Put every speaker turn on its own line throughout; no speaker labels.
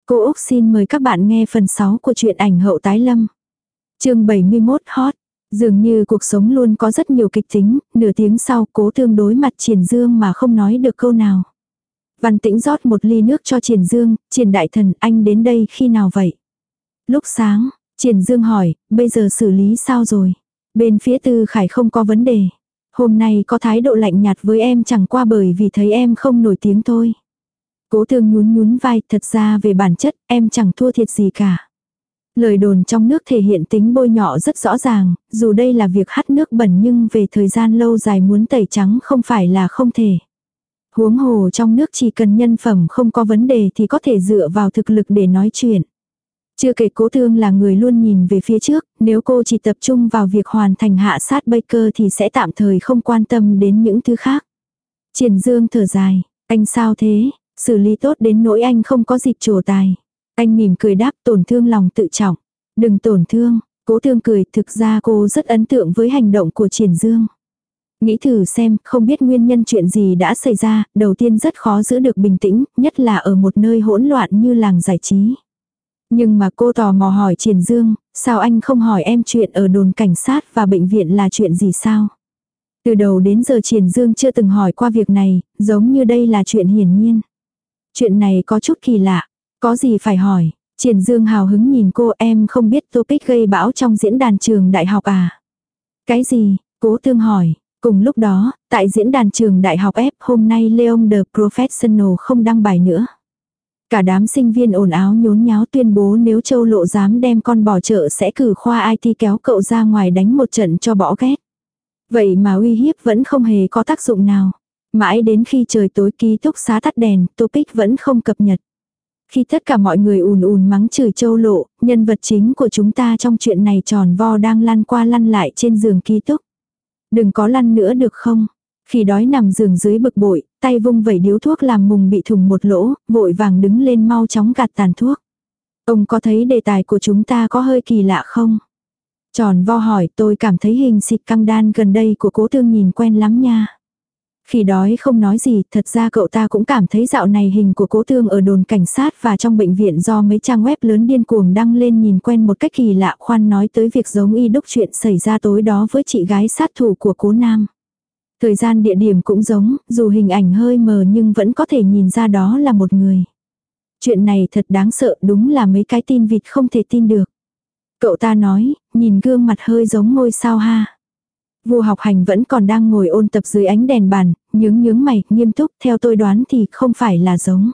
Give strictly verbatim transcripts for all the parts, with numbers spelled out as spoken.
Cô Úc xin mời các bạn nghe phần sáu của truyện ảnh hậu tái lâm. Chương bảy mươi mốt hot. Dường như cuộc sống luôn có rất nhiều kịch tính, nửa tiếng sau Cố Thương đối mặt Triển Dương mà không nói được câu nào. Văn Tĩnh rót một ly nước cho Triển Dương, Triển đại thần anh đến đây khi nào vậy? Lúc sáng, Triển Dương hỏi, bây giờ xử lý sao rồi? Bên phía Tư Khải không có vấn đề. Hôm nay có thái độ lạnh nhạt với em chẳng qua bởi vì thấy em không nổi tiếng thôi. Cố Thương nhún nhún vai, thật ra về bản chất, em chẳng thua thiệt gì cả. Lời đồn trong nước thể hiện tính bôi nhọ rất rõ ràng, dù đây là việc hắt nước bẩn nhưng về thời gian lâu dài muốn tẩy trắng không phải là không thể. Huống hồ trong nước chỉ cần nhân phẩm không có vấn đề thì có thể dựa vào thực lực để nói chuyện. Chưa kể Cố Thương là người luôn nhìn về phía trước, nếu cô chỉ tập trung vào việc hoàn thành hạ sát Baker thì sẽ tạm thời không quan tâm đến những thứ khác. Triển Dương thở dài, anh sao thế? Xử lý tốt đến nỗi anh không có dịp trổ tài. Anh mỉm cười đáp, tổn thương lòng tự trọng. Đừng tổn thương. Cố Thương cười, thực ra cô rất ấn tượng với hành động của Triển Dương. Nghĩ thử xem, không biết nguyên nhân chuyện gì đã xảy ra, đầu tiên rất khó giữ được bình tĩnh, nhất là ở một nơi hỗn loạn như làng giải trí. Nhưng mà cô tò mò hỏi Triển Dương, sao anh không hỏi em chuyện ở đồn cảnh sát và bệnh viện là chuyện gì sao? Từ đầu đến giờ Triển Dương chưa từng hỏi qua việc này, giống như đây là chuyện hiển nhiên. Chuyện này có chút kỳ lạ, có gì phải hỏi? Triển Dương hào hứng nhìn cô, em không biết topic gây bão trong diễn đàn trường đại học à? Cái gì? Cố Thương hỏi. Cùng lúc đó, tại diễn đàn trường đại học F hôm nay Leon the Professional không đăng bài nữa. Cả đám sinh viên ồn áo nhốn nháo tuyên bố nếu Châu Lộ dám đem con bò chợ sẽ cử khoa i tê kéo cậu ra ngoài đánh một trận cho bỏ ghét. Vậy mà uy hiếp vẫn không hề có tác dụng nào. Mãi đến khi trời tối ký túc xá tắt đèn, topic vẫn không cập nhật. Khi tất cả mọi người ùn ùn mắng chửi Châu Lộ, nhân vật chính của chúng ta trong chuyện này tròn vo đang lăn qua lăn lại trên giường ký túc. Đừng có lăn nữa được không? Khi đói nằm giường dưới bực bội, tay vung vẩy điếu thuốc làm mùng bị thủng một lỗ, vội vàng đứng lên mau chóng gạt tàn thuốc. Ông có thấy đề tài của chúng ta có hơi kỳ lạ không? Tròn vo hỏi, tôi cảm thấy hình xịt căng đan gần đây của Cố Thương nhìn quen lắm nha. Khi đói không nói gì, thật ra cậu ta cũng cảm thấy dạo này hình của Cố Thương ở đồn cảnh sát và trong bệnh viện do mấy trang web lớn điên cuồng đăng lên nhìn quen một cách kỳ lạ, khoan nói tới việc giống y đúc chuyện xảy ra tối đó với chị gái sát thủ của Cố Nam. Thời gian địa điểm cũng giống, dù hình ảnh hơi mờ nhưng vẫn có thể nhìn ra đó là một người. Chuyện này thật đáng sợ, đúng là mấy cái tin vịt không thể tin được. Cậu ta nói, nhìn gương mặt hơi giống ngôi sao ha. Vu Học Hành vẫn còn đang ngồi ôn tập dưới ánh đèn bàn, nhướng nhướng mày, nghiêm túc, theo tôi đoán thì không phải là giống.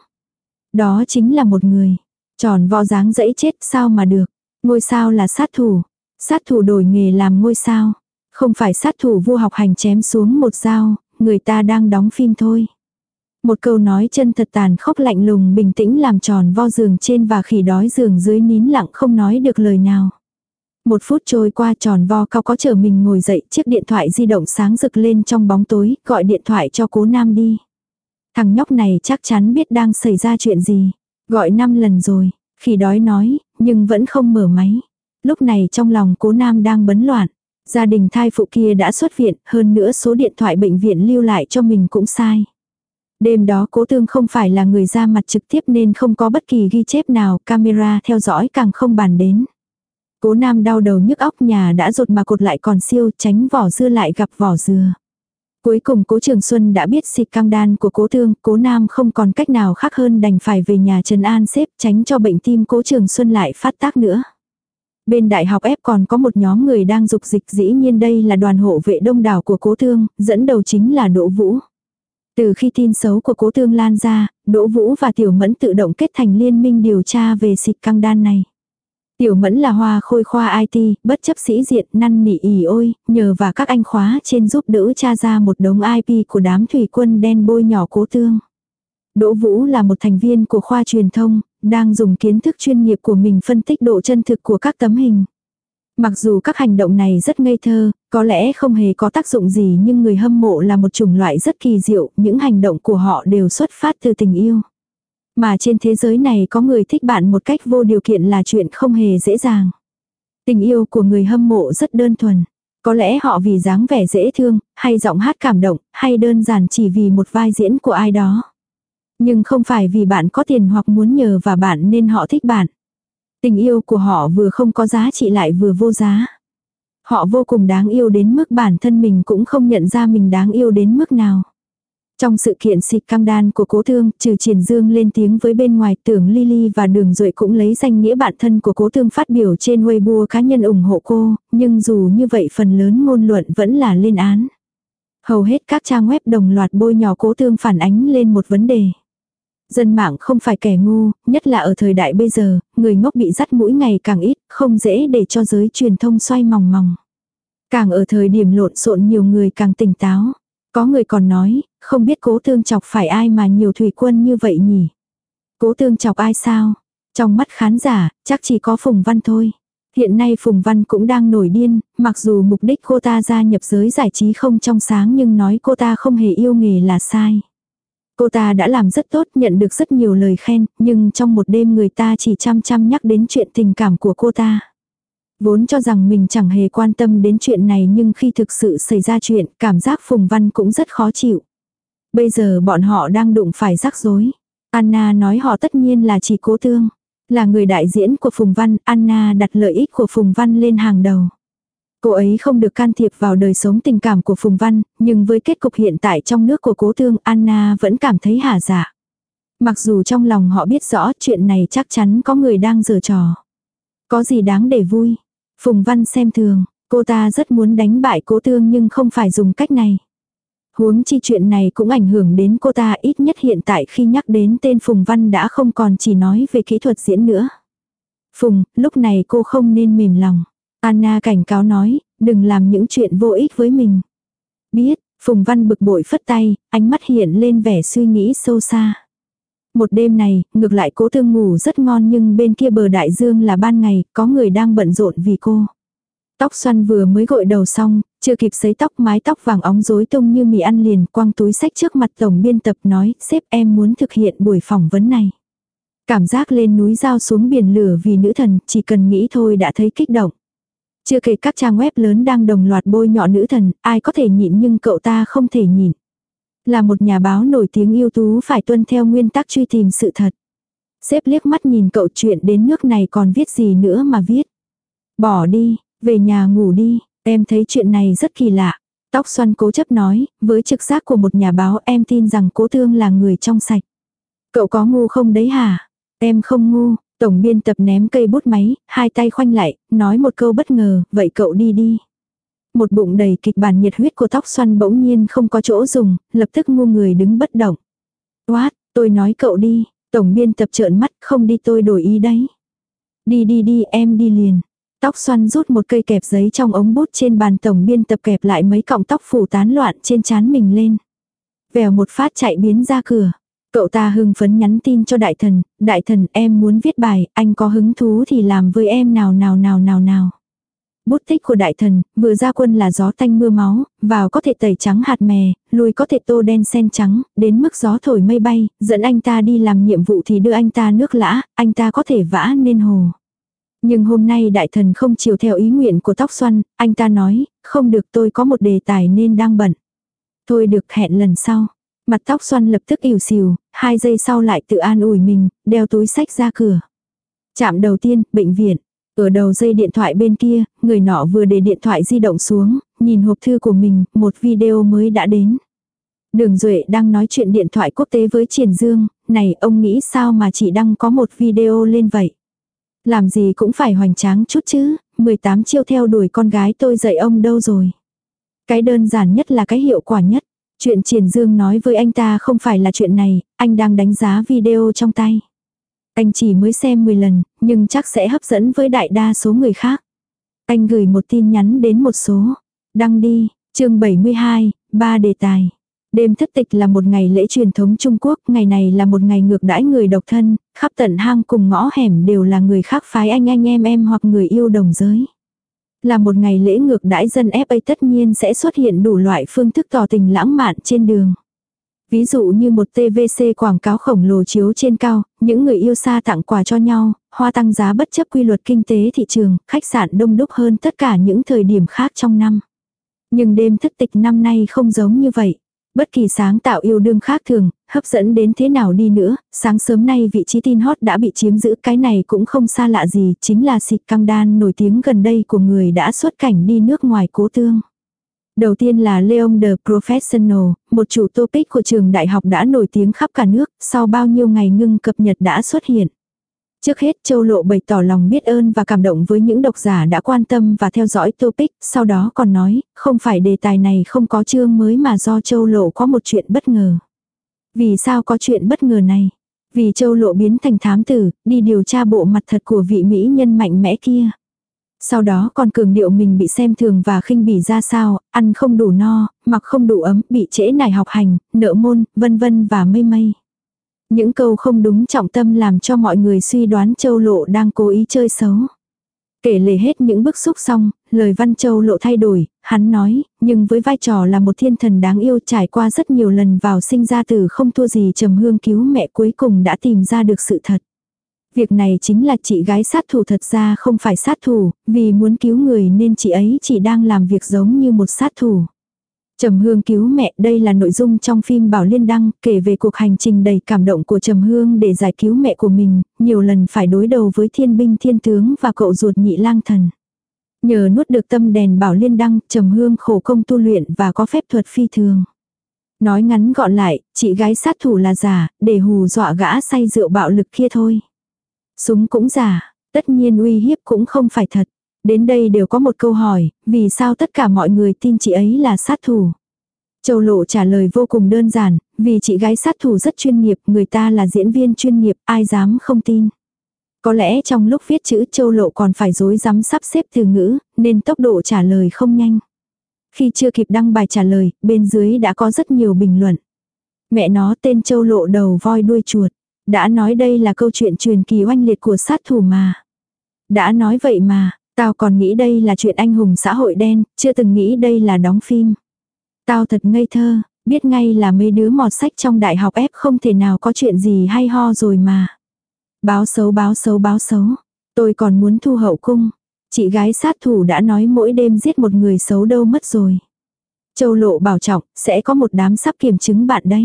Đó chính là một người. Tròn vo dáng dẫy chết sao mà được. Ngôi sao là sát thủ. Sát thủ đổi nghề làm ngôi sao. Không phải sát thủ Vu Học Hành chém xuống một dao, người ta đang đóng phim thôi. Một câu nói chân thật tàn khốc lạnh lùng bình tĩnh làm tròn vo giường trên và khỉ đói giường dưới nín lặng không nói được lời nào. Một phút trôi qua tròn vo cao có chờ mình ngồi dậy, chiếc điện thoại di động sáng rực lên trong bóng tối, gọi điện thoại cho Cố Nam đi. Thằng nhóc này chắc chắn biết đang xảy ra chuyện gì. Gọi năm lần rồi, khỉ đói nói, nhưng vẫn không mở máy. Lúc này trong lòng Cố Nam đang bấn loạn. Gia đình thai phụ kia đã xuất viện, hơn nữa số điện thoại bệnh viện lưu lại cho mình cũng sai. Đêm đó Cố Thương không phải là người ra mặt trực tiếp nên không có bất kỳ ghi chép nào, camera theo dõi càng không bàn đến. Cố Nam đau đầu nhức óc, nhà đã rột mà cột lại còn siêu, tránh vỏ dưa lại gặp vỏ dừa. Cuối cùng Cố Trường Xuân đã biết xịt căng đan của Cố Thương, Cố Nam không còn cách nào khác hơn đành phải về nhà trấn an sếp, tránh cho bệnh tim Cố Trường Xuân lại phát tác nữa. Bên đại học F còn có một nhóm người đang dục dịch, dĩ nhiên đây là đoàn hộ vệ đông đảo của Cố Thương, dẫn đầu chính là Đỗ Vũ. Từ khi tin xấu của Cố Thương lan ra, Đỗ Vũ và Tiểu Mẫn tự động kết thành liên minh điều tra về xịt căng đan này. Tiểu Mẫn là hoa khôi khoa i tê, bất chấp sĩ diện, năn nỉ ỉ ôi, nhờ và các anh khóa trên giúp đỡ tra ra một đống i pê của đám thủy quân đen bôi nhỏ Cố Thương. Đỗ Vũ là một thành viên của khoa truyền thông, đang dùng kiến thức chuyên nghiệp của mình phân tích độ chân thực của các tấm hình. Mặc dù các hành động này rất ngây thơ, có lẽ không hề có tác dụng gì, nhưng người hâm mộ là một chủng loại rất kỳ diệu, những hành động của họ đều xuất phát từ tình yêu. Mà trên thế giới này có người thích bạn một cách vô điều kiện là chuyện không hề dễ dàng. Tình yêu của người hâm mộ rất đơn thuần. Có lẽ họ vì dáng vẻ dễ thương, hay giọng hát cảm động, hay đơn giản chỉ vì một vai diễn của ai đó. Nhưng không phải vì bạn có tiền hoặc muốn nhờ và bạn nên họ thích bạn. Tình yêu của họ vừa không có giá trị lại vừa vô giá. Họ vô cùng đáng yêu đến mức bản thân mình cũng không nhận ra mình đáng yêu đến mức nào. Trong sự kiện xịt căng đan của Cố Thương, trừ Triển Dương lên tiếng với bên ngoài, Tưởng Lily và Đường Duệ cũng lấy danh nghĩa bạn thân của Cố Thương phát biểu trên Weibo cá nhân ủng hộ cô, nhưng dù như vậy phần lớn ngôn luận vẫn là lên án. Hầu hết các trang web đồng loạt bôi nhọ Cố Thương phản ánh lên một vấn đề. Dân mạng không phải kẻ ngu, nhất là ở thời đại bây giờ, người ngốc bị dắt mũi ngày càng ít, không dễ để cho giới truyền thông xoay mòng mòng. Càng ở thời điểm lộn xộn nhiều người càng tỉnh táo. Có người còn nói, không biết Cố Thương chọc phải ai mà nhiều thủy quân như vậy nhỉ? Cố Thương chọc ai sao? Trong mắt khán giả, chắc chỉ có Phùng Văn thôi. Hiện nay Phùng Văn cũng đang nổi điên, mặc dù mục đích cô ta gia nhập giới giải trí không trong sáng nhưng nói cô ta không hề yêu nghề là sai. Cô ta đã làm rất tốt, nhận được rất nhiều lời khen, nhưng trong một đêm người ta chỉ chăm chăm nhắc đến chuyện tình cảm của cô ta. Vốn cho rằng mình chẳng hề quan tâm đến chuyện này nhưng khi thực sự xảy ra chuyện, cảm giác Phùng Văn cũng rất khó chịu. Bây giờ bọn họ đang đụng phải rắc rối. Anna nói họ tất nhiên là chỉ Cố Thương. Là người đại diễn của Phùng Văn, Anna đặt lợi ích của Phùng Văn lên hàng đầu. Cô ấy không được can thiệp vào đời sống tình cảm của Phùng Văn, nhưng với kết cục hiện tại trong nước của Cố Thương, Anna vẫn cảm thấy hả dạ. Mặc dù trong lòng họ biết rõ chuyện này chắc chắn có người đang giở trò. Có gì đáng để vui. Phùng Văn xem thường, cô ta rất muốn đánh bại Cố Thương nhưng không phải dùng cách này. Huống chi chuyện này cũng ảnh hưởng đến cô ta, ít nhất hiện tại khi nhắc đến tên Phùng Văn đã không còn chỉ nói về kỹ thuật diễn nữa. Phùng, lúc này cô không nên mềm lòng. Anna cảnh cáo nói, đừng làm những chuyện vô ích với mình. Biết, Phùng Văn bực bội phất tay, ánh mắt hiện lên vẻ suy nghĩ sâu xa. Một đêm này, ngược lại Cố Thương ngủ rất ngon nhưng bên kia bờ đại dương là ban ngày, có người đang bận rộn vì cô. Tóc xoăn vừa mới gội đầu xong, chưa kịp sấy tóc, mái tóc vàng óng rối tung như mì ăn liền, quăng túi sách trước mặt tổng biên tập nói, sếp em muốn thực hiện buổi phỏng vấn này. Cảm giác lên núi dao xuống biển lửa vì nữ thần, chỉ cần nghĩ thôi đã thấy kích động. Chưa kể các trang web lớn đang đồng loạt bôi nhọ nữ thần, ai có thể nhịn nhưng cậu ta không thể nhịn. Là một nhà báo nổi tiếng ưu tú phải tuân theo nguyên tắc truy tìm sự thật. Sếp liếc mắt nhìn cậu, chuyện đến nước này còn viết gì nữa mà viết. Bỏ đi, về nhà ngủ đi, em thấy chuyện này rất kỳ lạ. Tóc xoăn cố chấp nói, với trực giác của một nhà báo em tin rằng Cố Thương là người trong sạch. Cậu có ngu không đấy hả? Em không ngu. Tổng biên tập ném cây bút máy, hai tay khoanh lại, nói một câu bất ngờ, vậy cậu đi đi. Một bụng đầy kịch bản nhiệt huyết của tóc xoăn bỗng nhiên không có chỗ dùng, lập tức ngu người đứng bất động. What, tôi nói cậu đi, tổng biên tập trợn mắt, không đi tôi đổi ý đấy. Đi đi đi, em đi liền. Tóc xoăn rút một cây kẹp giấy trong ống bút trên bàn, tổng biên tập kẹp lại mấy cọng tóc phủ tán loạn trên trán mình lên. Vèo một phát chạy biến ra cửa. Cậu ta hưng phấn nhắn tin cho đại thần, đại thần em muốn viết bài, anh có hứng thú thì làm với em nào nào nào nào nào. Bút tích của đại thần, vừa ra quân là gió tanh mưa máu, vào có thể tẩy trắng hạt mè, lui có thể tô đen sen trắng, đến mức gió thổi mây bay, dẫn anh ta đi làm nhiệm vụ thì đưa anh ta nước lã, anh ta có thể vã nên hồ. Nhưng hôm nay đại thần không chiều theo ý nguyện của tóc xoăn, anh ta nói, không được tôi có một đề tài nên đang bận. Thôi được, hẹn lần sau. Mặt tóc xoăn lập tức ỉu xìu, hai giây sau lại tự an ủi mình, đeo túi sách ra cửa. Trạm đầu tiên, bệnh viện. Ở đầu dây điện thoại bên kia, người nọ vừa để điện thoại di động xuống, nhìn hộp thư của mình, một video mới đã đến. Đường Duệ đang nói chuyện điện thoại quốc tế với Triển Dương, này ông nghĩ sao mà chỉ đăng có một video lên vậy? Làm gì cũng phải hoành tráng chút chứ, mười tám chiêu theo đuổi con gái tôi dạy ông đâu rồi. Cái đơn giản nhất là cái hiệu quả nhất. Chuyện Triển Dương nói với anh ta không phải là chuyện này, anh đang đánh giá video trong tay. Anh chỉ mới xem mười lần, nhưng chắc sẽ hấp dẫn với đại đa số người khác. Anh gửi một tin nhắn đến một số. Đăng đi, chương bảy mươi hai, ba đề tài. Đêm thất tịch là một ngày lễ truyền thống Trung Quốc, ngày này là một ngày ngược đãi người độc thân, khắp tận hang cùng ngõ hẻm đều là người khác phái anh anh em em hoặc người yêu đồng giới. Là một ngày lễ ngược đãi dân ép a tất nhiên sẽ xuất hiện đủ loại phương thức tỏ tình lãng mạn trên đường. Ví dụ như một tê vê xê quảng cáo khổng lồ chiếu trên cao, những người yêu xa tặng quà cho nhau, hoa tăng giá bất chấp quy luật kinh tế thị trường, khách sạn đông đúc hơn tất cả những thời điểm khác trong năm. Nhưng đêm thất tịch năm nay không giống như vậy. Bất kỳ sáng tạo yêu đương khác thường, hấp dẫn đến thế nào đi nữa, sáng sớm nay vị trí tin hot đã bị chiếm giữ, cái này cũng không xa lạ gì, chính là xịt căng đan nổi tiếng gần đây của người đã xuất cảnh đi nước ngoài Cố Tương. Đầu tiên là Leon the Professional, một chủ topic của trường đại học đã nổi tiếng khắp cả nước, sau bao nhiêu ngày ngưng cập nhật đã xuất hiện. Trước hết Châu Lộ bày tỏ lòng biết ơn và cảm động với những độc giả đã quan tâm và theo dõi topic, sau đó còn nói, không phải đề tài này không có chương mới mà do Châu Lộ có một chuyện bất ngờ. Vì sao có chuyện bất ngờ này? Vì Châu Lộ biến thành thám tử, đi điều tra bộ mặt thật của vị mỹ nhân mạnh mẽ kia. Sau đó còn cường điệu mình bị xem thường và khinh bỉ ra sao, ăn không đủ no, mặc không đủ ấm, bị trễ nải học hành, nợ môn, vân vân và mây mây. Những câu không đúng trọng tâm làm cho mọi người suy đoán Châu Lộ đang cố ý chơi xấu. Kể lể hết những bức xúc xong, lời văn Châu Lộ thay đổi, hắn nói, nhưng với vai trò là một thiên thần đáng yêu trải qua rất nhiều lần vào sinh ra tử không thua gì Trầm Hương cứu mẹ cuối cùng đã tìm ra được sự thật. Việc này chính là chị gái sát thủ thật ra không phải sát thủ, vì muốn cứu người nên chị ấy chỉ đang làm việc giống như một sát thủ. Trầm Hương cứu mẹ, đây là nội dung trong phim Bảo Liên đăng, kể về cuộc hành trình đầy cảm động của Trầm Hương để giải cứu mẹ của mình, nhiều lần phải đối đầu với thiên binh thiên tướng và cậu ruột Nhị Lang Thần. Nhờ nuốt được tâm đèn Bảo Liên đăng, Trầm Hương khổ công tu luyện và có phép thuật phi thường. Nói ngắn gọn lại, chị gái sát thủ là giả, để hù dọa gã say rượu bạo lực kia thôi. Súng cũng giả, tất nhiên uy hiếp cũng không phải thật. Đến đây đều có một câu hỏi, vì sao tất cả mọi người tin chị ấy là sát thủ? Châu Lộ trả lời vô cùng đơn giản, vì chị gái sát thủ rất chuyên nghiệp, người ta là diễn viên chuyên nghiệp, ai dám không tin. Có lẽ trong lúc viết chữ Châu Lộ còn phải rối rắm sắp xếp từ ngữ, nên tốc độ trả lời không nhanh. Khi chưa kịp đăng bài trả lời, bên dưới đã có rất nhiều bình luận. Mẹ nó tên Châu Lộ đầu voi đuôi chuột. Đã nói đây là câu chuyện truyền kỳ oanh liệt của sát thủ mà. Đã nói vậy mà, tao còn nghĩ đây là chuyện anh hùng xã hội đen, chưa từng nghĩ đây là đóng phim. Tao thật ngây thơ, biết ngay là mấy đứa mọt sách trong đại học ép không thể nào có chuyện gì hay ho rồi mà. Báo xấu báo xấu báo xấu, tôi còn muốn thu hậu cung. Chị gái sát thủ đã nói mỗi đêm giết một người xấu đâu mất rồi. Châu Lộ bảo trọng, sẽ có một đám sắp kiểm chứng bạn đấy.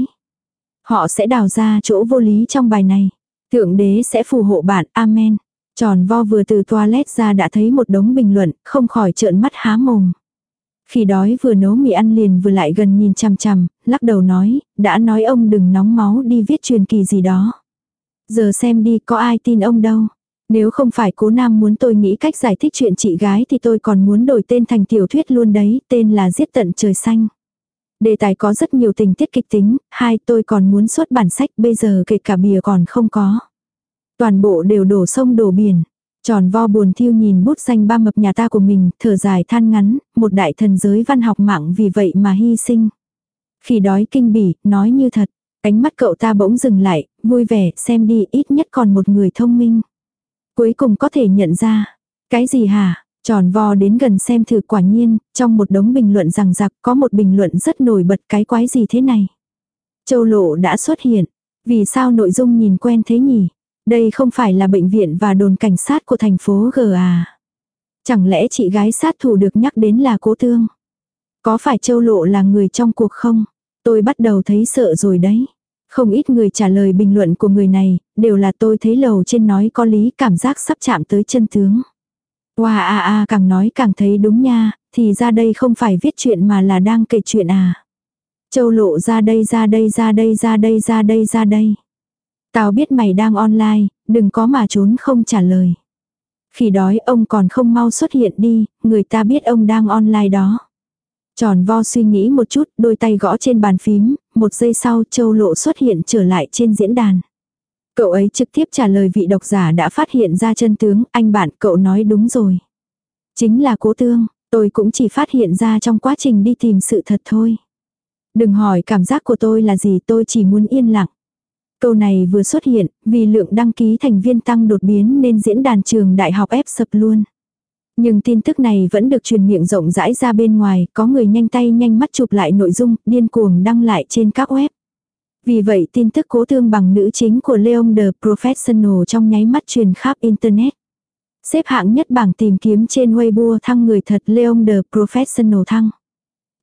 Họ sẽ đào ra chỗ vô lý trong bài này. Thượng đế sẽ phù hộ bạn, amen. Tròn vo vừa từ toilet ra đã thấy một đống bình luận, không khỏi trợn mắt há mồm. Khi đói vừa nấu mì ăn liền vừa lại gần nhìn chằm chằm, lắc đầu nói, đã nói ông đừng nóng máu đi viết truyền kỳ gì đó. Giờ xem đi có ai tin ông đâu. Nếu không phải Cố Nam muốn tôi nghĩ cách giải thích chuyện chị gái thì tôi còn muốn đổi tên thành tiểu thuyết luôn đấy, tên là Giết tận trời xanh. Đề tài có rất nhiều tình tiết kịch tính, hai tôi còn muốn xuất bản sách bây giờ kể cả bìa còn không có. Toàn bộ đều đổ sông đổ biển. Tròn vo buồn thiêu nhìn bút danh ba mập nhà ta của mình, thở dài than ngắn, một đại thần giới văn học mạng vì vậy mà hy sinh. Khi đói kinh bỉ, nói như thật, ánh mắt cậu ta bỗng dừng lại, vui vẻ, xem đi ít nhất còn một người thông minh. Cuối cùng có thể nhận ra, cái gì hả? Tròn vo đến gần xem thử quả nhiên, trong một đống bình luận rằng rạc có một bình luận rất nổi bật cái quái gì thế này. Châu Lộ đã xuất hiện, vì sao nội dung nhìn quen thế nhỉ? Đây không phải là bệnh viện và đồn cảnh sát của thành phố G à? Chẳng lẽ chị gái sát thủ được nhắc đến là Cố Tương? Có phải Châu Lộ là người trong cuộc không? Tôi bắt đầu thấy sợ rồi đấy. Không ít người trả lời bình luận của người này, đều là tôi thấy lầu trên nói có lý, cảm giác sắp chạm tới chân tướng. Wow à à càng nói càng thấy đúng nha, thì ra đây không phải viết chuyện mà là đang kể chuyện à. Châu Lộ ra đây ra đây ra đây ra đây ra đây ra đây. Tao biết mày đang online, đừng có mà trốn không trả lời. Khi đói ông còn không mau xuất hiện đi, người ta biết ông đang online đó. Tròn vo suy nghĩ một chút, đôi tay gõ trên bàn phím, một giây sau Châu Lộ xuất hiện trở lại trên diễn đàn. Cậu ấy trực tiếp trả lời vị độc giả đã phát hiện ra chân tướng, anh bạn cậu nói đúng rồi. Chính là Cố Tương, tôi cũng chỉ phát hiện ra trong quá trình đi tìm sự thật thôi. Đừng hỏi cảm giác của tôi là gì, tôi chỉ muốn yên lặng. Câu này vừa xuất hiện, vì lượng đăng ký thành viên tăng đột biến nên diễn đàn trường đại học ép sập luôn. Nhưng tin tức này vẫn được truyền miệng rộng rãi ra bên ngoài, có người nhanh tay nhanh mắt chụp lại nội dung, điên cuồng đăng lại trên các web. Vì vậy tin tức Cố Tương bằng nữ chính của Leon the Professional trong nháy mắt truyền khắp Internet. Xếp hạng nhất bảng tìm kiếm trên Weibo thăng người thật Leon the Professional thăng.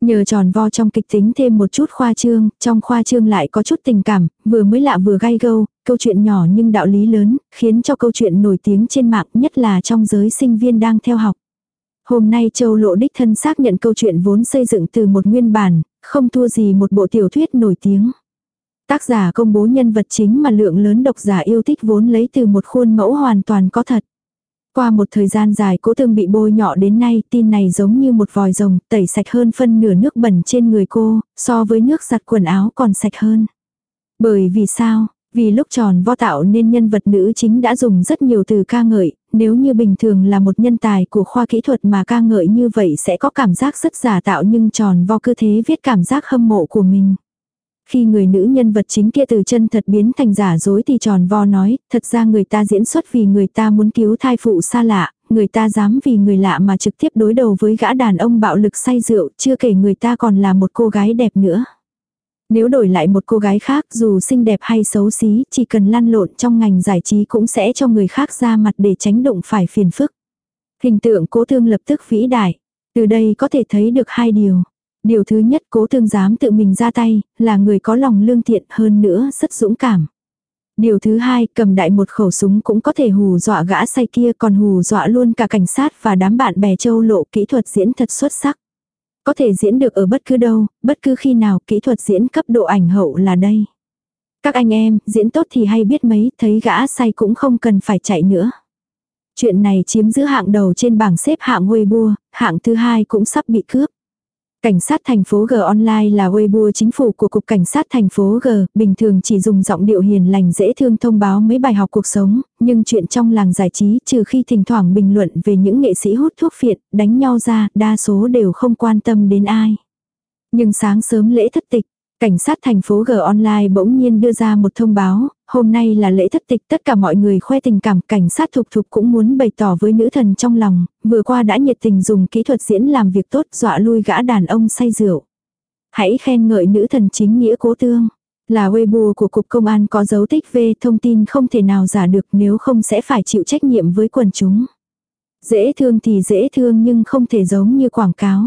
Nhờ tròn vo trong kịch tính thêm một chút khoa trương, trong khoa trương lại có chút tình cảm, vừa mới lạ vừa gai gâu, câu chuyện nhỏ nhưng đạo lý lớn, khiến cho câu chuyện nổi tiếng trên mạng, nhất là trong giới sinh viên đang theo học. Hôm nay Châu Lộ đích thân xác nhận câu chuyện vốn xây dựng từ một nguyên bản, không thua gì một bộ tiểu thuyết nổi tiếng. Tác giả công bố nhân vật chính mà lượng lớn độc giả yêu thích vốn lấy từ một khuôn mẫu hoàn toàn có thật. Qua một thời gian dài Cố Tương bị bôi nhọ đến nay, tin này giống như một vòi rồng, tẩy sạch hơn phân nửa nước bẩn trên người cô, so với nước giặt quần áo còn sạch hơn. Bởi vì sao? Vì lúc tròn vo tạo nên nhân vật nữ chính đã dùng rất nhiều từ ca ngợi, nếu như bình thường là một nhân tài của khoa kỹ thuật mà ca ngợi như vậy sẽ có cảm giác rất giả tạo, nhưng tròn vo cứ thế viết cảm giác hâm mộ của mình. Khi người nữ nhân vật chính kia từ chân thật biến thành giả dối thì tròn vo nói, thật ra người ta diễn xuất vì người ta muốn cứu thai phụ xa lạ, người ta dám vì người lạ mà trực tiếp đối đầu với gã đàn ông bạo lực say rượu, chưa kể người ta còn là một cô gái đẹp nữa. Nếu đổi lại một cô gái khác dù xinh đẹp hay xấu xí, chỉ cần lăn lộn trong ngành giải trí cũng sẽ cho người khác ra mặt để tránh đụng phải phiền phức. Hình tượng Cố Tương lập tức vĩ đại. Từ đây có thể thấy được hai điều. Điều thứ nhất, Cố Tương dám tự mình ra tay, là người có lòng lương thiện, hơn nữa rất dũng cảm. Điều thứ hai, cầm đại một khẩu súng cũng có thể hù dọa gã say kia, còn hù dọa luôn cả cảnh sát và đám bạn bè Châu Lộ, kỹ thuật diễn thật xuất sắc. Có thể diễn được ở bất cứ đâu, bất cứ khi nào, kỹ thuật diễn cấp độ ảnh hậu là đây. Các anh em, diễn tốt thì hay biết mấy, thấy gã say cũng không cần phải chạy nữa. Chuyện này chiếm giữ hạng đầu trên bảng xếp hạng Weibo, hạng thứ hai cũng sắp bị cướp. Cảnh sát thành phố G Online là Weibo chính phủ của Cục Cảnh sát thành phố G, bình thường chỉ dùng giọng điệu hiền lành dễ thương thông báo mấy bài học cuộc sống, nhưng chuyện trong làng giải trí trừ khi thỉnh thoảng bình luận về những nghệ sĩ hút thuốc phiện, đánh nhau ra, đa số đều không quan tâm đến ai. Nhưng sáng sớm lễ thất tịch, Cảnh sát thành phố G Online bỗng nhiên đưa ra một thông báo, hôm nay là lễ thất tịch, tất cả mọi người khoe tình cảm, cảnh sát Thục Thục cũng muốn bày tỏ với nữ thần trong lòng, vừa qua đã nhiệt tình dùng kỹ thuật diễn làm việc tốt dọa lui gã đàn ông say rượu. Hãy khen ngợi nữ thần chính nghĩa Cố Tương. Là Weibo của Cục Công an có dấu tích V, thông tin không thể nào giả được, nếu không sẽ phải chịu trách nhiệm với quần chúng. Dễ thương thì dễ thương nhưng không thể giống như quảng cáo.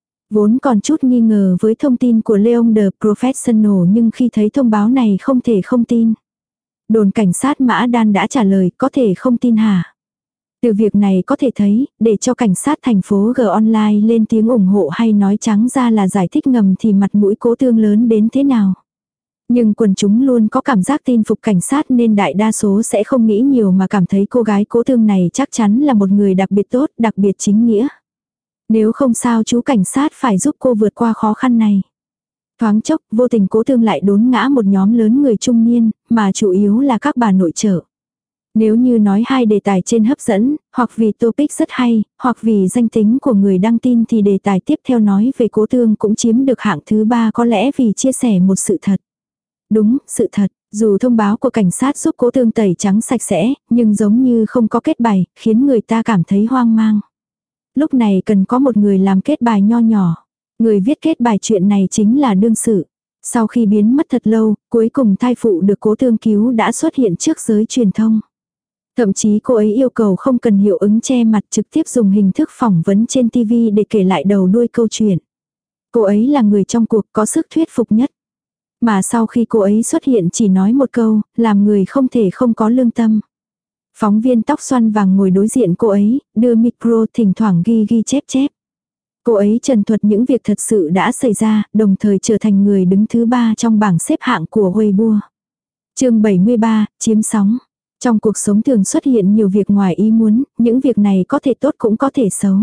Vốn còn chút nghi ngờ với thông tin của Leon the Professional, nhưng khi thấy thông báo này không thể không tin. Đồn cảnh sát Mã Đan đã trả lời, có thể không tin hả? Từ việc này có thể thấy, để cho cảnh sát thành phố G Online lên tiếng ủng hộ hay nói trắng ra là giải thích ngầm thì mặt mũi Cố Tương lớn đến thế nào. Nhưng quần chúng luôn có cảm giác tin phục cảnh sát nên đại đa số sẽ không nghĩ nhiều mà cảm thấy cô gái Cố Tương này chắc chắn là một người đặc biệt tốt, đặc biệt chính nghĩa. Nếu không sao chú cảnh sát phải giúp cô vượt qua khó khăn này. Thoáng chốc, vô tình Cố Tương lại đốn ngã một nhóm lớn người trung niên, mà chủ yếu là các bà nội trợ. Nếu như nói hai đề tài trên hấp dẫn, hoặc vì topic rất hay, hoặc vì danh tính của người đăng tin thì đề tài tiếp theo nói về Cố Tương cũng chiếm được hạng thứ ba, có lẽ vì chia sẻ một sự thật. Đúng, sự thật, dù thông báo của cảnh sát giúp Cố Tương tẩy trắng sạch sẽ, nhưng giống như không có kết bài, khiến người ta cảm thấy hoang mang. Lúc này cần có một người làm kết bài nho nhỏ. Người viết kết bài chuyện này chính là đương sự. Sau khi biến mất thật lâu, cuối cùng thai phụ được Cố Tương cứu đã xuất hiện trước giới truyền thông. Thậm chí cô ấy yêu cầu không cần hiệu ứng che mặt, trực tiếp dùng hình thức phỏng vấn trên ti vi để kể lại đầu đuôi câu chuyện. Cô ấy là người trong cuộc có sức thuyết phục nhất. Mà sau khi cô ấy xuất hiện chỉ nói một câu, làm người không thể không có lương tâm. Phóng viên tóc xoăn vàng ngồi đối diện cô ấy, đưa micro thỉnh thoảng ghi ghi chép chép. Cô ấy trần thuật những việc thật sự đã xảy ra, đồng thời trở thành người đứng thứ ba trong bảng xếp hạng của Weibo. Chương bảy mươi ba, chiếm sóng. Trong cuộc sống thường xuất hiện nhiều việc ngoài ý muốn, những việc này có thể tốt cũng có thể xấu.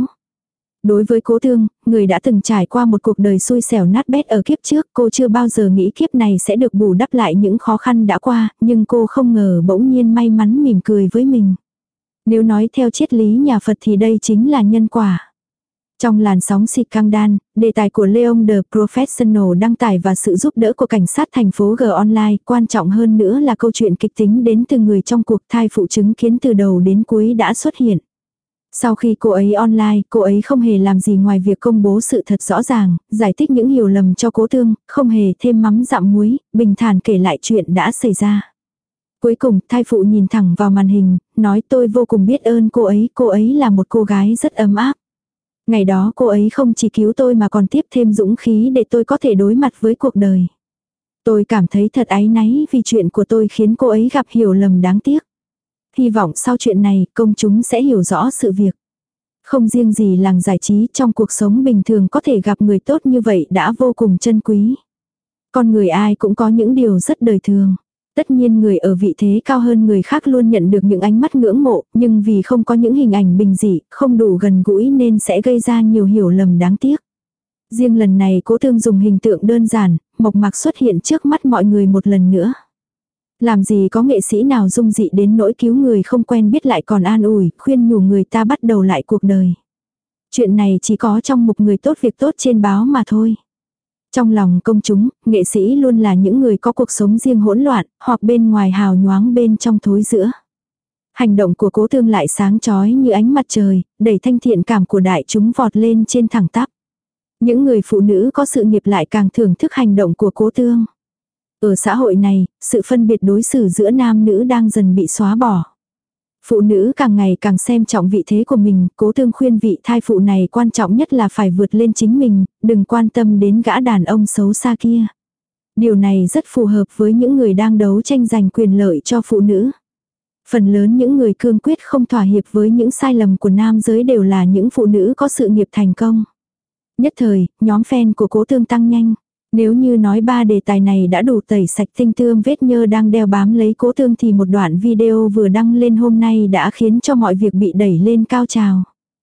Đối với Cố Tương, người đã từng trải qua một cuộc đời xui xẻo nát bét ở kiếp trước, cô chưa bao giờ nghĩ kiếp này sẽ được bù đắp lại những khó khăn đã qua, nhưng cô không ngờ bỗng nhiên may mắn mỉm cười với mình. Nếu nói theo triết lý nhà Phật thì đây chính là nhân quả. Trong làn sóng xịt căng đan, đề tài của Leon the Professional đăng tải và sự giúp đỡ của cảnh sát thành phố G Online, quan trọng hơn nữa là câu chuyện kịch tính đến từ người trong cuộc, thai phụ chứng kiến từ đầu đến cuối đã xuất hiện. Sau khi cô ấy online, cô ấy không hề làm gì ngoài việc công bố sự thật rõ ràng, giải thích những hiểu lầm cho Cố Tương, không hề thêm mắm dặm muối, bình thản kể lại chuyện đã xảy ra. Cuối cùng, thai phụ nhìn thẳng vào màn hình, nói tôi vô cùng biết ơn cô ấy, cô ấy là một cô gái rất ấm áp. Ngày đó cô ấy không chỉ cứu tôi mà còn tiếp thêm dũng khí để tôi có thể đối mặt với cuộc đời. Tôi cảm thấy thật áy náy vì chuyện của tôi khiến cô ấy gặp hiểu lầm đáng tiếc. Hy vọng sau chuyện này công chúng sẽ hiểu rõ sự việc. Không riêng gì làng giải trí, trong cuộc sống bình thường có thể gặp người tốt như vậy đã vô cùng trân quý. Con người ai cũng có những điều rất đời thường. Tất nhiên người ở vị thế cao hơn người khác luôn nhận được những ánh mắt ngưỡng mộ, nhưng vì không có những hình ảnh bình dị, không đủ gần gũi nên sẽ gây ra nhiều hiểu lầm đáng tiếc. Riêng lần này Cố Thương dùng hình tượng đơn giản, mộc mạc xuất hiện trước mắt mọi người một lần nữa. Làm gì có nghệ sĩ nào dung dị đến nỗi cứu người không quen biết lại còn an ủi, khuyên nhủ người ta bắt đầu lại cuộc đời. Chuyện này chỉ có trong mục người tốt việc tốt trên báo mà thôi. Trong lòng công chúng, nghệ sĩ luôn là những người có cuộc sống riêng hỗn loạn, hoặc bên ngoài hào nhoáng bên trong thối rữa. Hành động của Cố Thương lại sáng chói như ánh mặt trời, đẩy thanh thiện cảm của đại chúng vọt lên trên thẳng tắp. Những người phụ nữ có sự nghiệp lại càng thưởng thức hành động của Cố Thương. Ở xã hội này, sự phân biệt đối xử giữa nam nữ đang dần bị xóa bỏ. Phụ nữ càng ngày càng xem trọng vị thế của mình, Cố Thương khuyên vị thai phụ này quan trọng nhất là phải vượt lên chính mình, đừng quan tâm đến gã đàn ông xấu xa kia. Điều này rất phù hợp với những người đang đấu tranh giành quyền lợi cho phụ nữ. Phần lớn những người cương quyết không thỏa hiệp với những sai lầm của nam giới đều là những phụ nữ có sự nghiệp thành công. Nhất thời, nhóm fan của Cố Thương tăng nhanh. Nếu như nói ba đề tài này đã đủ tẩy sạch tinh tươm vết nhơ đang đeo bám lấy Cố Thương thì một đoạn video vừa đăng lên hôm nay đã khiến cho mọi việc bị đẩy lên cao trào.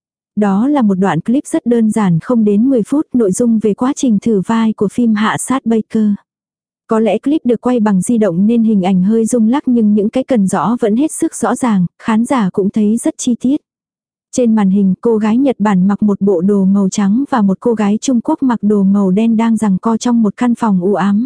Đó là một đoạn clip rất đơn giản không đến mười phút, nội dung về quá trình thử vai của phim Hạ sát Baker. Có lẽ clip được quay bằng di động nên hình ảnh hơi rung lắc, nhưng những cái cần rõ vẫn hết sức rõ ràng, khán giả cũng thấy rất chi tiết. Trên màn hình, cô gái Nhật Bản mặc một bộ đồ màu trắng và một cô gái Trung Quốc mặc đồ màu đen đang giằng co trong một căn phòng u ám.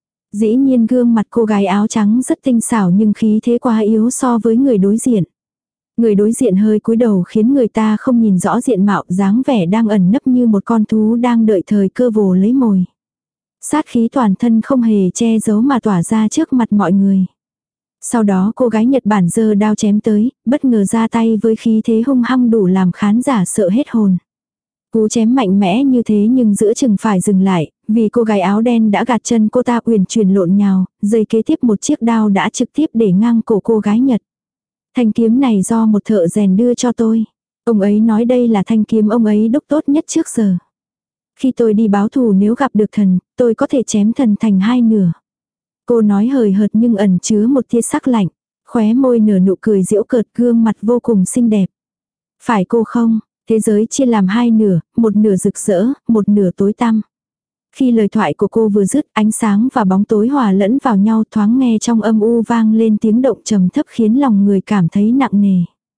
Dĩ nhiên gương mặt cô gái áo trắng rất tinh xảo nhưng khí thế quá yếu so với người đối diện. Người đối diện hơi cúi đầu khiến người ta không nhìn rõ diện mạo, dáng vẻ đang ẩn nấp như một con thú đang đợi thời cơ vồ lấy mồi. Sát khí toàn thân không hề che giấu mà tỏa ra trước mặt mọi người. Sau đó cô gái Nhật Bản giơ đao chém tới, bất ngờ ra tay với khí thế hung hăng đủ làm khán giả sợ hết hồn. Cú chém mạnh mẽ như thế nhưng giữa chừng phải dừng lại, vì cô gái áo đen đã gạt chân cô ta uyển chuyển lộn nhào, giây kế tiếp một chiếc đao đã trực tiếp để ngang cổ cô gái Nhật. Thanh kiếm này do một thợ rèn đưa cho tôi. Ông ấy nói đây là thanh kiếm ông ấy đúc tốt nhất trước giờ. Khi tôi đi báo thù nếu gặp được thần, tôi có thể chém thần thành hai nửa. Cô nói hời hợt nhưng ẩn chứa một tia sắc lạnh, khóe môi nở nụ cười giễu cợt, gương mặt vô cùng xinh đẹp. Phải cô không? Thế giới chia làm hai nửa, một nửa rực rỡ, một nửa tối tăm. Khi lời thoại của cô vừa dứt, ánh sáng và bóng tối hòa lẫn vào nhau, thoáng nghe trong âm u vang lên tiếng động trầm thấp khiến lòng người cảm thấy nặng nề.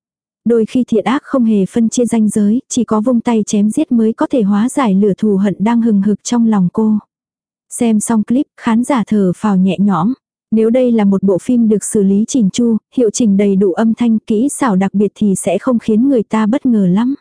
Đôi khi thiện ác không hề phân chia ranh giới, chỉ có vung tay chém giết mới có thể hóa giải lửa thù hận đang hừng hực trong lòng cô. Xem xong clip, khán giả thở phào nhẹ nhõm. Nếu đây là một bộ phim được xử lý chỉn chu, hiệu chỉnh đầy đủ âm thanh, kỹ xảo đặc biệt thì sẽ không khiến người ta bất ngờ lắm.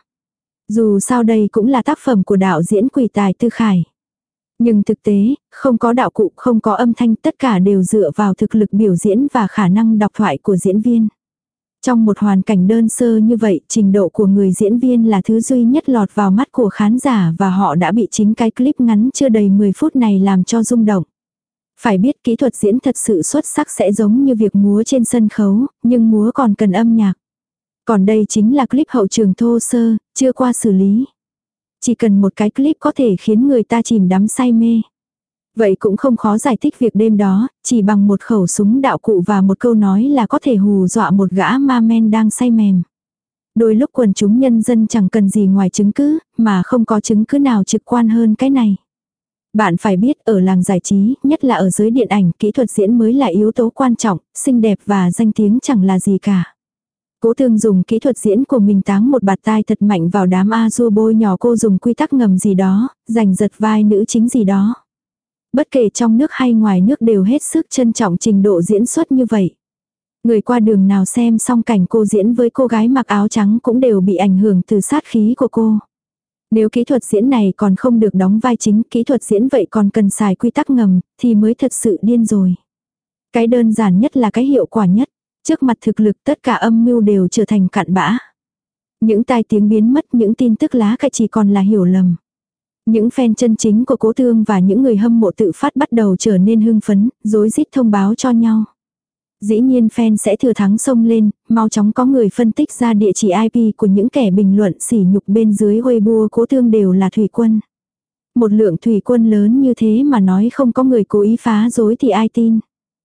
Dù sao đây cũng là tác phẩm của đạo diễn Quỷ Tài Tư Khải. Nhưng thực tế, không có đạo cụ, không có âm thanh, tất cả đều dựa vào thực lực biểu diễn và khả năng đọc thoại của diễn viên. Trong một hoàn cảnh đơn sơ như vậy, trình độ của người diễn viên là thứ duy nhất lọt vào mắt của khán giả và họ đã bị chính cái clip ngắn chưa đầy mười phút này làm cho rung động. Phải biết kỹ thuật diễn thật sự xuất sắc sẽ giống như việc múa trên sân khấu, nhưng múa còn cần âm nhạc. Còn đây chính là clip hậu trường thô sơ, chưa qua xử lý. Chỉ cần một cái clip có thể khiến người ta chìm đắm say mê. Vậy cũng không khó giải thích việc đêm đó, chỉ bằng một khẩu súng đạo cụ và một câu nói là có thể hù dọa một gã ma men đang say mềm. Đôi lúc quần chúng nhân dân chẳng cần gì ngoài chứng cứ, mà không có chứng cứ nào trực quan hơn cái này. Bạn phải biết ở làng giải trí, nhất là ở giới điện ảnh, kỹ thuật diễn mới là yếu tố quan trọng, xinh đẹp và danh tiếng chẳng là gì cả. Cố Thương dùng kỹ thuật diễn của mình táng một bạt tai thật mạnh vào đám A-du bôi nhỏ cô dùng quy tắc ngầm gì đó, giành giật vai nữ chính gì đó. Bất kể trong nước hay ngoài nước đều hết sức trân trọng trình độ diễn xuất như vậy. Người qua đường nào xem xong cảnh cô diễn với cô gái mặc áo trắng cũng đều bị ảnh hưởng từ sát khí của cô. Nếu kỹ thuật diễn này còn không được đóng vai chính, kỹ thuật diễn vậy còn cần xài quy tắc ngầm, thì mới thật sự điên rồi. Cái đơn giản nhất là cái hiệu quả nhất. Trước mặt thực lực tất cả âm mưu đều trở thành cặn bã. Những tai tiếng biến mất, những tin tức lá cải chỉ còn là hiểu lầm. Những fan chân chính của Cố Thương và những người hâm mộ tự phát bắt đầu trở nên hưng phấn, rối rít thông báo cho nhau. Dĩ nhiên fan sẽ thừa thắng xông lên, mau chóng có người phân tích ra địa chỉ i pê của những kẻ bình luận sỉ nhục bên dưới Weibo Cố Thương đều là thủy quân. Một lượng thủy quân lớn như thế mà nói không có người cố ý phá rối thì ai tin.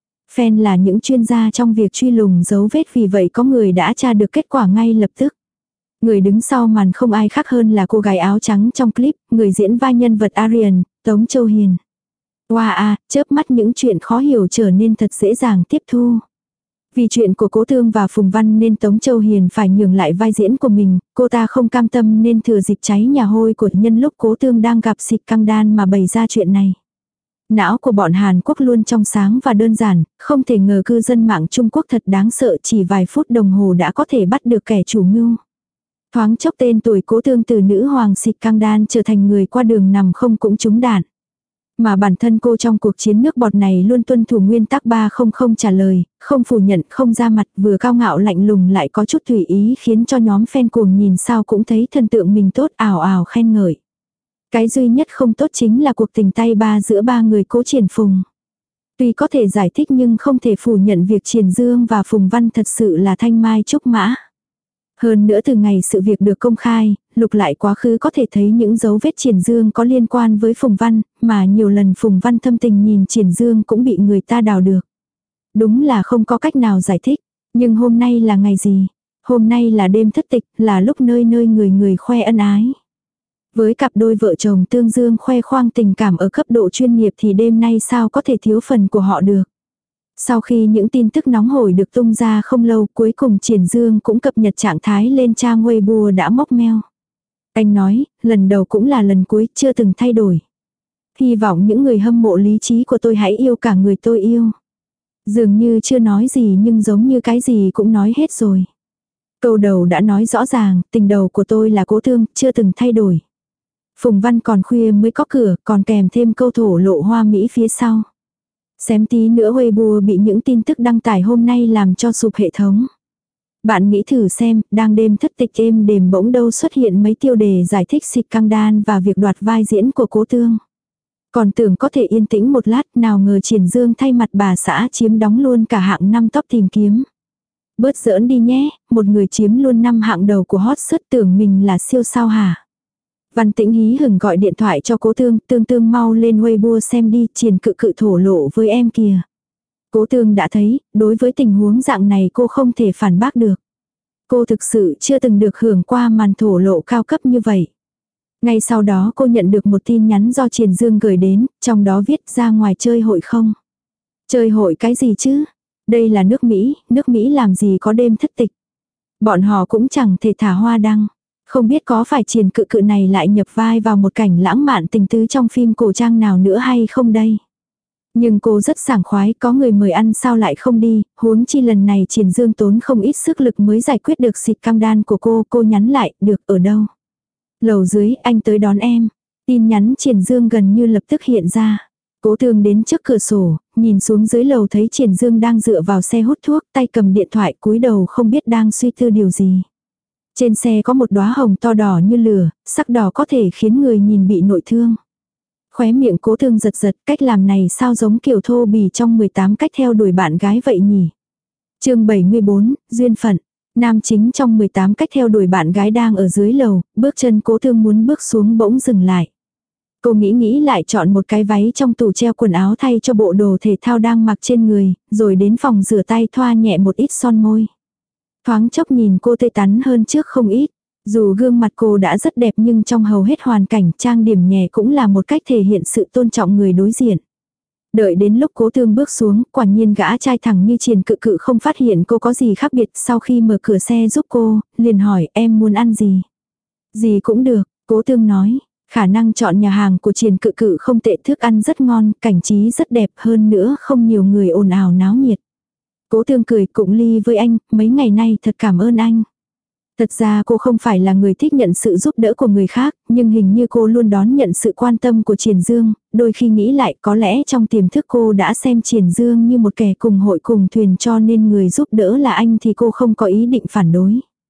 Fan là những chuyên gia trong việc truy lùng dấu vết, vì vậy có người đã tra được kết quả ngay lập tức. Người đứng sau màn không ai khác hơn là cô gái áo trắng trong clip, người diễn vai nhân vật Aryan, Tống Châu Hiền. Wow à, chớp mắt những chuyện khó hiểu trở nên thật dễ dàng tiếp thu. Vì chuyện của Cố Thương và Phùng Văn nên Tống Châu Hiền phải nhường lại vai diễn của mình, cô ta không cam tâm nên thừa dịp cháy nhà hôi của nhân lúc Cố Thương đang gặp xịt căng đan mà bày ra chuyện này. Não của bọn Hàn Quốc luôn trong sáng và đơn giản, không thể ngờ cư dân mạng Trung Quốc thật đáng sợ, chỉ vài phút đồng hồ đã có thể bắt được kẻ chủ mưu. Thoáng chốc tên tuổi Cố Thương từ nữ hoàng xịt căng đan trở thành người qua đường nằm không cũng trúng đạn. Mà bản thân cô trong cuộc chiến nước bọt này luôn tuân thủ nguyên tắc ba không không trả lời, không phủ nhận, không ra mặt, vừa cao ngạo lạnh lùng lại có chút tùy ý, khiến cho nhóm fan cuồng nhìn sao cũng thấy thần tượng mình tốt, ảo ảo khen ngợi. Cái duy nhất không tốt chính là cuộc tình tay ba giữa ba người Cố Triển Phùng. Tuy có thể giải thích nhưng không thể phủ nhận việc Triển Dương và Phùng Văn thật sự là thanh mai trúc mã. Hơn nữa từ ngày sự việc được công khai, lục lại quá khứ có thể thấy những dấu vết Triển Dương có liên quan với Phùng Văn, mà nhiều lần Phùng Văn thâm tình nhìn Triển Dương cũng bị người ta đào được. Đúng là không có cách nào giải thích, nhưng hôm nay là ngày gì? Hôm nay là đêm thất tịch, là lúc nơi nơi người người khoe ân ái. Với cặp đôi vợ chồng tương dương khoe khoang tình cảm ở cấp độ chuyên nghiệp thì đêm nay sao có thể thiếu phần của họ được. Sau khi những tin tức nóng hổi được tung ra không lâu, cuối cùng Triển Dương cũng cập nhật trạng thái lên trang Weibo đã móc meo. Anh nói, lần đầu cũng là lần cuối, chưa từng thay đổi. Hy vọng những người hâm mộ lý trí của tôi hãy yêu cả người tôi yêu. Dường như chưa nói gì nhưng giống như cái gì cũng nói hết rồi. Câu đầu đã nói rõ ràng, tình đầu của tôi là Cố Thương, chưa từng thay đổi. Phùng Văn còn khuya mới có cửa, còn kèm thêm câu thổ lộ hoa mỹ phía sau. Xém tí nữa Weibo bị những tin tức đăng tải hôm nay làm cho sụp hệ thống. Bạn nghĩ thử xem, đang đêm thất tịch êm đềm bỗng đâu xuất hiện mấy tiêu đề giải thích xịt căng đan và việc đoạt vai diễn của Cố Thương. Còn tưởng có thể yên tĩnh một lát, nào ngờ Triển Dương thay mặt bà xã chiếm đóng luôn cả hạng năm top tìm kiếm. Bớt giỡn đi nhé, một người chiếm luôn năm hạng đầu của hot search, tưởng mình là siêu sao hả? Văn Tĩnh hí hửng gọi điện thoại cho Cố Thương, Tương Tương mau lên Weibo xem đi, Triển Cự Cự thổ lộ với em kìa. Cố Thương đã thấy, đối với tình huống dạng này cô không thể phản bác được. Cô thực sự chưa từng được hưởng qua màn thổ lộ cao cấp như vậy. Ngay sau đó cô nhận được một tin nhắn do Triển Dương gửi đến, trong đó viết ra ngoài chơi hội không. Chơi hội cái gì chứ? Đây là nước Mỹ, nước Mỹ làm gì có đêm thất tịch. Bọn họ cũng chẳng thể thả hoa đăng. Không biết có phải Triển Cự Cự này lại nhập vai vào một cảnh lãng mạn tình tứ trong phim cổ trang nào nữa hay không đây? Nhưng cô rất sảng khoái, có người mời ăn sao lại không đi, huống chi lần này Triển Dương tốn không ít sức lực mới giải quyết được xịt căng đan của cô, cô nhắn lại, được ở đâu? Lầu dưới, anh tới đón em. Tin nhắn Triển Dương gần như lập tức hiện ra. Cố Thương đến trước cửa sổ, nhìn xuống dưới lầu thấy Triển Dương đang dựa vào xe hút thuốc, tay cầm điện thoại, cúi đầu không biết đang suy tư điều gì. Trên xe có một đóa hồng to đỏ như lửa, sắc đỏ có thể khiến người nhìn bị nội thương. Khóe miệng Cố Thương giật giật, cách làm này sao giống kiểu thô bỉ trong mười tám cách theo đuổi bạn gái vậy nhỉ? Chương bảy mươi bốn, duyên phận. Nam chính trong mười tám cách theo đuổi bạn gái đang ở dưới lầu, bước chân Cố Thương muốn bước xuống bỗng dừng lại. Cô nghĩ nghĩ lại chọn một cái váy trong tủ treo quần áo thay cho bộ đồ thể thao đang mặc trên người, rồi đến phòng rửa tay thoa nhẹ một ít son môi. Thoáng chốc nhìn cô tươi tắn hơn trước không ít. Dù gương mặt cô đã rất đẹp nhưng trong hầu hết hoàn cảnh trang điểm nhẹ cũng là một cách thể hiện sự tôn trọng người đối diện. Đợi đến lúc Cố Thương bước xuống, quả nhiên gã trai thẳng như Triển Cự Cự không phát hiện cô có gì khác biệt. Sau khi mở cửa xe giúp cô, liền hỏi em muốn ăn gì? Gì cũng được, Cố Thương nói. Khả năng chọn nhà hàng của Triển Cự Cự không tệ, thức ăn rất ngon, cảnh trí rất đẹp, hơn nữa không nhiều người ồn ào náo nhiệt. Cố Thương cười cụng ly với anh, mấy ngày nay thật cảm ơn anh. Thật ra cô không phải là người thích nhận sự giúp đỡ của người khác, nhưng hình như cô luôn đón nhận sự quan tâm của Triển Dương, đôi khi nghĩ lại có lẽ trong tiềm thức cô đã xem Triển Dương như một kẻ cùng hội cùng thuyền cho nên người giúp đỡ là anh thì cô không có ý định phản đối.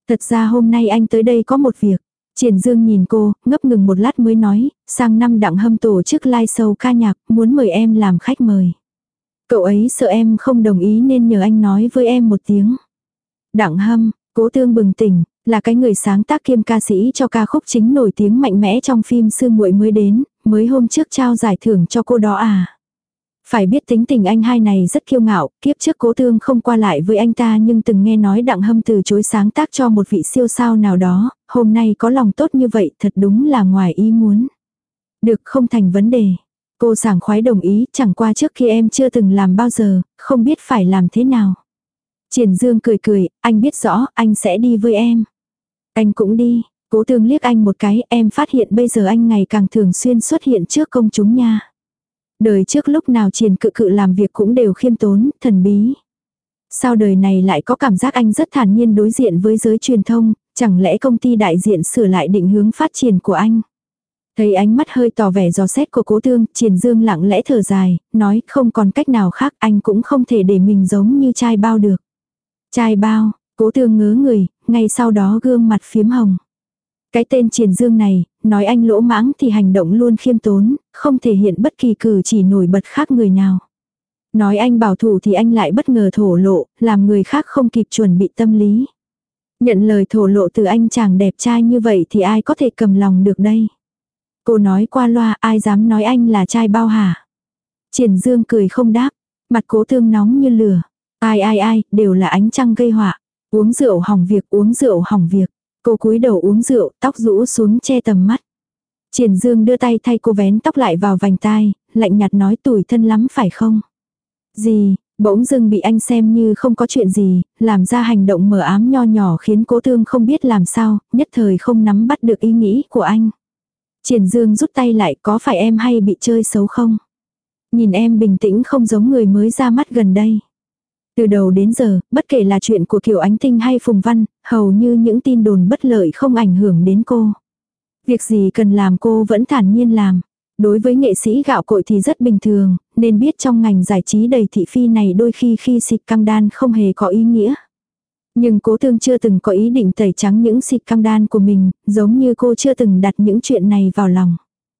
Thật ra hôm nay anh tới đây có một việc. Triển Dương nhìn cô, ngấp ngừng một lát mới nói, sang năm Đặng Hâm tổ chức live show ca nhạc, muốn mời em làm khách mời. Cậu ấy sợ em không đồng ý nên nhờ anh nói với em một tiếng. Đặng Hâm, Cố Tương bừng tỉnh, là cái người sáng tác kiêm ca sĩ cho ca khúc chính nổi tiếng mạnh mẽ trong phim Sư Muội mới đến, mới hôm trước trao giải thưởng cho cô đó à. Phải biết tính tình anh hai này rất kiêu ngạo, kiếp trước Cố Tương không qua lại với anh ta nhưng từng nghe nói Đặng Hâm từ chối sáng tác cho một vị siêu sao nào đó, hôm nay có lòng tốt như vậy thật đúng là ngoài ý muốn. Được, không thành vấn đề. Cô sảng khoái đồng ý, chẳng qua trước khi em chưa từng làm bao giờ, không biết phải làm thế nào. Triển Dương cười cười, anh biết rõ, anh sẽ đi với em. Anh cũng đi. Cố Tương liếc anh một cái, em phát hiện bây giờ anh ngày càng thường xuyên xuất hiện trước công chúng nha. Đời trước lúc nào Triển Cự Cự làm việc cũng đều khiêm tốn, thần bí. Sao đời này lại có cảm giác anh rất thản nhiên đối diện với giới truyền thông, chẳng lẽ công ty đại diện sửa lại định hướng phát triển của anh? Thấy ánh mắt hơi tỏ vẻ dò xét của Cố Tương, Triển Dương lặng lẽ thở dài, nói không còn cách nào khác, anh cũng không thể để mình giống như trai bao được. Trai bao, Cố Tương ngớ người, ngay sau đó gương mặt phiếm hồng. Cái tên Triển Dương này, nói anh lỗ mãng thì hành động luôn khiêm tốn, không thể hiện bất kỳ cử chỉ nổi bật khác người nào. Nói anh bảo thủ thì anh lại bất ngờ thổ lộ, làm người khác không kịp chuẩn bị tâm lý. Nhận lời thổ lộ từ anh chàng đẹp trai như vậy thì ai có thể cầm lòng được đây. Cô nói qua loa, ai dám nói anh là trai bao hả? Triển Dương cười không đáp, mặt Cố Tương nóng như lửa. Ai ai ai, đều là ánh trăng gây họa. Uống rượu hỏng việc, uống rượu hỏng việc. Cô cúi đầu uống rượu, tóc rũ xuống che tầm mắt. Triển Dương đưa tay thay cô vén tóc lại vào vành tai, lạnh nhạt nói tủi thân lắm phải không? Gì, bỗng dưng bị anh xem như không có chuyện gì, làm ra hành động mờ ám nho nhỏ khiến Cố Tương không biết làm sao, nhất thời không nắm bắt được ý nghĩ của anh. Triển Dương rút tay lại, có phải em hay bị chơi xấu không? Nhìn em bình tĩnh không giống người mới ra mắt gần đây. Từ đầu đến giờ, bất kể là chuyện của Kiều Ánh Tinh hay Phùng Văn, hầu như những tin đồn bất lợi không ảnh hưởng đến cô. Việc gì cần làm cô vẫn thản nhiên làm. Đối với nghệ sĩ gạo cội thì rất bình thường, nên biết trong ngành giải trí đầy thị phi này đôi khi khi xịt căng đan không hề có ý nghĩa. Nhưng Cố Tương chưa từng có ý định tẩy trắng những xịt căng đan của mình, giống như cô chưa từng đặt những chuyện này vào lòng.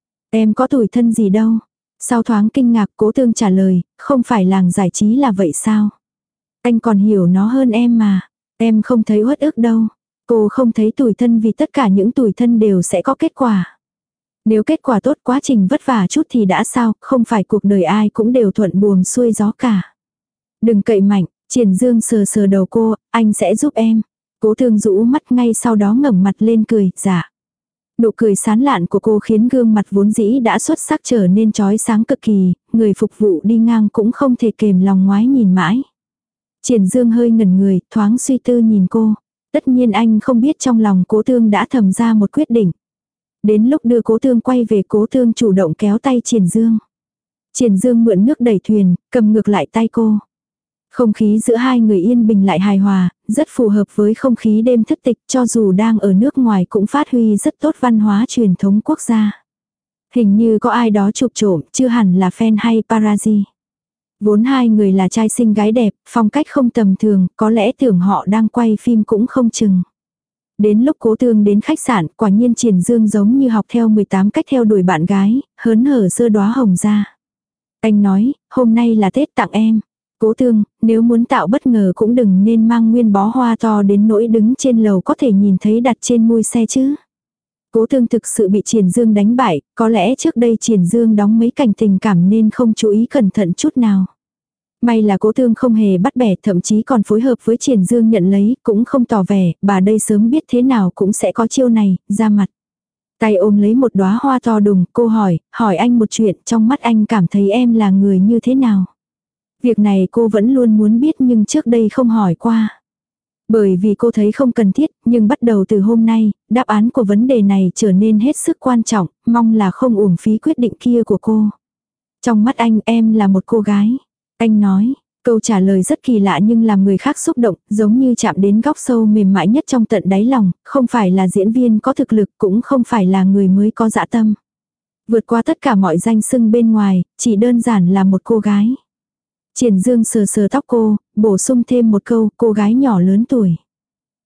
Em có tủi thân gì đâu. Sau thoáng kinh ngạc Cố Tương trả lời, không phải làng giải trí là vậy sao? Anh còn hiểu nó hơn em mà. Em không thấy uất ức đâu. Cô không thấy tủi thân vì tất cả những tủi thân đều sẽ có kết quả. Nếu kết quả tốt quá trình vất vả chút thì đã sao, không phải cuộc đời ai cũng đều thuận buồm xuôi gió cả. Đừng cậy mạnh, Triển Dương sờ sờ đầu cô, anh sẽ giúp em. Cố Tương rũ mắt ngay sau đó ngẩng mặt lên cười, dạ. Nụ cười sán lạn của cô khiến gương mặt vốn dĩ đã xuất sắc trở nên chói sáng cực kỳ, người phục vụ đi ngang cũng không thể kềm lòng ngoái nhìn mãi. Triển Dương hơi ngẩn người, thoáng suy tư nhìn cô. Tất nhiên anh không biết trong lòng Cố Tương đã thầm ra một quyết định. Đến lúc đưa Cố Tương quay về Cố Tương chủ động kéo tay Triển Dương. Triển Dương mượn nước đẩy thuyền, cầm ngược lại tay cô. Không khí giữa hai người yên bình lại hài hòa, rất phù hợp với không khí đêm thất tịch cho dù đang ở nước ngoài cũng phát huy rất tốt văn hóa truyền thống quốc gia. Hình như có ai đó chụp trộm, chưa hẳn là fan hay paparazzi. Vốn hai người là trai xinh gái đẹp, phong cách không tầm thường, có lẽ tưởng họ đang quay phim cũng không chừng. Đến lúc Cố Tương đến khách sạn, quả nhiên Triển Dương giống như học theo mười tám cách theo đuổi bạn gái, hớn hở giơ đóa hồng ra. Anh nói, hôm nay là Tết tặng em. Cố Tương, nếu muốn tạo bất ngờ cũng đừng nên mang nguyên bó hoa to đến nỗi đứng trên lầu có thể nhìn thấy đặt trên mui xe chứ. Cố Tương thực sự bị Triển Dương đánh bại, có lẽ trước đây Triển Dương đóng mấy cảnh tình cảm nên không chú ý cẩn thận chút nào. May là Cố Tương không hề bắt bẻ, thậm chí còn phối hợp với Triển Dương nhận lấy, cũng không tỏ vẻ, bà đây sớm biết thế nào cũng sẽ có chiêu này, ra mặt. Tay ôm lấy một đóa hoa to đùng, cô hỏi, hỏi anh một chuyện, trong mắt anh cảm thấy em là người như thế nào? Việc này cô vẫn luôn muốn biết nhưng trước đây không hỏi qua. Bởi vì cô thấy không cần thiết, nhưng bắt đầu từ hôm nay, đáp án của vấn đề này trở nên hết sức quan trọng, mong là không uổng phí quyết định kia của cô. Trong mắt anh em là một cô gái. Anh nói, câu trả lời rất kỳ lạ nhưng làm người khác xúc động, giống như chạm đến góc sâu mềm mại nhất trong tận đáy lòng, không phải là diễn viên có thực lực cũng không phải là người mới có dã tâm. Vượt qua tất cả mọi danh xưng bên ngoài, chỉ đơn giản là một cô gái. Triển Dương sờ sờ tóc cô, bổ sung thêm một câu, cô gái nhỏ lớn tuổi.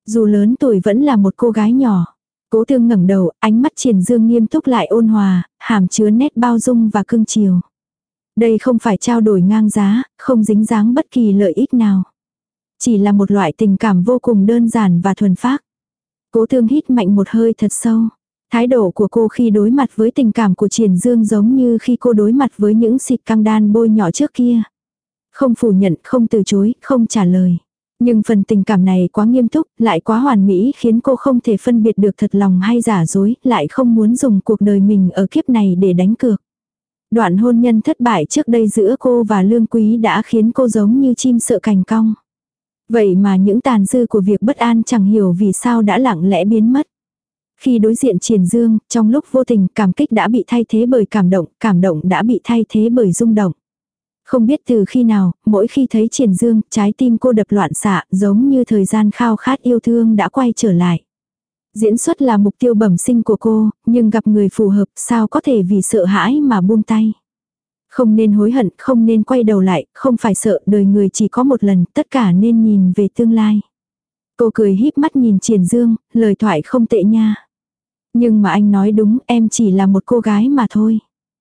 Dù lớn tuổi vẫn là một cô gái nhỏ. Cố Thương ngẩng đầu, ánh mắt Triển Dương nghiêm túc lại ôn hòa, hàm chứa nét bao dung và cưng chiều. Đây không phải trao đổi ngang giá, không dính dáng bất kỳ lợi ích nào. Chỉ là một loại tình cảm vô cùng đơn giản và thuần phác. Cố Thương hít mạnh một hơi thật sâu. Thái độ của cô khi đối mặt với tình cảm của Triển Dương giống như khi cô đối mặt với những xịt căng đan bôi nhỏ trước kia. Không phủ nhận, không từ chối, không trả lời. Nhưng phần tình cảm này quá nghiêm túc, lại quá hoàn mỹ khiến cô không thể phân biệt được thật lòng hay giả dối, lại không muốn dùng cuộc đời mình ở kiếp này để đánh cược. Đoạn hôn nhân thất bại trước đây giữa cô và Lương Quý đã khiến cô giống như chim sợ cành cong. Vậy mà những tàn dư của việc bất an chẳng hiểu vì sao đã lặng lẽ biến mất. Khi đối diện Triển Dương, trong lúc vô tình cảm kích đã bị thay thế bởi cảm động, cảm động đã bị thay thế bởi rung động. Không biết từ khi nào, mỗi khi thấy Triển Dương, trái tim cô đập loạn xạ, giống như thời gian khao khát yêu thương đã quay trở lại. Diễn xuất là mục tiêu bẩm sinh của cô, nhưng gặp người phù hợp sao có thể vì sợ hãi mà buông tay. Không nên hối hận, không nên quay đầu lại, không phải sợ, đời người chỉ có một lần, tất cả nên nhìn về tương lai. Cô cười híp mắt nhìn Triển Dương, lời thoại không tệ nha. Nhưng mà anh nói đúng, em chỉ là một cô gái mà thôi.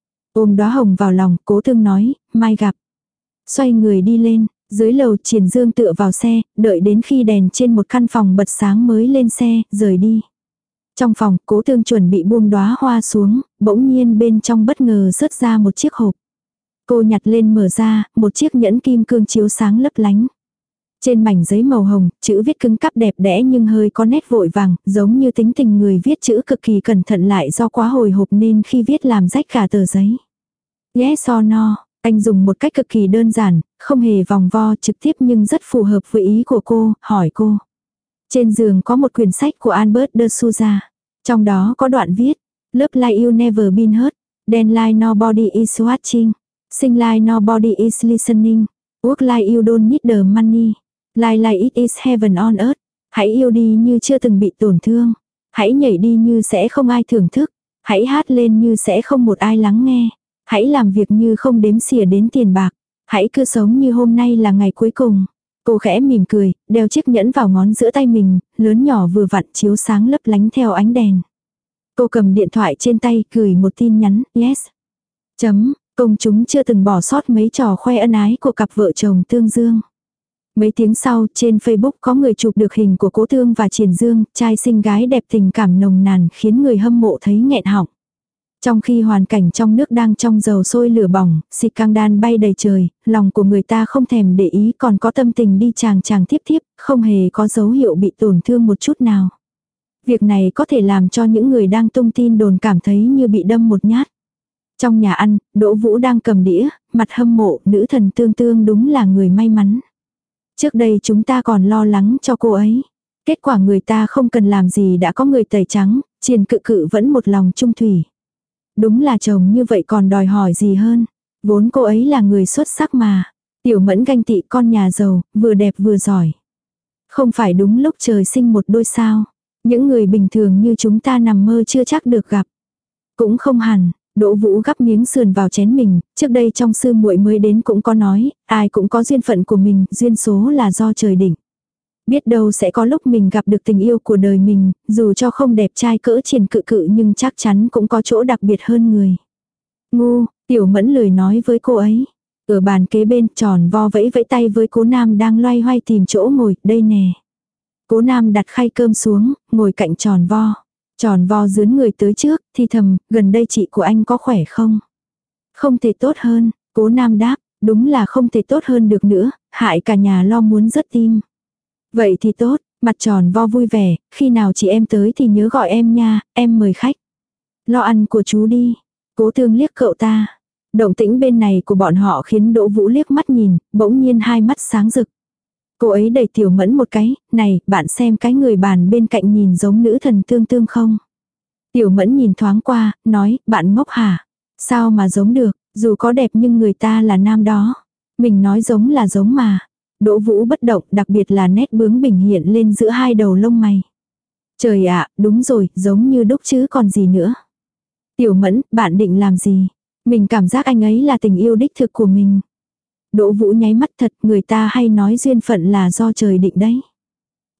Ôm đóa hồng vào lòng, Cố Thương nói, mai gặp. Xoay người đi lên, dưới lầu Triển Dương tựa vào xe, đợi đến khi đèn trên một căn phòng bật sáng mới lên xe, rời đi. Trong phòng, Cố Thương chuẩn bị buông đóa hoa xuống, bỗng nhiên bên trong bất ngờ rớt ra một chiếc hộp. Cô nhặt lên mở ra, một chiếc nhẫn kim cương chiếu sáng lấp lánh. Trên mảnh giấy màu hồng, chữ viết cứng cáp đẹp đẽ nhưng hơi có nét vội vàng, giống như tính tình người viết chữ cực kỳ cẩn thận lại do quá hồi hộp nên khi viết làm rách cả tờ giấy. Yes or no, anh dùng một cách cực kỳ đơn giản, không hề vòng vo trực tiếp nhưng rất phù hợp với ý của cô, hỏi cô. Trên giường có một quyển sách của Albert de Souza. Trong đó có đoạn viết, Love like you never been hurt, then like nobody is watching, sing like nobody is listening, work like you don't need the money, like like it is heaven on earth. Hãy yêu đi như chưa từng bị tổn thương, hãy nhảy đi như sẽ không ai thưởng thức, hãy hát lên như sẽ không một ai lắng nghe, hãy làm việc như không đếm xỉa đến tiền bạc, hãy cứ sống như hôm nay là ngày cuối cùng. Cô khẽ mỉm cười, đeo chiếc nhẫn vào ngón giữa tay mình, lớn nhỏ vừa vặn chiếu sáng lấp lánh theo ánh đèn. Cô cầm điện thoại trên tay, gửi một tin nhắn, yes. Chấm, công chúng chưa từng bỏ sót mấy trò khoe ân ái của cặp vợ chồng Tương Dương. Mấy tiếng sau, trên Facebook có người chụp được hình của Cố Thương và Triển Dương, trai xinh gái đẹp tình cảm nồng nàn khiến người hâm mộ thấy nghẹn họng. Trong khi hoàn cảnh trong nước đang trong dầu sôi lửa bỏng, xịt căng đan bay đầy trời, lòng của người ta không thèm để ý còn có tâm tình đi chàng chàng tiếp tiếp, không hề có dấu hiệu bị tổn thương một chút nào. Việc này có thể làm cho những người đang tung tin đồn cảm thấy như bị đâm một nhát. Trong nhà ăn, Đỗ Vũ đang cầm đĩa, mặt hâm mộ, nữ thần Tương Tương đúng là người may mắn. Trước đây chúng ta còn lo lắng cho cô ấy. Kết quả người ta không cần làm gì đã có người tẩy trắng, Triền Cự Cự vẫn một lòng trung thủy. Đúng là chồng như vậy còn đòi hỏi gì hơn. Vốn cô ấy là người xuất sắc mà. Tiểu Mẫn ganh tị con nhà giàu, vừa đẹp vừa giỏi. Không phải đúng lúc trời sinh một đôi sao. Những người bình thường như chúng ta nằm mơ chưa chắc được gặp. Cũng không hẳn. Đỗ Vũ gắp miếng sườn vào chén mình, trước đây trong sư muội mới đến cũng có nói, ai cũng có duyên phận của mình, duyên số là do trời định. Biết đâu sẽ có lúc mình gặp được tình yêu của đời mình, dù cho không đẹp trai cỡ Triền Cự Cự nhưng chắc chắn cũng có chỗ đặc biệt hơn người. Ngu, Tiểu Mẫn lười nói với cô ấy. Ở bàn kế bên Tròn Vo vẫy vẫy tay với Cố Nam đang loay hoay tìm chỗ ngồi, đây nè. Cố Nam đặt khay cơm xuống, ngồi cạnh Tròn Vo. Tròn Vo dướn người tới trước, thì thầm, gần đây chị của anh có khỏe không? Không thể tốt hơn, Cố Nam đáp, đúng là không thể tốt hơn được nữa, hại cả nhà lo muốn rớt tim. Vậy thì tốt, mặt Tròn Vo vui vẻ, khi nào chị em tới thì nhớ gọi em nha, em mời khách. Lo ăn của chú đi. Cố Thương liếc cậu ta. Động tĩnh bên này của bọn họ khiến Đỗ Vũ liếc mắt nhìn, bỗng nhiên hai mắt sáng rực. Cô ấy đẩy Tiểu Mẫn một cái, này, bạn xem cái người bàn bên cạnh nhìn giống nữ thần Tương Tương không? Tiểu Mẫn nhìn thoáng qua, nói, bạn ngốc hả? Sao mà giống được, dù có đẹp nhưng người ta là nam đó. Mình nói giống là giống mà. Đỗ Vũ bất động, đặc biệt là nét bướng bỉnh hiện lên giữa hai đầu lông mày. Trời ạ, đúng rồi, giống như đúc chứ còn gì nữa. Tiểu Mẫn, bạn định làm gì? Mình cảm giác anh ấy là tình yêu đích thực của mình. Đỗ Vũ nháy mắt thật, người ta hay nói duyên phận là do trời định đấy.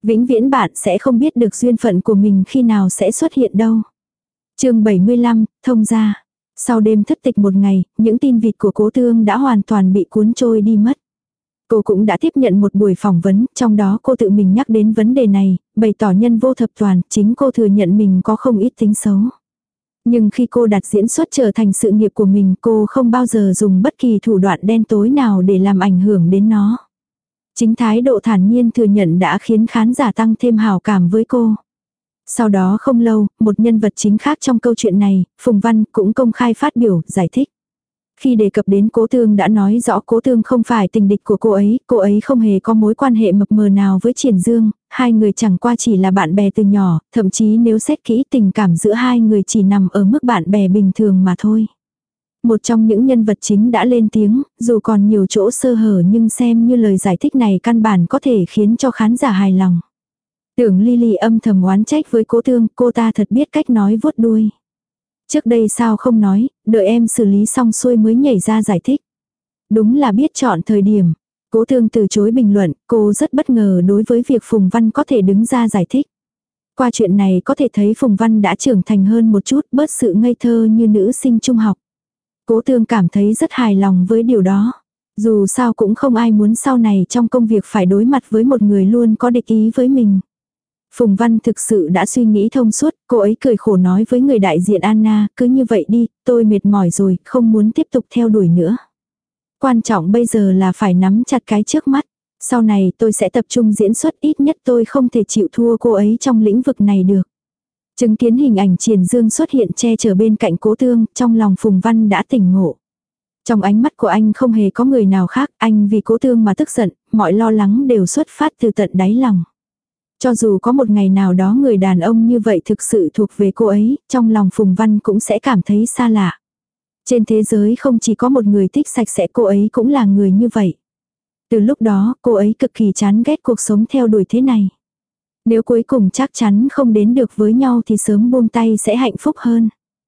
Vĩnh viễn bạn sẽ không biết được duyên phận của mình khi nào sẽ xuất hiện đâu. Chương bảy mươi lăm, thông gia. Sau đêm thất tịch một ngày, những tin vịt của Cố Tương đã hoàn toàn bị cuốn trôi đi mất. Cô cũng đã tiếp nhận một buổi phỏng vấn, trong đó cô tự mình nhắc đến vấn đề này, bày tỏ nhân vô thập toàn, chính cô thừa nhận mình có không ít tính xấu. Nhưng khi cô đặt diễn xuất trở thành sự nghiệp của mình, cô không bao giờ dùng bất kỳ thủ đoạn đen tối nào để làm ảnh hưởng đến nó. Chính thái độ thản nhiên thừa nhận đã khiến khán giả tăng thêm hào cảm với cô. Sau đó không lâu, một nhân vật chính khác trong câu chuyện này, Phùng Văn, cũng công khai phát biểu, giải thích. Khi đề cập đến Cố Tương đã nói rõ Cố Tương không phải tình địch của cô ấy, cô ấy không hề có mối quan hệ mập mờ nào với Triển Dương, hai người chẳng qua chỉ là bạn bè từ nhỏ, thậm chí nếu xét kỹ tình cảm giữa hai người chỉ nằm ở mức bạn bè bình thường mà thôi. Một trong những nhân vật chính đã lên tiếng, dù còn nhiều chỗ sơ hở nhưng xem như lời giải thích này căn bản có thể khiến cho khán giả hài lòng. Tưởng Lily âm thầm oán trách với Cố Tương, cô ta thật biết cách nói vuốt đuôi. Trước đây sao không nói, đợi em xử lý xong xuôi mới nhảy ra giải thích. Đúng là biết chọn thời điểm. Cố Tương từ chối bình luận, cô rất bất ngờ đối với việc Phùng Văn có thể đứng ra giải thích. Qua chuyện này có thể thấy Phùng Văn đã trưởng thành hơn một chút, bớt sự ngây thơ như nữ sinh trung học. Cố Tương cảm thấy rất hài lòng với điều đó. Dù sao cũng không ai muốn sau này trong công việc phải đối mặt với một người luôn có địch ý với mình. Phùng Văn thực sự đã suy nghĩ thông suốt, cô ấy cười khổ nói với người đại diện Anna, cứ như vậy đi, tôi mệt mỏi rồi, không muốn tiếp tục theo đuổi nữa. Quan trọng bây giờ là phải nắm chặt cái trước mắt. Sau này tôi sẽ tập trung diễn xuất, ít nhất tôi không thể chịu thua cô ấy trong lĩnh vực này được. Chứng kiến hình ảnh Triển Dương xuất hiện che chở bên cạnh Cố Tương, trong lòng Phùng Văn đã tỉnh ngộ. Trong ánh mắt của anh không hề có người nào khác, anh vì Cố Tương mà tức giận, mọi lo lắng đều xuất phát từ tận đáy lòng. Cho dù có một ngày nào đó người đàn ông như vậy thực sự thuộc về cô ấy, trong lòng Phùng Văn cũng sẽ cảm thấy xa lạ. Trên thế giới không chỉ có một người thích sạch sẽ, cô ấy cũng là người như vậy. Từ lúc đó, cô ấy cực kỳ chán ghét cuộc sống theo đuổi thế này. Nếu cuối cùng chắc chắn không đến được với nhau thì sớm buông tay sẽ hạnh phúc hơn.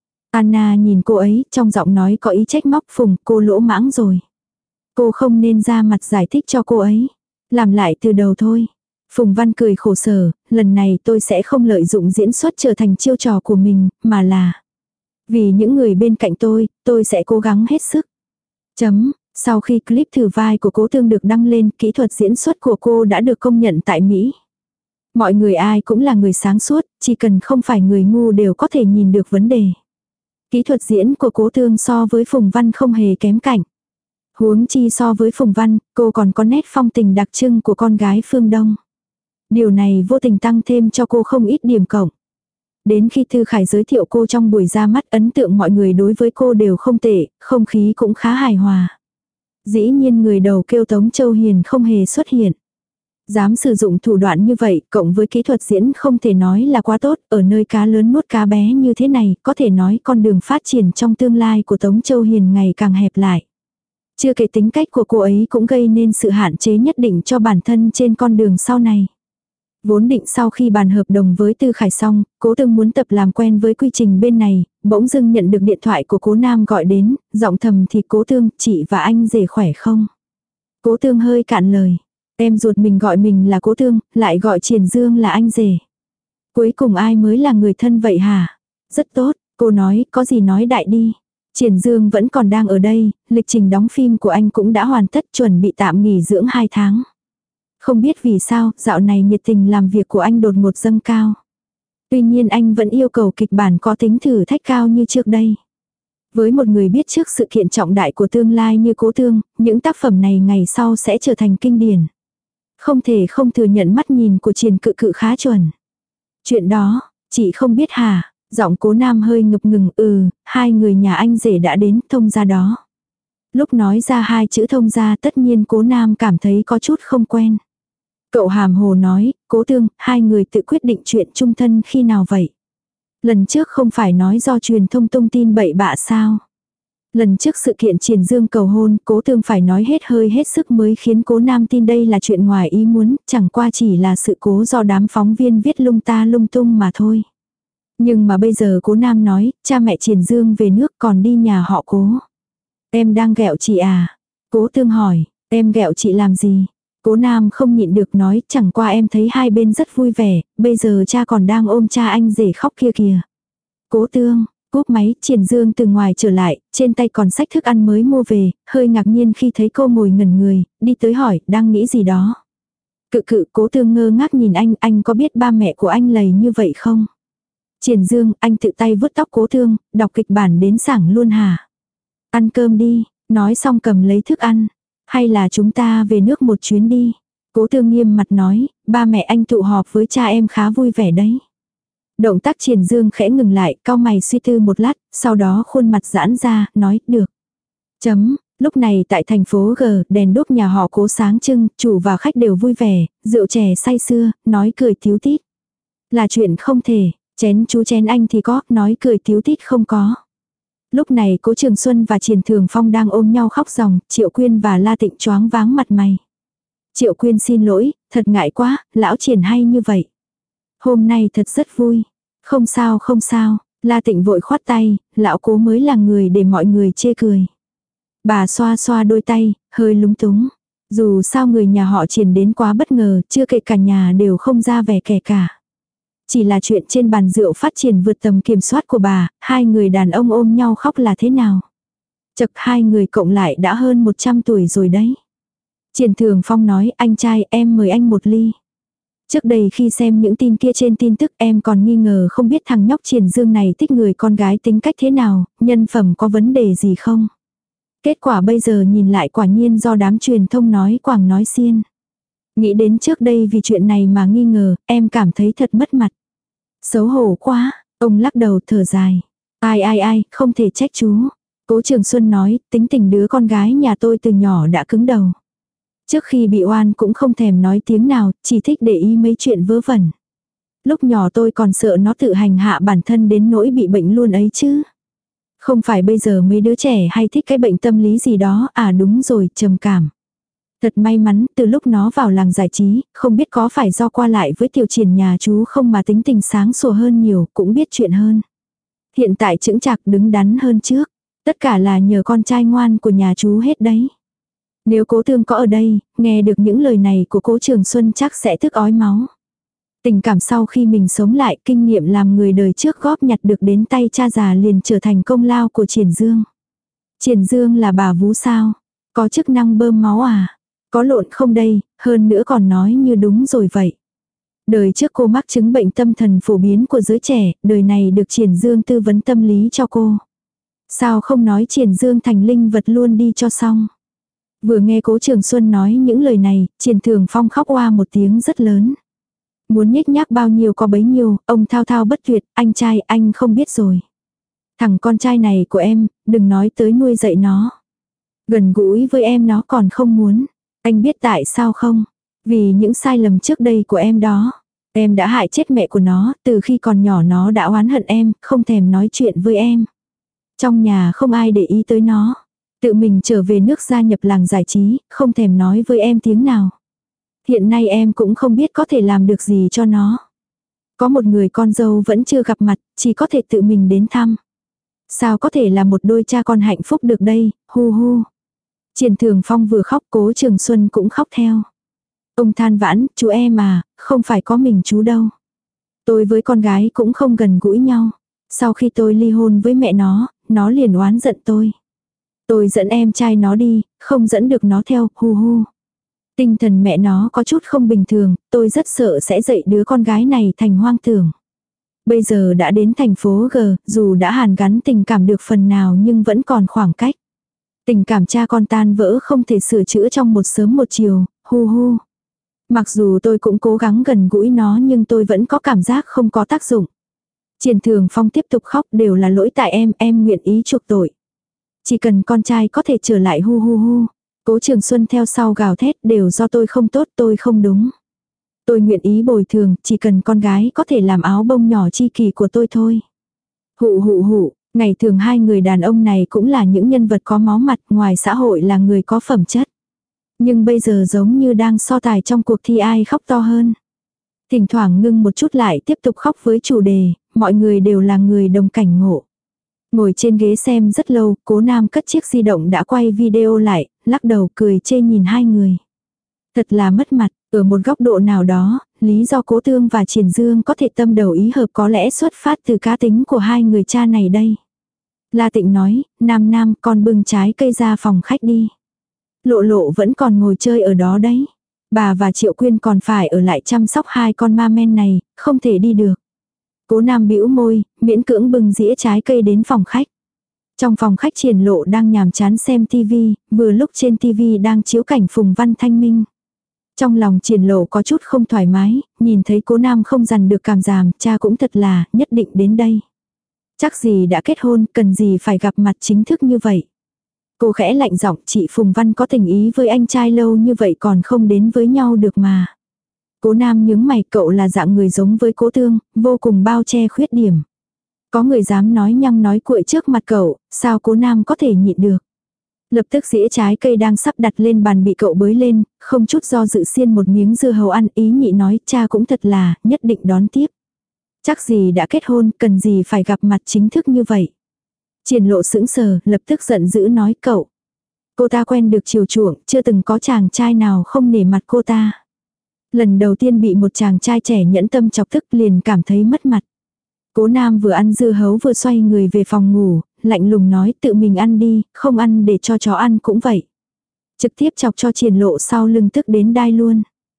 Anna nhìn cô ấy, trong giọng nói có ý trách móc. Phùng, cô lỗ mãng rồi. Cô không nên ra mặt giải thích cho cô ấy. Làm lại từ đầu thôi. Phùng Văn cười khổ sở, lần này tôi sẽ không lợi dụng diễn xuất trở thành chiêu trò của mình, mà là vì những người bên cạnh tôi, tôi sẽ cố gắng hết sức. Chấm, sau khi clip thử vai của Cố Tương được đăng lên, kỹ thuật diễn xuất của cô đã được công nhận tại Mỹ. Mọi người ai cũng là người sáng suốt, chỉ cần không phải người ngu đều có thể nhìn được vấn đề. Kỹ thuật diễn của Cố Tương so với Phùng Văn không hề kém cạnh. Huống chi so với Phùng Văn, cô còn có nét phong tình đặc trưng của con gái phương Đông. Điều này vô tình tăng thêm cho cô không ít điểm cộng. Đến khi Thư Khải giới thiệu cô trong buổi ra mắt, ấn tượng mọi người đối với cô đều không tệ, không khí cũng khá hài hòa. Dĩ nhiên người đầu kêu Tống Châu Hiền không hề xuất hiện. Dám sử dụng thủ đoạn như vậy, cộng với kỹ thuật diễn không thể nói là quá tốt, ở nơi cá lớn nuốt cá bé như thế này, có thể nói con đường phát triển trong tương lai của Tống Châu Hiền ngày càng hẹp lại. Chưa kể tính cách của cô ấy cũng gây nên sự hạn chế nhất định cho bản thân trên con đường sau này. Vốn định sau khi bàn hợp đồng với Tư Khải xong, Cố Tương muốn tập làm quen với quy trình bên này, bỗng dưng nhận được điện thoại của Cố Nam gọi đến, giọng thầm thì Cố Tương, chị và anh rể khỏe không? Cố Tương hơi cạn lời. Em ruột mình gọi mình là Cố Tương, lại gọi Triển Dương là anh rể. Cuối cùng ai mới là người thân vậy hả? Rất tốt, cô nói, có gì nói đại đi. Triển Dương vẫn còn đang ở đây, lịch trình đóng phim của anh cũng đã hoàn tất, chuẩn bị tạm nghỉ dưỡng hai tháng. Không biết vì sao, dạo này nhiệt tình làm việc của anh đột ngột dâng cao. Tuy nhiên anh vẫn yêu cầu kịch bản có tính thử thách cao như trước đây. Với một người biết trước sự kiện trọng đại của tương lai như Cố Tương, những tác phẩm này ngày sau sẽ trở thành kinh điển. Không thể không thừa nhận mắt nhìn của Triển Cự Cự khá chuẩn. Chuyện đó, chị không biết hả? Giọng Cố Nam hơi ngập ngừng. Ừ, hai người nhà anh rể đã đến, thông gia đó. Lúc nói ra hai chữ thông gia, tất nhiên Cố Nam cảm thấy có chút không quen. Cậu hàm hồ nói, Cố Tương, hai người tự quyết định chuyện chung thân khi nào vậy? Lần trước không phải nói do truyền thông tung tin bậy bạ sao? Lần trước sự kiện Triển Dương cầu hôn, Cố Tương phải nói hết hơi hết sức mới khiến Cố Nam tin đây là chuyện ngoài ý muốn, chẳng qua chỉ là sự cố do đám phóng viên viết lung ta lung tung mà thôi. Nhưng mà bây giờ Cố Nam nói, cha mẹ Triển Dương về nước còn đi nhà họ Cố. Em đang ghẹo chị à? Cố Tương hỏi, em ghẹo chị làm gì? Cố Nam không nhịn được nói, chẳng qua em thấy hai bên rất vui vẻ, bây giờ cha còn đang ôm cha anh rể khóc kia kìa. Cố Tương, cúp máy, Triển Dương từ ngoài trở lại, trên tay còn xách thức ăn mới mua về, hơi ngạc nhiên khi thấy cô ngồi ngẩn người, đi tới hỏi, đang nghĩ gì đó. Cự cự, Cố Tương ngơ ngác nhìn anh, anh có biết ba mẹ của anh lầy như vậy không? Triển Dương, anh tự tay vuốt tóc Cố Tương, đọc kịch bản đến sảng luôn hả? Ăn cơm đi, nói xong cầm lấy thức ăn. Hay là chúng ta về nước một chuyến đi? Cố Tương nghiêm mặt nói, ba mẹ anh tụ họp với cha em khá vui vẻ đấy. Động tác Triển Dương khẽ ngừng lại, cau mày suy tư một lát, sau đó khuôn mặt giãn ra, nói, được. Chấm, lúc này tại thành phố G, đèn đốt nhà họ Cố sáng trưng, chủ và khách đều vui vẻ, rượu chè say sưa, nói cười tíu tít. Là chuyện không thể, chén chú chén anh thì có, nói cười tíu tít không có. Lúc này Cố Trường Xuân và Triển Thường Phong đang ôm nhau khóc ròng, Triệu Quyên và La Tịnh choáng váng mặt mày. Triệu Quyên xin lỗi, thật ngại quá, lão Triển hay như vậy. Hôm nay thật rất vui. Không sao không sao, La Tịnh vội khoát tay, lão Cố mới là người để mọi người chê cười. Bà xoa xoa đôi tay, hơi lúng túng. Dù sao người nhà họ Triển đến quá bất ngờ, chưa kể cả nhà đều không ra vẻ kẻ cả. Chỉ là chuyện trên bàn rượu phát triển vượt tầm kiểm soát của bà, hai người đàn ông ôm nhau khóc là thế nào. Chật hai người cộng lại đã hơn một trăm tuổi rồi đấy. Triển Thường Phong nói, anh trai em mời anh một ly. Trước đây khi xem những tin kia trên tin tức em còn nghi ngờ không biết thằng nhóc Triển Dương này thích người con gái tính cách thế nào, nhân phẩm có vấn đề gì không. Kết quả bây giờ nhìn lại quả nhiên do đám truyền thông nói quảng nói xiên. Nghĩ đến trước đây vì chuyện này mà nghi ngờ, em cảm thấy thật mất mặt. Xấu hổ quá, ông lắc đầu thở dài. Ai ai ai, không thể trách chú. Cố Trường Xuân nói, tính tình đứa con gái nhà tôi từ nhỏ đã cứng đầu. Trước khi bị oan cũng không thèm nói tiếng nào, chỉ thích để ý mấy chuyện vớ vẩn. Lúc nhỏ tôi còn sợ nó tự hành hạ bản thân đến nỗi bị bệnh luôn ấy chứ. Không phải bây giờ mấy đứa trẻ hay thích cái bệnh tâm lý gì đó, à đúng rồi, trầm cảm. Thật may mắn, từ lúc nó vào làng giải trí, không biết có phải do qua lại với Tiểu Triển nhà chú không mà tính tình sáng sủa hơn nhiều, cũng biết chuyện hơn. Hiện tại chững chạc đứng đắn hơn trước. Tất cả là nhờ con trai ngoan của nhà chú hết đấy. Nếu Cố Tương có ở đây, nghe được những lời này của Cố Trường Xuân chắc sẽ tức ói máu. Tình cảm sau khi mình sống lại, kinh nghiệm làm người đời trước góp nhặt được đến tay cha già liền trở thành công lao của Triển Dương. Triển Dương là bà vú sao? Có chức năng bơm máu à? Có lộn không đây, hơn nữa còn nói như đúng rồi vậy. Đời trước cô mắc chứng bệnh tâm thần phổ biến của giới trẻ, đời này được Triển Dương tư vấn tâm lý cho cô. Sao không nói Triển Dương thành linh vật luôn đi cho xong. Vừa nghe Cố Trường Xuân nói những lời này, Triển Thường Phong khóc oa một tiếng rất lớn. Muốn nhếch nhác bao nhiêu có bấy nhiêu, ông thao thao bất tuyệt, anh trai anh không biết rồi. Thằng con trai này của em, đừng nói tới nuôi dạy nó. Gần gũi với em nó còn không muốn. Anh biết tại sao không? Vì những sai lầm trước đây của em đó. Em đã hại chết mẹ của nó, từ khi còn nhỏ nó đã oán hận em, không thèm nói chuyện với em. Trong nhà không ai để ý tới nó. Tự mình trở về nước gia nhập làng giải trí, không thèm nói với em tiếng nào. Hiện nay em cũng không biết có thể làm được gì cho nó. Có một người con dâu vẫn chưa gặp mặt, chỉ có thể tự mình đến thăm. Sao có thể là một đôi cha con hạnh phúc được đây, hu hu. Triển Thường Phong vừa khóc Cố Trường Xuân cũng khóc theo. Ông than vãn, chú em à, không phải có mình chú đâu. Tôi với con gái cũng không gần gũi nhau. Sau khi tôi ly hôn với mẹ nó, nó liền oán giận tôi. Tôi dẫn em trai nó đi, không dẫn được nó theo, hu hu. Tinh thần mẹ nó có chút không bình thường, tôi rất sợ sẽ dạy đứa con gái này thành hoang tưởng. Bây giờ đã đến thành phố G, dù đã hàn gắn tình cảm được phần nào nhưng vẫn còn khoảng cách. Tình cảm cha con tan vỡ không thể sửa chữa trong một sớm một chiều, hu hu. Mặc dù tôi cũng cố gắng gần gũi nó nhưng tôi vẫn có cảm giác không có tác dụng. Triển Thường Phong tiếp tục khóc, đều là lỗi tại em, em nguyện ý chuộc tội. Chỉ cần con trai có thể trở lại hu hu hu. Cố Trường Xuân theo sau gào thét, đều do tôi không tốt, tôi không đúng. Tôi nguyện ý bồi thường, chỉ cần con gái có thể làm áo bông nhỏ chi kỷ của tôi thôi. Hụ hụ hụ, ngày thường hai người đàn ông này cũng là những nhân vật có máu mặt, ngoài xã hội là người có phẩm chất. Nhưng bây giờ giống như đang so tài trong cuộc thi ai khóc to hơn. Thỉnh thoảng ngưng một chút lại tiếp tục khóc với chủ đề, mọi người đều là người đồng cảnh ngộ. Ngồi trên ghế xem rất lâu, Cố Nam cất chiếc di động đã quay video lại, lắc đầu cười chê nhìn hai người. Thật là mất mặt, ở một góc độ nào đó, lý do Cố Tương và Triển Dương có thể tâm đầu ý hợp có lẽ xuất phát từ cá tính của hai người cha này đây. La Tịnh nói, Nam Nam con bưng trái cây ra phòng khách đi. Lộ Lộ vẫn còn ngồi chơi ở đó đấy. Bà và Triệu Quyên còn phải ở lại chăm sóc hai con ma men này, không thể đi được. Cố Nam bĩu môi, miễn cưỡng bưng dĩa trái cây đến phòng khách. Trong phòng khách Triển Lộ đang nhàm chán xem tivi, vừa lúc trên tivi đang chiếu cảnh Phùng Văn Thanh Minh. Trong lòng Triển Lộ có chút không thoải mái, nhìn thấy Cố Nam không dằn được cảm giảm, cha cũng thật là, nhất định đến đây. Chắc gì đã kết hôn, cần gì phải gặp mặt chính thức như vậy. Cô khẽ lạnh giọng, chị Phùng Văn có tình ý với anh trai lâu như vậy còn không đến với nhau được mà. Cố Nam nhướng mày, cậu là dạng người giống với Cố Tương, vô cùng bao che khuyết điểm. Có người dám nói nhăng nói cuội trước mặt cậu, sao Cố Nam có thể nhịn được. Lập tức dĩa trái cây đang sắp đặt lên bàn bị cậu bới lên, không chút do dự xiên một miếng dưa hấu ăn, ý nhị nói cha cũng thật là, nhất định đón tiếp. Chắc gì đã kết hôn, cần gì phải gặp mặt chính thức như vậy. Triển Lộ sững sờ, lập tức giận dữ nói cậu. Cô ta quen được chiều chuộng, chưa từng có chàng trai nào không nể mặt cô ta. Lần đầu tiên bị một chàng trai trẻ nhẫn tâm chọc tức liền cảm thấy mất mặt. Cố Nam vừa ăn dưa hấu vừa xoay người về phòng ngủ, lạnh lùng nói tự mình ăn đi, không ăn để cho chó ăn cũng vậy. Trực tiếp chọc cho Triển Lộ sau lưng tức đến đai luôn.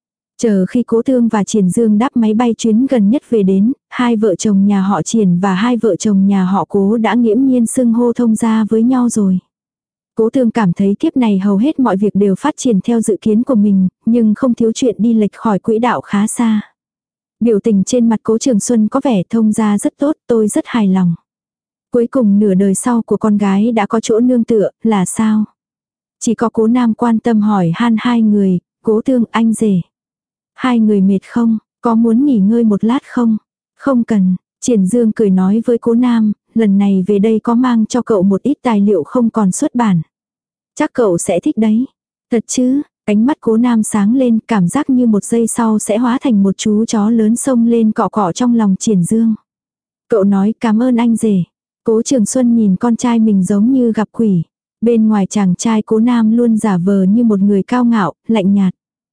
Chờ khi Cố Tương và Triển Dương đáp máy bay chuyến gần nhất về đến, hai vợ chồng nhà họ Triển và hai vợ chồng nhà họ Cố đã nghiễm nhiên xưng hô thông gia với nhau rồi. Cố Tương cảm thấy kiếp này hầu hết mọi việc đều phát triển theo dự kiến của mình, nhưng không thiếu chuyện đi lệch khỏi quỹ đạo khá xa. Biểu tình trên mặt Cố Trường Xuân có vẻ thông gia rất tốt, tôi rất hài lòng. Cuối cùng nửa đời sau của con gái đã có chỗ nương tựa, là sao? Chỉ có Cố Nam quan tâm hỏi han hai người, Cố Tương anh rể. Hai người mệt không, có muốn nghỉ ngơi một lát không? Không cần, Triển Dương cười nói với Cố Nam, lần này về đây có mang cho cậu một ít tài liệu không còn xuất bản. Chắc cậu sẽ thích đấy. Thật chứ, ánh mắt Cố Nam sáng lên, cảm giác như một giây sau sẽ hóa thành một chú chó lớn xông lên cọ cọ trong lòng Triển Dương. Cậu nói cảm ơn anh rể. Cố Trường Xuân nhìn con trai mình giống như gặp quỷ. Bên ngoài chàng trai Cố Nam luôn giả vờ như một người cao ngạo, lạnh nhạt.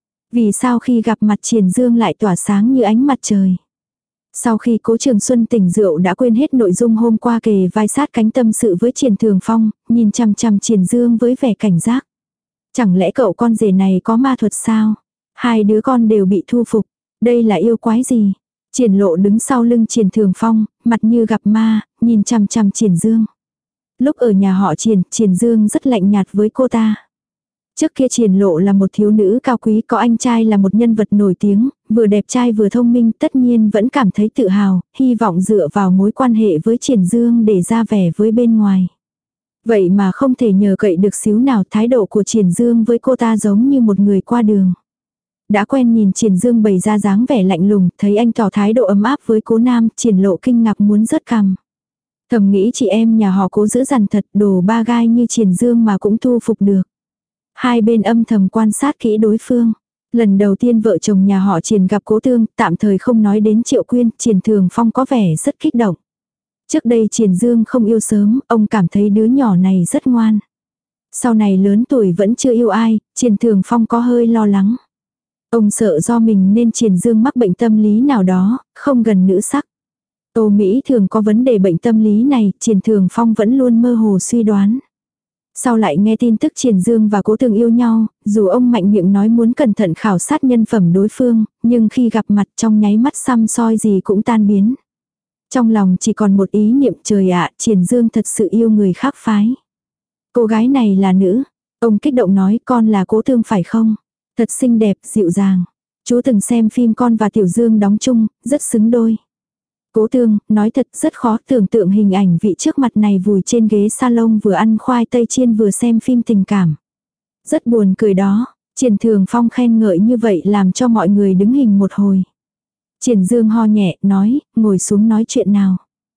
Vì sao khi gặp mặt Triển Dương lại tỏa sáng như ánh mặt trời. Sau khi Cố Trường Xuân tỉnh rượu đã quên hết nội dung hôm qua kề vai sát cánh tâm sự với Triển Thường Phong, nhìn chằm chằm Triển Dương với vẻ cảnh giác. Chẳng lẽ cậu con rể này có ma thuật sao? Hai đứa con đều bị thu phục. Đây là yêu quái gì? Triển Lộ đứng sau lưng Triển Thường Phong, mặt như gặp ma, nhìn chằm chằm Triển Dương. Lúc ở nhà họ Triển, Triển Dương rất lạnh nhạt với cô ta. Trước kia Triển Lộ là một thiếu nữ cao quý, có anh trai là một nhân vật nổi tiếng, vừa đẹp trai vừa thông minh, tất nhiên vẫn cảm thấy tự hào, hy vọng dựa vào mối quan hệ với Triển Dương để ra vẻ với bên ngoài. Vậy mà không thể nhờ cậy được xíu nào, thái độ của Triển Dương với cô ta giống như một người qua đường. Đã quen nhìn Triển Dương bày ra dáng vẻ lạnh lùng, thấy anh tỏ thái độ ấm áp với Cố Nam, Triển Lộ kinh ngạc muốn rớt cằm. Thầm nghĩ chị em nhà họ Cố giữ dằn thật, đồ ba gai như Triển Dương mà cũng thu phục được. Hai bên âm thầm quan sát kỹ đối phương. Lần đầu tiên vợ chồng nhà họ Triển gặp Cố Tương, tạm thời không nói đến Triệu Quyên, Triển Thường Phong có vẻ rất kích động. Trước đây Triển Dương không yêu sớm, ông cảm thấy đứa nhỏ này rất ngoan. Sau này lớn tuổi vẫn chưa yêu ai, Triển Thường Phong có hơi lo lắng. Ông sợ do mình nên Triển Dương mắc bệnh tâm lý nào đó, không gần nữ sắc. Tô Mỹ thường có vấn đề bệnh tâm lý này, Triển Thường Phong vẫn luôn mơ hồ suy đoán. Sau lại nghe tin tức Triển Dương và Cố Tương yêu nhau, dù ông mạnh miệng nói muốn cẩn thận khảo sát nhân phẩm đối phương, nhưng khi gặp mặt trong nháy mắt xăm soi gì cũng tan biến. Trong lòng chỉ còn một ý niệm trời ạ, Triển Dương thật sự yêu người khác phái. Cô gái này là nữ. Ông kích động nói con là Cố Tương phải không? Thật xinh đẹp, dịu dàng. Chú từng xem phim con và Tiểu Dương đóng chung, rất xứng đôi. Cố Tương, nói thật rất khó tưởng tượng hình ảnh vị trước mặt này vùi trên ghế salon vừa ăn khoai tây chiên vừa xem phim tình cảm. Rất buồn cười đó, Triển Thường Phong khen ngợi như vậy làm cho mọi người đứng hình một hồi. Triển Dương ho nhẹ, nói, ngồi xuống nói chuyện nào.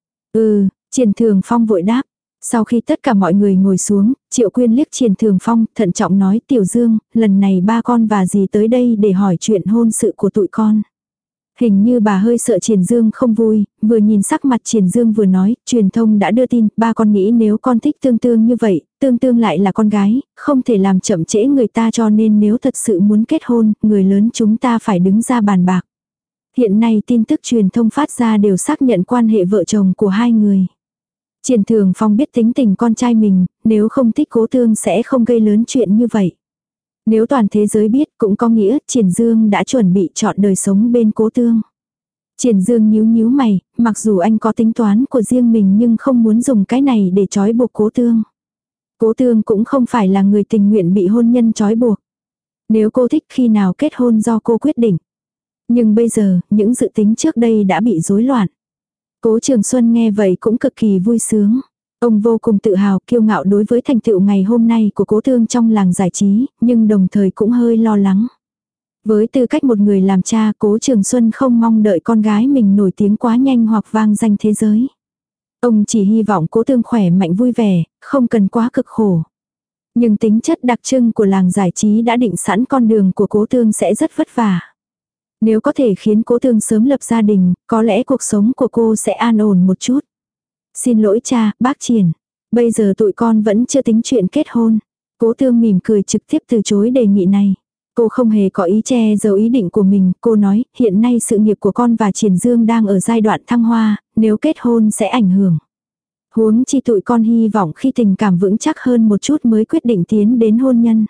Ừ, Triển Thường Phong vội đáp. Sau khi tất cả mọi người ngồi xuống, Triệu Quyên liếc Triển Thường Phong, thận trọng nói Tiểu Dương, lần này ba con và dì tới đây để hỏi chuyện hôn sự của tụi con. Hình như bà hơi sợ Triển Dương không vui, vừa nhìn sắc mặt Triển Dương vừa nói, truyền thông đã đưa tin, ba con nghĩ nếu con thích Tương Tương như vậy, Tương Tương lại là con gái, không thể làm chậm trễ người ta, cho nên nếu thật sự muốn kết hôn, người lớn chúng ta phải đứng ra bàn bạc. Hiện nay tin tức truyền thông phát ra đều xác nhận quan hệ vợ chồng của hai người. Triển Thường Phong biết tính tình con trai mình, nếu không thích Cố Tương sẽ không gây lớn chuyện như vậy. Nếu toàn thế giới biết cũng có nghĩa Triển Dương đã chuẩn bị chọn đời sống bên Cố Tương. Triển Dương nhíu nhíu mày, mặc dù anh có tính toán của riêng mình nhưng không muốn dùng cái này để trói buộc Cố Tương. Cố Tương cũng không phải là người tình nguyện bị hôn nhân trói buộc. Nếu cô thích khi nào kết hôn do cô quyết định. Nhưng bây giờ, những dự tính trước đây đã bị rối loạn. Cố Trường Xuân nghe vậy cũng cực kỳ vui sướng. Ông vô cùng tự hào, kiêu ngạo đối với thành tựu ngày hôm nay của Cố Tương trong làng giải trí, nhưng đồng thời cũng hơi lo lắng. Với tư cách một người làm cha, Cố Trường Xuân không mong đợi con gái mình nổi tiếng quá nhanh hoặc vang danh thế giới. Ông chỉ hy vọng Cố Tương khỏe mạnh vui vẻ, không cần quá cực khổ. Nhưng tính chất đặc trưng của làng giải trí đã định sẵn con đường của Cố Tương sẽ rất vất vả. Nếu có thể khiến Cố Tương sớm lập gia đình, có lẽ cuộc sống của cô sẽ an ổn một chút. Xin lỗi cha, bác Triển. Bây giờ tụi con vẫn chưa tính chuyện kết hôn. Cố Tương mỉm cười trực tiếp từ chối đề nghị này. Cô không hề có ý che giấu ý định của mình. Cô nói, hiện nay sự nghiệp của con và Triển Dương đang ở giai đoạn thăng hoa, nếu kết hôn sẽ ảnh hưởng. Huống chi tụi con hy vọng khi tình cảm vững chắc hơn một chút mới quyết định tiến đến hôn nhân.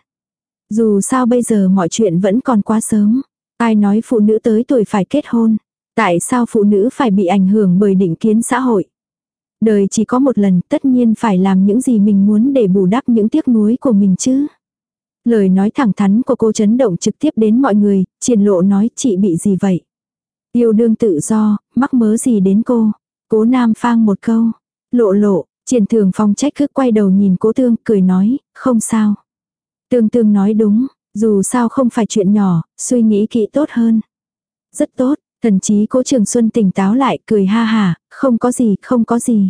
Dù sao bây giờ mọi chuyện vẫn còn quá sớm. Ai nói phụ nữ tới tuổi phải kết hôn? Tại sao phụ nữ phải bị ảnh hưởng bởi định kiến xã hội? Đời chỉ có một lần, tất nhiên phải làm những gì mình muốn để bù đắp những tiếc nuối của mình chứ. Lời nói thẳng thắn của cô chấn động trực tiếp đến mọi người, Triển Lộ nói chị bị gì vậy? Yêu đương tự do, mắc mớ gì đến cô? Cố Nam phang một câu. Lộ lộ, Triển Thường Phong trách cứ quay đầu nhìn Cố Tương, cười nói, không sao. Tương Tương nói đúng, dù sao không phải chuyện nhỏ, suy nghĩ kỹ tốt hơn. Rất tốt, thần chí Cố Trường Xuân tỉnh táo lại, cười ha hà, không có gì, không có gì.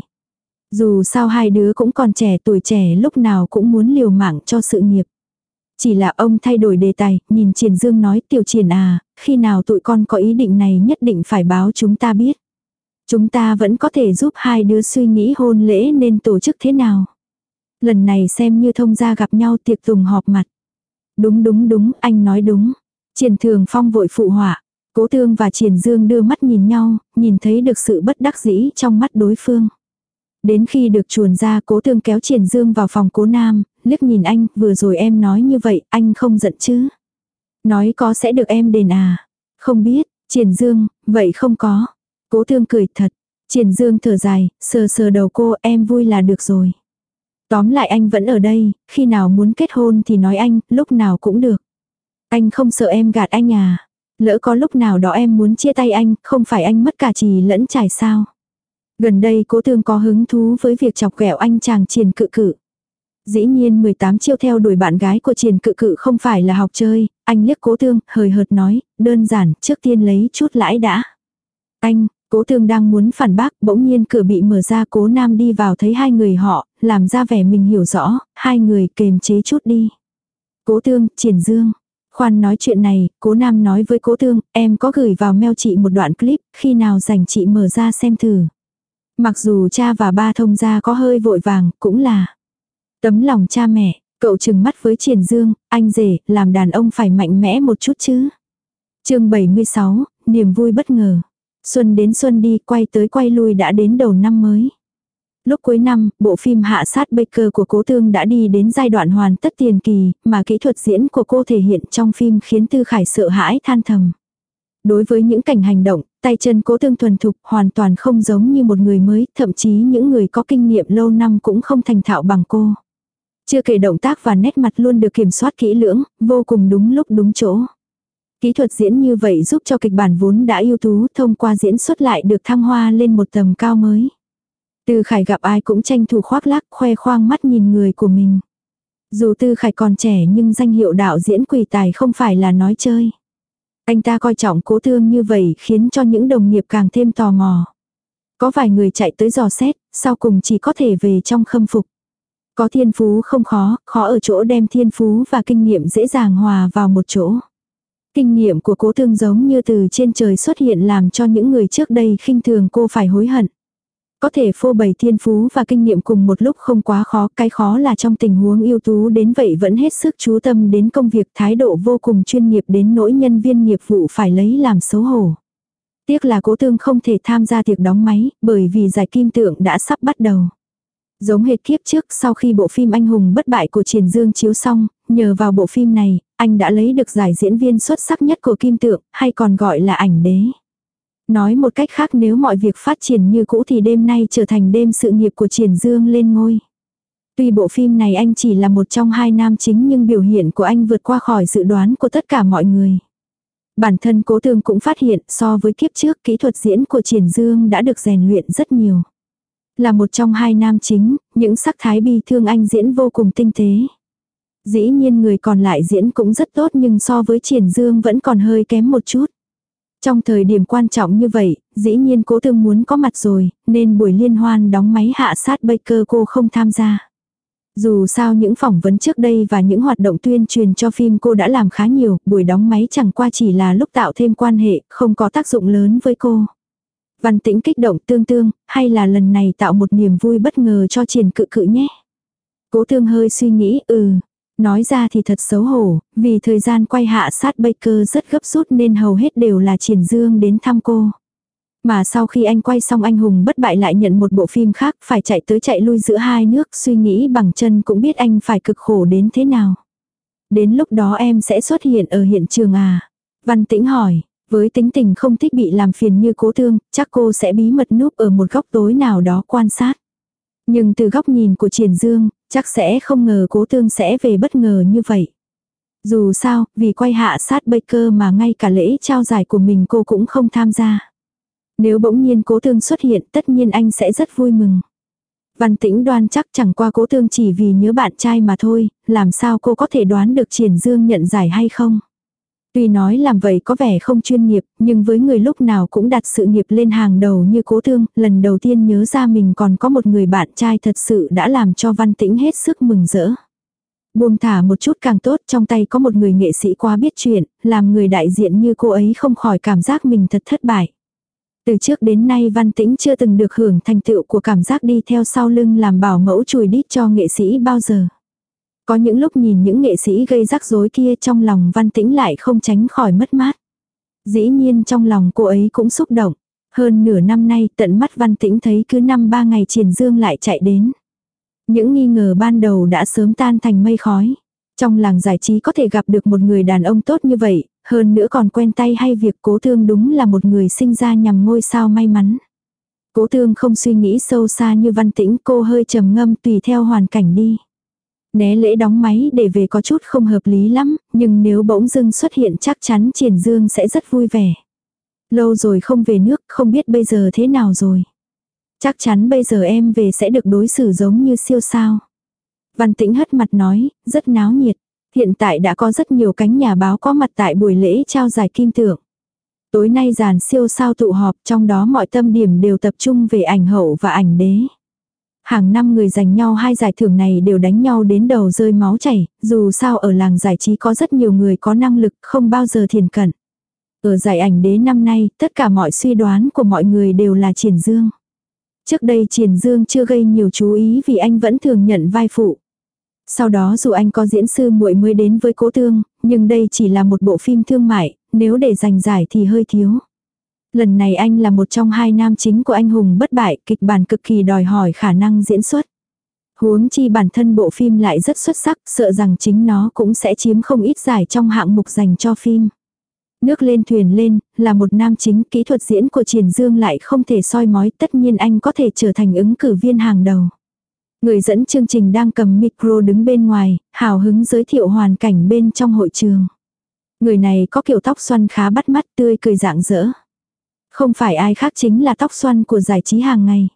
Dù sao hai đứa cũng còn trẻ, tuổi trẻ lúc nào cũng muốn liều mạng cho sự nghiệp. Chỉ là ông thay đổi đề tài, nhìn Triển Dương nói, Tiểu Triển à, khi nào tụi con có ý định này nhất định phải báo chúng ta biết. Chúng ta vẫn có thể giúp hai đứa suy nghĩ hôn lễ nên tổ chức thế nào. Lần này xem như thông gia gặp nhau tiệc tùng họp mặt. Đúng đúng đúng, anh nói đúng. Triển Thường Phong vội phụ họa. Cố Tương và Triển Dương đưa mắt nhìn nhau, nhìn thấy được sự bất đắc dĩ trong mắt đối phương. Đến khi được chuồn ra, Cố Tương kéo Triển Dương vào phòng Cố Nam, liếc nhìn anh, vừa rồi em nói như vậy, anh không giận chứ? Nói có sẽ được em đền à? Không biết, Triển Dương, vậy không có. Cố Tương cười thật. Triển Dương thở dài, sờ sờ đầu cô, em vui là được rồi. Tóm lại anh vẫn ở đây, khi nào muốn kết hôn thì nói anh, lúc nào cũng được. Anh không sợ em gạt anh à? Lỡ có lúc nào đó em muốn chia tay anh, không phải anh mất cả trì lẫn trải sao? Gần đây Cố Tương có hứng thú với việc chọc ghẹo anh chàng Triển Cự Cự. Dĩ nhiên mười tám chiêu theo đuổi bạn gái của Triển Cự Cự không phải là học chơi, anh liếc Cố Tương, hời hợt nói, đơn giản, trước tiên lấy chút lãi đã. Anh, Cố Tương đang muốn phản bác, bỗng nhiên cửa bị mở ra, Cố Nam đi vào thấy hai người họ, làm ra vẻ mình hiểu rõ, hai người kềm chế chút đi. Cố Tương, Triển Dương. Khoan nói chuyện này, Cố Nam nói với Cố Tương, em có gửi vào mail chị một đoạn clip, khi nào rảnh chị mở ra xem thử. Mặc dù cha và ba thông gia có hơi vội vàng, cũng là tấm lòng cha mẹ. Cậu trừng mắt với Triển Dương, anh rể, làm đàn ông phải mạnh mẽ một chút chứ. Chương bảy mươi sáu, niềm vui bất ngờ. Xuân đến xuân đi, quay tới quay lui đã đến đầu năm mới. Lúc cuối năm, bộ phim Hạ sát Baker của Cố Tương đã đi đến giai đoạn hoàn tất tiền kỳ, mà kỹ thuật diễn của cô thể hiện trong phim khiến Tư Khải sợ hãi than thầm. Đối với những cảnh hành động, tay chân Cố Tương thuần thục, hoàn toàn không giống như một người mới, thậm chí những người có kinh nghiệm lâu năm cũng không thành thạo bằng cô. Chưa kể động tác và nét mặt luôn được kiểm soát kỹ lưỡng, vô cùng đúng lúc đúng chỗ. Kỹ thuật diễn như vậy giúp cho kịch bản vốn đã ưu tú thông qua diễn xuất lại được thăng hoa lên một tầm cao mới. Tư Khải gặp ai cũng tranh thủ khoác lác, khoe khoang mắt nhìn người của mình. Dù Tư Khải còn trẻ nhưng danh hiệu đạo diễn quỷ tài không phải là nói chơi. Anh ta coi trọng Cố Tương như vậy khiến cho những đồng nghiệp càng thêm tò mò. Có vài người chạy tới dò xét, sau cùng chỉ có thể về trong khâm phục. Có thiên phú không khó, khó ở chỗ đem thiên phú và kinh nghiệm dễ dàng hòa vào một chỗ. Kinh nghiệm của Cố Thương giống như từ trên trời xuất hiện làm cho những người trước đây khinh thường cô phải hối hận. Có thể phô bày thiên phú và kinh nghiệm cùng một lúc không quá khó, cái khó là trong tình huống ưu tú đến vậy vẫn hết sức chú tâm đến công việc, thái độ vô cùng chuyên nghiệp đến nỗi nhân viên nghiệp vụ phải lấy làm xấu hổ. Tiếc là Cố Thương không thể tham gia tiệc đóng máy, bởi vì giải kim tượng đã sắp bắt đầu. Giống hệt kiếp trước, sau khi bộ phim Anh hùng bất bại của Triển Dương chiếu xong, nhờ vào bộ phim này, anh đã lấy được giải diễn viên xuất sắc nhất của kim tượng, hay còn gọi là ảnh đế. Nói một cách khác, nếu mọi việc phát triển như cũ thì đêm nay trở thành đêm sự nghiệp của Triển Dương lên ngôi. Tuy bộ phim này anh chỉ là một trong hai nam chính nhưng biểu hiện của anh vượt qua khỏi dự đoán của tất cả mọi người. Bản thân Cố Thương cũng phát hiện so với kiếp trước, kỹ thuật diễn của Triển Dương đã được rèn luyện rất nhiều. Là một trong hai nam chính, những sắc thái bi thương anh diễn vô cùng tinh tế. Dĩ nhiên người còn lại diễn cũng rất tốt nhưng so với Triển Dương vẫn còn hơi kém một chút. Trong thời điểm quan trọng như vậy, dĩ nhiên Cố Thương muốn có mặt rồi, nên buổi liên hoan đóng máy hạ sát Baker cô không tham gia. Dù sao những phỏng vấn trước đây và những hoạt động tuyên truyền cho phim cô đã làm khá nhiều, buổi đóng máy chẳng qua chỉ là lúc tạo thêm quan hệ, không có tác dụng lớn với cô. Văn Tĩnh kích động, Tương Tương, hay là lần này tạo một niềm vui bất ngờ cho Triển Cự Cự nhé. Cố Thương hơi suy nghĩ, ừ. Nói ra thì thật xấu hổ, vì thời gian quay hạ sát Baker rất gấp rút nên hầu hết đều là Triển Dương đến thăm cô. Mà sau khi anh quay xong Anh hùng bất bại lại nhận một bộ phim khác, phải chạy tới chạy lui giữa hai nước, suy nghĩ bằng chân cũng biết anh phải cực khổ đến thế nào. Đến lúc đó em sẽ xuất hiện ở hiện trường à? Văn Tĩnh hỏi, với tính tình không thích bị làm phiền như Cố Thương, chắc cô sẽ bí mật núp ở một góc tối nào đó quan sát. Nhưng từ góc nhìn của Triển Dương, chắc sẽ không ngờ Cố Thương sẽ về bất ngờ như vậy. Dù sao, vì quay hạ sát Baker mà ngay cả lễ trao giải của mình cô cũng không tham gia. Nếu bỗng nhiên Cố Thương xuất hiện, tất nhiên anh sẽ rất vui mừng. Văn Tĩnh đoan chắc chẳng qua Cố Thương chỉ vì nhớ bạn trai mà thôi, làm sao cô có thể đoán được Triển Dương nhận giải hay không. Tuy nói làm vậy có vẻ không chuyên nghiệp, nhưng với người lúc nào cũng đặt sự nghiệp lên hàng đầu như Cố Thương, lần đầu tiên nhớ ra mình còn có một người bạn trai thật sự đã làm cho Văn Tĩnh hết sức mừng rỡ. Buông thả một chút càng tốt, trong tay có một người nghệ sĩ quá biết chuyện, làm người đại diện như cô ấy không khỏi cảm giác mình thật thất bại. Từ trước đến nay Văn Tĩnh chưa từng được hưởng thành tựu của cảm giác đi theo sau lưng làm bảo mẫu chùi đít cho nghệ sĩ bao giờ. Có những lúc nhìn những nghệ sĩ gây rắc rối kia trong lòng Văn Tĩnh lại không tránh khỏi mất mát. Dĩ nhiên trong lòng cô ấy cũng xúc động. Hơn nửa năm nay tận mắt Văn Tĩnh thấy cứ năm ba ngày Triển Dương lại chạy đến. Những nghi ngờ ban đầu đã sớm tan thành mây khói. Trong làng giải trí có thể gặp được một người đàn ông tốt như vậy, hơn nữa còn quen tay hay việc Cố Thương đúng là một người sinh ra nhằm ngôi sao may mắn. Cố Thương không suy nghĩ sâu xa như Văn Tĩnh, cô hơi trầm ngâm tùy theo hoàn cảnh đi. Né lễ đóng máy để về có chút không hợp lý lắm, nhưng nếu bỗng dưng xuất hiện chắc chắn Triển Dương sẽ rất vui vẻ. Lâu rồi không về nước, không biết bây giờ thế nào rồi. Chắc chắn bây giờ em về sẽ được đối xử giống như siêu sao. Văn Tĩnh hất mặt nói, rất náo nhiệt. Hiện tại đã có rất nhiều cánh nhà báo có mặt tại buổi lễ trao giải kim tượng. Tối nay dàn siêu sao tụ họp, trong đó mọi tâm điểm đều tập trung về ảnh hậu và ảnh đế. Hàng năm người giành nhau hai giải thưởng này đều đánh nhau đến đầu rơi máu chảy, dù sao ở làng giải trí có rất nhiều người có năng lực không bao giờ thiển cận. Ở giải ảnh đế năm nay, tất cả mọi suy đoán của mọi người đều là Triển Dương. Trước đây Triển Dương chưa gây nhiều chú ý vì anh vẫn thường nhận vai phụ. Sau đó dù anh có diễn sư muội mới đến với Cố Thương, nhưng đây chỉ là một bộ phim thương mại, nếu để giành giải thì hơi thiếu. Lần này anh là một trong hai nam chính của Anh hùng bất bại, kịch bản cực kỳ đòi hỏi khả năng diễn xuất. Huống chi bản thân bộ phim lại rất xuất sắc, sợ rằng chính nó cũng sẽ chiếm không ít giải trong hạng mục dành cho phim. Nước lên thuyền lên, là một nam chính, kỹ thuật diễn của Triển Dương lại không thể soi mói, tất nhiên anh có thể trở thành ứng cử viên hàng đầu. Người dẫn chương trình đang cầm micro đứng bên ngoài, hào hứng giới thiệu hoàn cảnh bên trong hội trường. Người này có kiểu tóc xoăn khá bắt mắt, tươi cười rạng rỡ. Không phải ai khác chính là tóc xoăn của giải trí hàng ngày.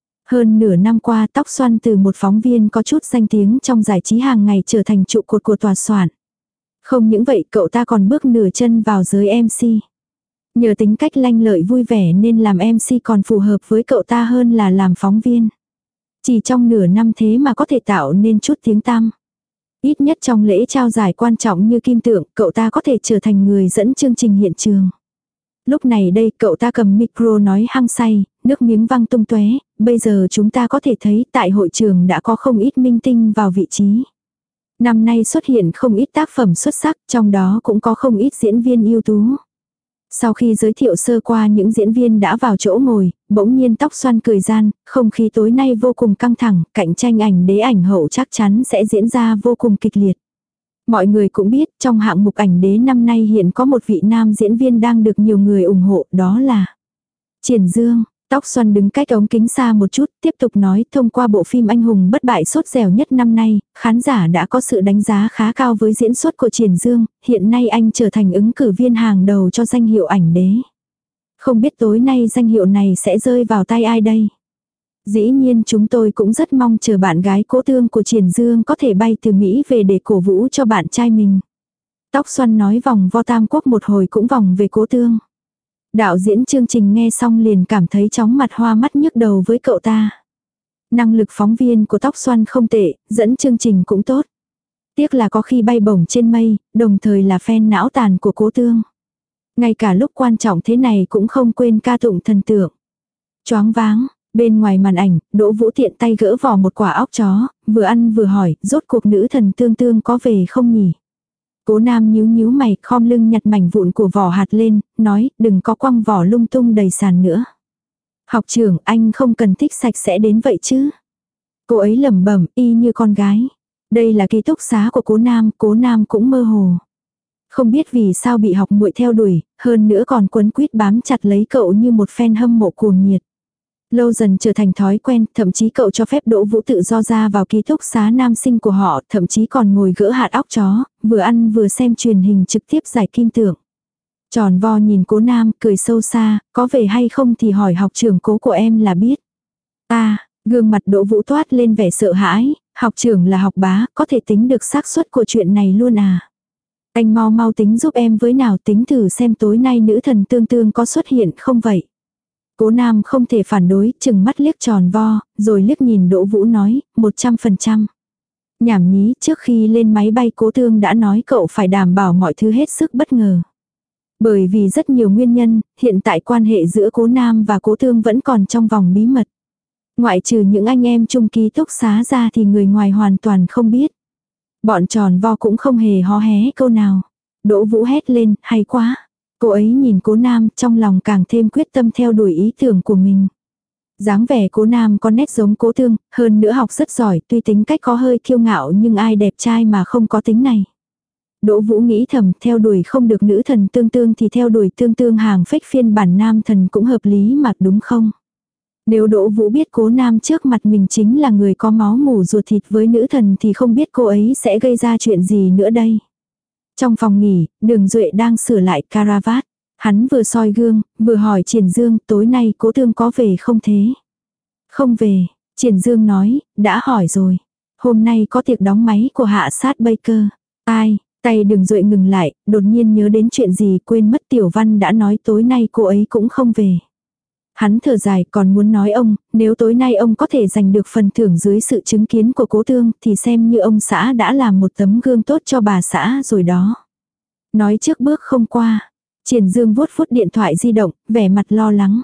Hơn nửa năm qua tóc xoăn từ một phóng viên có chút danh tiếng trong giải trí hàng ngày trở thành trụ cột của tòa soạn. Không những vậy cậu ta còn bước nửa chân vào giới em xê. Nhờ tính cách lanh lợi vui vẻ nên làm em xê còn phù hợp với cậu ta hơn là làm phóng viên. Chỉ trong nửa năm thế mà có thể tạo nên chút tiếng tăm. Ít nhất trong lễ trao giải quan trọng như kim tượng, cậu ta có thể trở thành người dẫn chương trình hiện trường. Lúc này đây cậu ta cầm micro nói hăng say, nước miếng văng tung tóe. Bây giờ chúng ta có thể thấy tại hội trường đã có không ít minh tinh vào vị trí. Năm nay xuất hiện không ít tác phẩm xuất sắc, trong đó cũng có không ít diễn viên ưu tú. Sau khi giới thiệu sơ qua những diễn viên đã vào chỗ ngồi, bỗng nhiên Tóc Xoăn cười gian, không khí tối nay vô cùng căng thẳng, cạnh tranh ảnh đế ảnh hậu chắc chắn sẽ diễn ra vô cùng kịch liệt. Mọi người cũng biết, trong hạng mục ảnh đế năm nay hiện có một vị nam diễn viên đang được nhiều người ủng hộ, đó là Triển Dương. Tóc Xoăn đứng cách ống kính xa một chút, tiếp tục nói, thông qua bộ phim anh hùng bất bại sốt dẻo nhất năm nay, khán giả đã có sự đánh giá khá cao với diễn xuất của Triển Dương, hiện nay anh trở thành ứng cử viên hàng đầu cho danh hiệu ảnh đế. Không biết tối nay danh hiệu này sẽ rơi vào tay ai đây? Dĩ nhiên chúng tôi cũng rất mong chờ bạn gái Cố Tương của Triển Dương có thể bay từ Mỹ về để cổ vũ cho bạn trai mình. Tóc Xoăn nói vòng vo Tam Quốc một hồi cũng vòng về Cố Tương. Đạo diễn chương trình nghe xong liền cảm thấy chóng mặt hoa mắt nhức đầu với cậu ta. Năng lực phóng viên của Tóc Xoăn không tệ, dẫn chương trình cũng tốt. Tiếc là có khi bay bổng trên mây, đồng thời là fan não tàn của Cố Tương. Ngay cả lúc quan trọng thế này cũng không quên ca tụng thần tượng. Choáng váng, bên ngoài màn ảnh, Đỗ Vũ tiện tay gỡ vỏ một quả óc chó, vừa ăn vừa hỏi, rốt cuộc nữ thần Tương Tương có về không nhỉ? Cố Nam nhíu nhíu mày, khom lưng nhặt mảnh vụn của vỏ hạt lên, nói, đừng có quăng vỏ lung tung đầy sàn nữa. Học trưởng, anh không cần thích sạch sẽ đến vậy chứ. Cô ấy lẩm bẩm, y như con gái. Đây là ký túc xá của Cố Nam, Cố Nam cũng mơ hồ. Không biết vì sao bị học muội theo đuổi, hơn nữa còn quấn quýt bám chặt lấy cậu như một fan hâm mộ cuồng nhiệt. Lâu dần trở thành thói quen, thậm chí cậu cho phép Đỗ Vũ tự do ra vào ký túc xá nam sinh của họ, thậm chí còn ngồi gỡ hạt óc chó, vừa ăn vừa xem truyền hình trực tiếp giải kim tượng. Tròn vo nhìn Cố Nam, cười sâu xa, có về hay không thì hỏi học trưởng Cố của em là biết. À, gương mặt Đỗ Vũ toát lên vẻ sợ hãi, học trưởng là học bá, có thể tính được xác suất của chuyện này luôn à. Anh mau mau tính giúp em với nào, tính thử xem tối nay nữ thần Tương Tương có xuất hiện không vậy. Cố Nam không thể phản đối, chừng mắt liếc Tròn vo, rồi liếc nhìn Đỗ Vũ nói, một trăm phần trăm. Nhảm nhí, trước khi lên máy bay Cố Tương đã nói cậu phải đảm bảo mọi thứ hết sức bất ngờ. Bởi vì rất nhiều nguyên nhân, hiện tại quan hệ giữa Cố Nam và Cố Tương vẫn còn trong vòng bí mật. Ngoại trừ những anh em chung ký túc xá ra thì người ngoài hoàn toàn không biết. Bọn Tròn vo cũng không hề hó hé câu nào. Đỗ Vũ hét lên, hay quá. Cô ấy nhìn Cố Nam, trong lòng càng thêm quyết tâm theo đuổi ý tưởng của mình. Dáng vẻ Cố Nam có nét giống Cố Tương, hơn nữa học rất giỏi, tuy tính cách có hơi kiêu ngạo nhưng ai đẹp trai mà không có tính này. Đỗ Vũ nghĩ thầm, theo đuổi không được nữ thần Tương Tương thì theo đuổi Tương Tương hàng fake phiên bản nam thần cũng hợp lý mà, đúng không? Nếu Đỗ Vũ biết Cố Nam trước mặt mình chính là người có máu mủ ruột thịt với nữ thần thì không biết cô ấy sẽ gây ra chuyện gì nữa đây. Trong phòng nghỉ, Đường Duệ đang sửa lại caravat. Hắn vừa soi gương, vừa hỏi Triển Dương, tối nay Cố Tương có về không thế? Không về, Triển Dương nói, đã hỏi rồi. Hôm nay có tiệc đóng máy của Hạ Sát Baker. Ai? Tay Đường Duệ ngừng lại, đột nhiên nhớ đến chuyện gì, quên mất Tiểu Văn đã nói tối nay cô ấy cũng không về. Hắn thở dài, còn muốn nói ông, nếu tối nay ông có thể giành được phần thưởng dưới sự chứng kiến của Cố Tương thì xem như ông xã đã làm một tấm gương tốt cho bà xã rồi đó. Nói trước bước không qua. Triển Dương vuốt vuốt điện thoại di động, vẻ mặt lo lắng.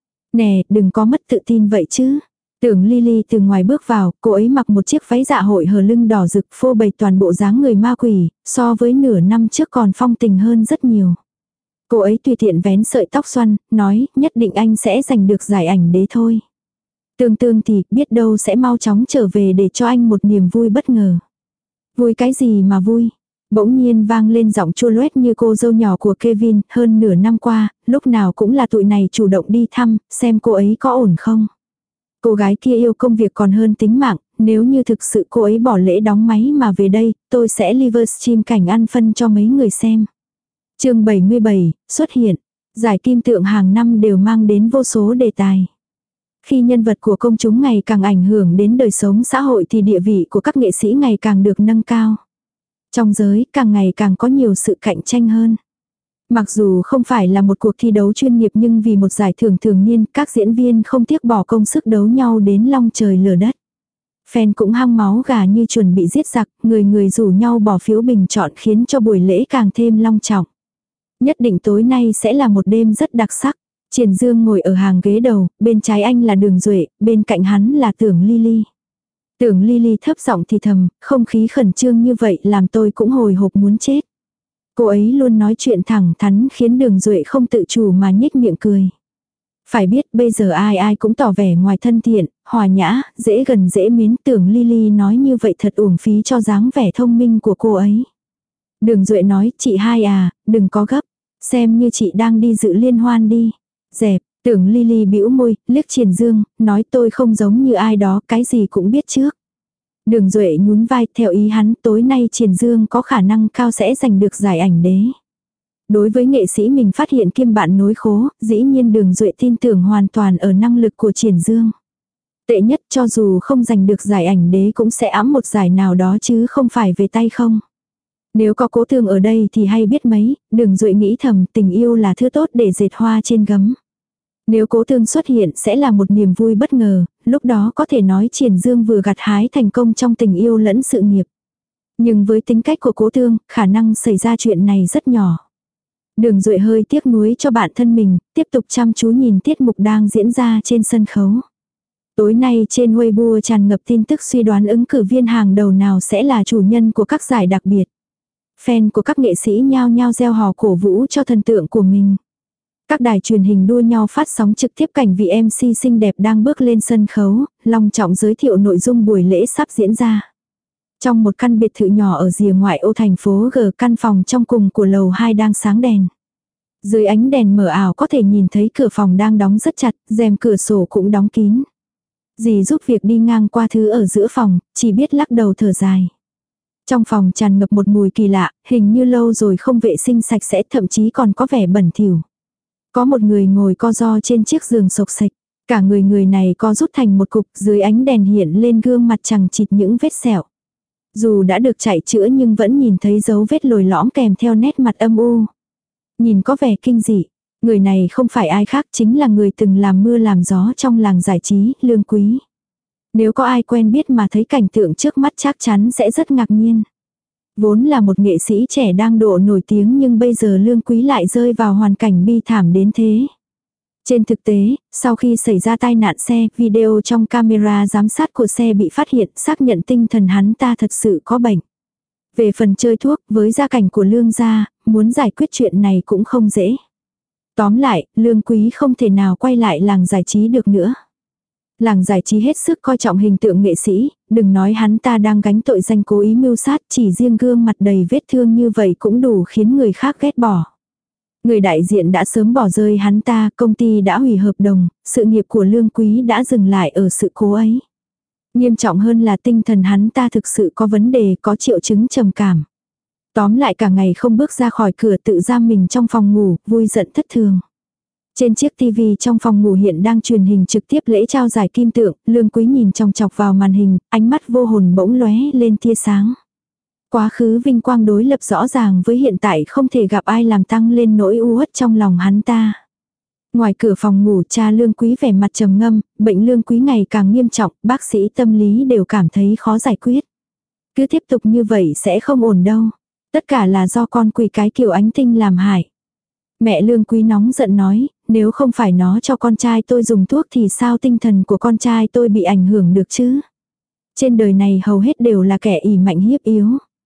Nè, đừng có mất tự tin vậy chứ. Tưởng Lily từ ngoài bước vào, cô ấy mặc một chiếc váy dạ hội hở lưng đỏ rực phô bày toàn bộ dáng người ma quỷ, so với nửa năm trước còn phong tình hơn rất nhiều. Cô ấy tùy tiện vén sợi tóc xoăn, nói, nhất định anh sẽ giành được giải ảnh đế thôi. Tương Tương thì biết đâu sẽ mau chóng trở về để cho anh một niềm vui bất ngờ. Vui cái gì mà vui? Bỗng nhiên vang lên giọng chua loét như cô dâu nhỏ của Kevin, hơn nửa năm qua, lúc nào cũng là tụi này chủ động đi thăm, xem cô ấy có ổn không. Cô gái kia yêu công việc còn hơn tính mạng, nếu như thực sự cô ấy bỏ lễ đóng máy mà về đây, tôi sẽ livestream cảnh ăn phân cho mấy người xem. Chương bảy mươi bảy, xuất hiện. Giải kim tượng hàng năm đều mang đến vô số đề tài. Khi nhân vật của công chúng ngày càng ảnh hưởng đến đời sống xã hội thì địa vị của các nghệ sĩ ngày càng được nâng cao. Trong giới càng ngày càng có nhiều sự cạnh tranh hơn. Mặc dù không phải là một cuộc thi đấu chuyên nghiệp nhưng vì một giải thưởng thường niên các diễn viên không tiếc bỏ công sức đấu nhau đến long trời lở đất. Fan cũng hăng máu gà như chuẩn bị giết giặc, người người rủ nhau bỏ phiếu bình chọn khiến cho buổi lễ càng thêm long trọng. Nhất định tối nay sẽ là một đêm rất đặc sắc. Triển Dương ngồi ở hàng ghế đầu, bên trái anh là Đường Duệ, bên cạnh hắn là Tưởng Ly. Tưởng Ly thấp giọng thì thầm, không khí khẩn trương như vậy làm tôi cũng hồi hộp muốn chết. Cô ấy luôn nói chuyện thẳng thắn khiến Đường Duệ không tự chủ mà nhếch miệng cười. Phải biết bây giờ ai ai cũng tỏ vẻ ngoài thân thiện, hòa nhã, dễ gần dễ mến. Tưởng Ly nói như vậy thật uổng phí cho dáng vẻ thông minh của cô ấy. Đường Duệ nói, chị hai à, đừng có gấp, xem như chị đang đi dự liên hoan đi. Dẹp, Tưởng Ly bĩu môi, liếc Triển Dương, nói tôi không giống như ai đó, cái gì cũng biết trước. Đường Duệ nhún vai, theo ý hắn tối nay Triển Dương có khả năng cao sẽ giành được giải ảnh đế. Đối với nghệ sĩ mình phát hiện kiêm bạn nối khố, dĩ nhiên Đường Duệ tin tưởng hoàn toàn ở năng lực của Triển Dương. Tệ nhất cho dù không giành được giải ảnh đế cũng sẽ ẵm một giải nào đó chứ không phải về tay không. Nếu có Cố Thương ở đây thì hay biết mấy, Đường Duệ nghĩ thầm tình yêu là thứ tốt để dệt hoa trên gấm. Nếu Cố Thương xuất hiện sẽ là một niềm vui bất ngờ, lúc đó có thể nói Triển Dương vừa gặt hái thành công trong tình yêu lẫn sự nghiệp. Nhưng với tính cách của Cố Thương, khả năng xảy ra chuyện này rất nhỏ. Đường Duệ hơi tiếc nuối cho bản thân mình, tiếp tục chăm chú nhìn tiết mục đang diễn ra trên sân khấu. Tối nay trên Weibo tràn ngập tin tức suy đoán ứng cử viên hàng đầu nào sẽ là chủ nhân của các giải đặc biệt. Fan của các nghệ sĩ nhao nhao reo hò cổ vũ cho thần tượng của mình. Các đài truyền hình đua nhau phát sóng trực tiếp cảnh vị em xê xinh đẹp đang bước lên sân khấu, long trọng giới thiệu nội dung buổi lễ sắp diễn ra. Trong một căn biệt thự nhỏ ở rìa ngoại ô thành phố G, căn phòng trong cùng của lầu hai đang sáng đèn. Dưới ánh đèn mờ ảo có thể nhìn thấy cửa phòng đang đóng rất chặt, rèm cửa sổ cũng đóng kín. Dì giúp việc đi ngang qua thứ ở giữa phòng, chỉ biết lắc đầu thở dài. Trong phòng tràn ngập một mùi kỳ lạ, hình như lâu rồi không vệ sinh sạch sẽ, thậm chí còn có vẻ bẩn thỉu. Có một người ngồi co ro trên chiếc giường xộc xệch. Cả người người này co rút thành một cục, dưới ánh đèn hiện lên gương mặt chằng chịt những vết sẹo. Dù đã được chạy chữa nhưng vẫn nhìn thấy dấu vết lồi lõm kèm theo nét mặt âm u. Nhìn có vẻ kinh dị. Người này không phải ai khác, chính là người từng làm mưa làm gió trong làng giải trí, Lương Quý. Nếu có ai quen biết mà thấy cảnh tượng trước mắt chắc chắn sẽ rất ngạc nhiên. Vốn là một nghệ sĩ trẻ đang độ nổi tiếng nhưng bây giờ Lương Quý lại rơi vào hoàn cảnh bi thảm đến thế. Trên thực tế, sau khi xảy ra tai nạn xe, video trong camera giám sát của xe bị phát hiện, xác nhận tinh thần hắn ta thật sự có bệnh. Về phần chơi thuốc, với gia cảnh của Lương gia, muốn giải quyết chuyện này cũng không dễ. Tóm lại, Lương Quý không thể nào quay lại làng giải trí được nữa. Làng giải trí hết sức coi trọng hình tượng nghệ sĩ, đừng nói hắn ta đang gánh tội danh cố ý mưu sát, chỉ riêng gương mặt đầy vết thương như vậy cũng đủ khiến người khác ghét bỏ. Người đại diện đã sớm bỏ rơi hắn ta, công ty đã hủy hợp đồng, sự nghiệp của Lương Quý đã dừng lại ở sự cố ấy. Nghiêm trọng hơn là tinh thần hắn ta thực sự có vấn đề, có triệu chứng trầm cảm. Tóm lại cả ngày không bước ra khỏi cửa, tự giam mình trong phòng ngủ, vui giận thất thường. Trên chiếc tivi trong phòng ngủ hiện đang truyền hình trực tiếp lễ trao giải kim tượng, Lương Quý nhìn chòng chọc vào màn hình, ánh mắt vô hồn bỗng lóe lên tia sáng. Quá khứ vinh quang đối lập rõ ràng với hiện tại không thể gặp ai làm tăng lên nỗi u uất trong lòng hắn ta. Ngoài cửa phòng ngủ, cha Lương Quý vẻ mặt trầm ngâm, bệnh Lương Quý ngày càng nghiêm trọng, bác sĩ tâm lý đều cảm thấy khó giải quyết. Cứ tiếp tục như vậy sẽ không ổn đâu. Tất cả là do con quỷ cái Kiều Ánh Tinh làm hại. Mẹ Lương Quý nóng giận nói, nếu không phải nó cho con trai tôi dùng thuốc thì sao tinh thần của con trai tôi bị ảnh hưởng được chứ? Trên đời này hầu hết đều là kẻ ỷ mạnh hiếp yếu.